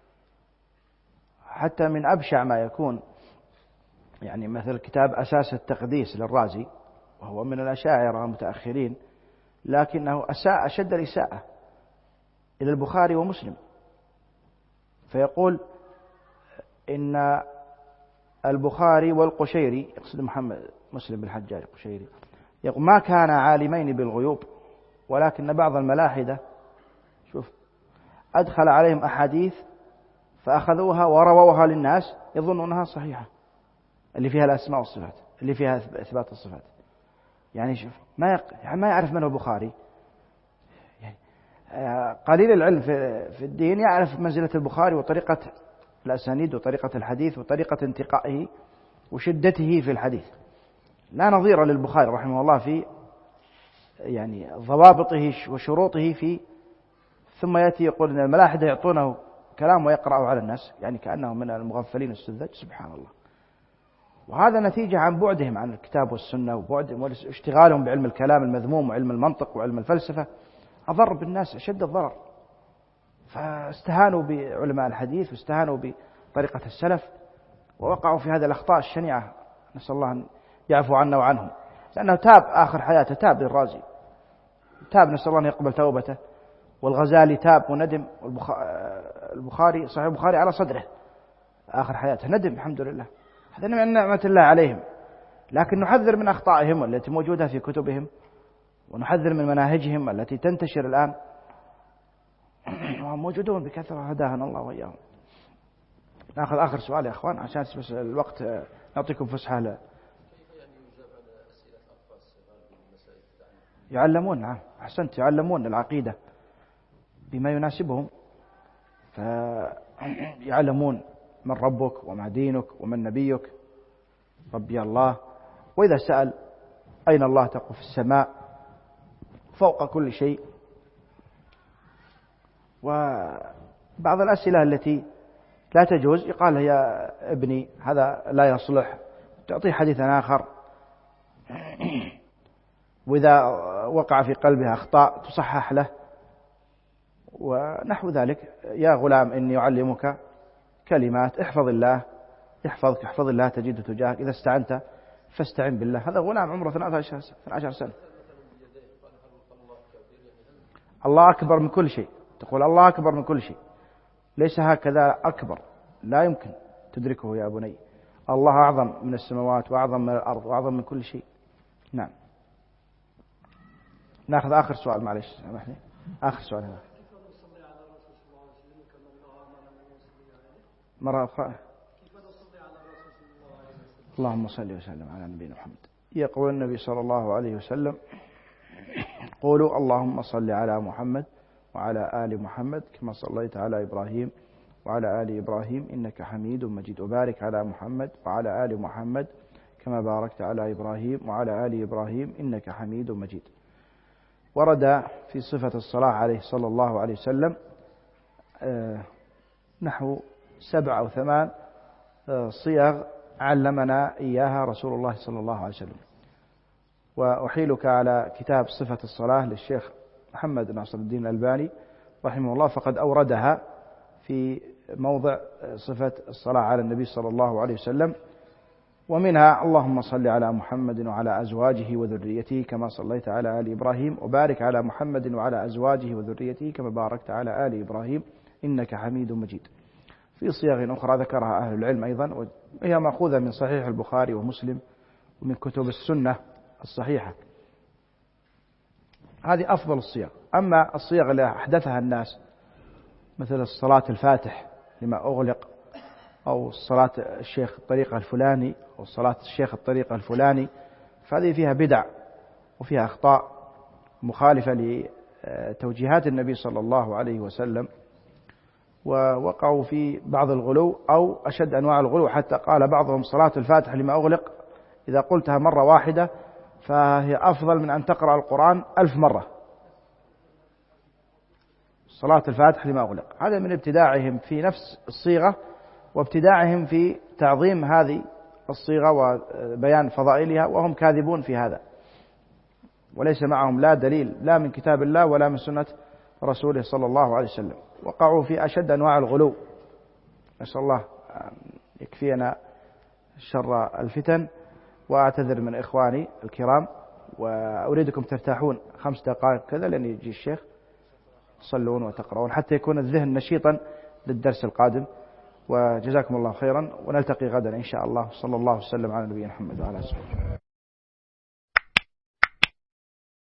حتى من أبشع ما يكون يعني مثل كتاب أساس التقديس للرازي، وهو من الأشاعرة المتأخرين، لكنه أساء أشد الإساءة إلى البخاري ومسلم، فيقول إن البخاري والقشيري، يقصد محمد مسلم بن الحجاج القشيري، يقول ما كان عالمين بالغيوب، ولكن بعض الملاحدة شوف أدخل عليهم أحاديث فأخذوها ورووها للناس يظنونها صحيحة، اللي فيها الأسماء والصفات، اللي فيها إثبات الصفات. يعني شوف ما يق... ما يعرف من هو البخاري، يعني قليل العلم في الدين يعرف منزلة البخاري وطريقة الأسانيد وطريقة الحديث وطريقة انتقائه وشدته في الحديث. لا نظير للبخاري رحمه الله في يعني ضوابطه وشروطه في، ثم يأتي يقول إن الملاحدة يعطونه كلام ويقرأه على الناس، يعني كأنه من المغفلين السذج. سبحان الله. وهذا نتيجة عن بعدهم عن الكتاب والسنة وبعدهم واشتغالهم بعلم الكلام المذموم وعلم المنطق وعلم الفلسفة، أضر بالناس أشد الضرر. فاستهانوا بعلماء الحديث واستهانوا بطريقة السلف ووقعوا في هذه الأخطاء الشنيعة، نسأل الله أن يعفو عنا وعنهم. لأنه تاب آخر حياته، تاب للرازي، تاب نسأل الله أن يقبل توبته، والغزالي تاب وندم، والبخاري صحيح البخاري على صدره آخر حياته ندم الحمد لله. هذا من نعمة الله عليهم. لكن نحذر من أخطائهم التي موجودة في كتبهم، ونحذر من مناهجهم التي تنتشر الآن وهم موجودون بكثرة، هداهنا الله وإياهم. نأخذ آخر سؤال يا أخوان عشان بس الوقت نعطيكم فسحة له. يعلمون، نعم أحسنت، يعلمون العقيدة بما يناسبهم، فيعلمون من ربك وما دينك ومن نبيك، ربي الله. وإذا سأل أين الله تقول في السماء فوق كل شيء. وبعض الأسئلة التي لا تجوز يقال يا ابني هذا لا يصلح، تعطيه حديثا آخر. وإذا وقع في قلبها أخطاء تصحح له ونحو ذلك. يا غلام إني أعلمك كلمات، احفظ الله يحفظك، احفظ الله تجده تجاهك، إذا استعنت فاستعن بالله. هذا غلام عمره اثنتا عشرة سنة. الله أكبر من كل شيء، تقول الله أكبر من كل شيء، ليس هكذا أكبر، لا يمكن تدركه يا بني. الله أعظم من السماوات وأعظم من الأرض وأعظم من كل شيء. نعم. نأخذ آخر سؤال معلش سامحني، آخر سؤال هذا مرة أخرى. اللهم صل وسلم على نبينا محمد. يقول النبي صلى الله عليه وسلم قولوا اللهم صل على محمد وعلى آل محمد كما صليت على إبراهيم وعلى آل إبراهيم إنك حميد مجيد، وبارك على محمد وعلى آل محمد كما باركت على إبراهيم وعلى آل إبراهيم إنك حميد مجيد. ورد في صفة الصلاة عليه صلى الله عليه وسلم نحو سبع أو ثمان صيغ علمنا إياها رسول الله صلى الله عليه وسلم. وأحيلك على كتاب صفة الصلاة للشيخ محمد ناصر الدين الألباني رحمه الله، فقد أوردها في موضع صفة الصلاة على النبي صلى الله عليه وسلم. ومنها اللهم صل على محمد وعلى أزواجه وذريته كما صليت على آل إبراهيم، وبارك على محمد وعلى أزواجه وذريته كما باركت على آل إبراهيم إنك حميد مجيد. في صيغ أخرى ذكرها أهل العلم أيضا، وهي مأخوذة من صحيح البخاري ومسلم ومن كتب السنة الصحيحة. هذه أفضل الصيغ. أما الصيغ اللي أحدثها الناس مثل الصلاة الفاتح لما أغلق، أو صلاة الشيخ الطريقة الفلاني، أو صلاة الشيخ الطريقة الفلاني، فهذه فيها بدع وفيها أخطاء مخالفة لتوجيهات النبي صلى الله عليه وسلم، ووقعوا في بعض الغلو أو أشد أنواع الغلو، حتى قال بعضهم صلاة الفاتح لما أغلق إذا قلتها مرة واحدة فهي أفضل من أن تقرأ القرآن ألف مرة. صلاة الفاتح لما أغلق، هذا من ابتداعهم في نفس الصيغة وابتداعهم في تعظيم هذه الصيغة وبيان فضائلها، وهم كاذبون في هذا، وليس معهم لا دليل لا من كتاب الله ولا من سنة رسوله صلى الله عليه وسلم. وقعوا في أشد أنواع الغلو، نسأل الله يكفينا شر الفتن. وأعتذر من إخواني الكرام، وأريدكم ترتاحون خمس دقائق كذا لأن يجي الشيخ، تصلون وتقرؤون حتى يكون الذهن نشيطا للدرس القادم. وجزاكم الله خيرا، ونلتقي غدا إن شاء الله. صلى الله وسلم على نبينا محمد وعلى آله وصحبه.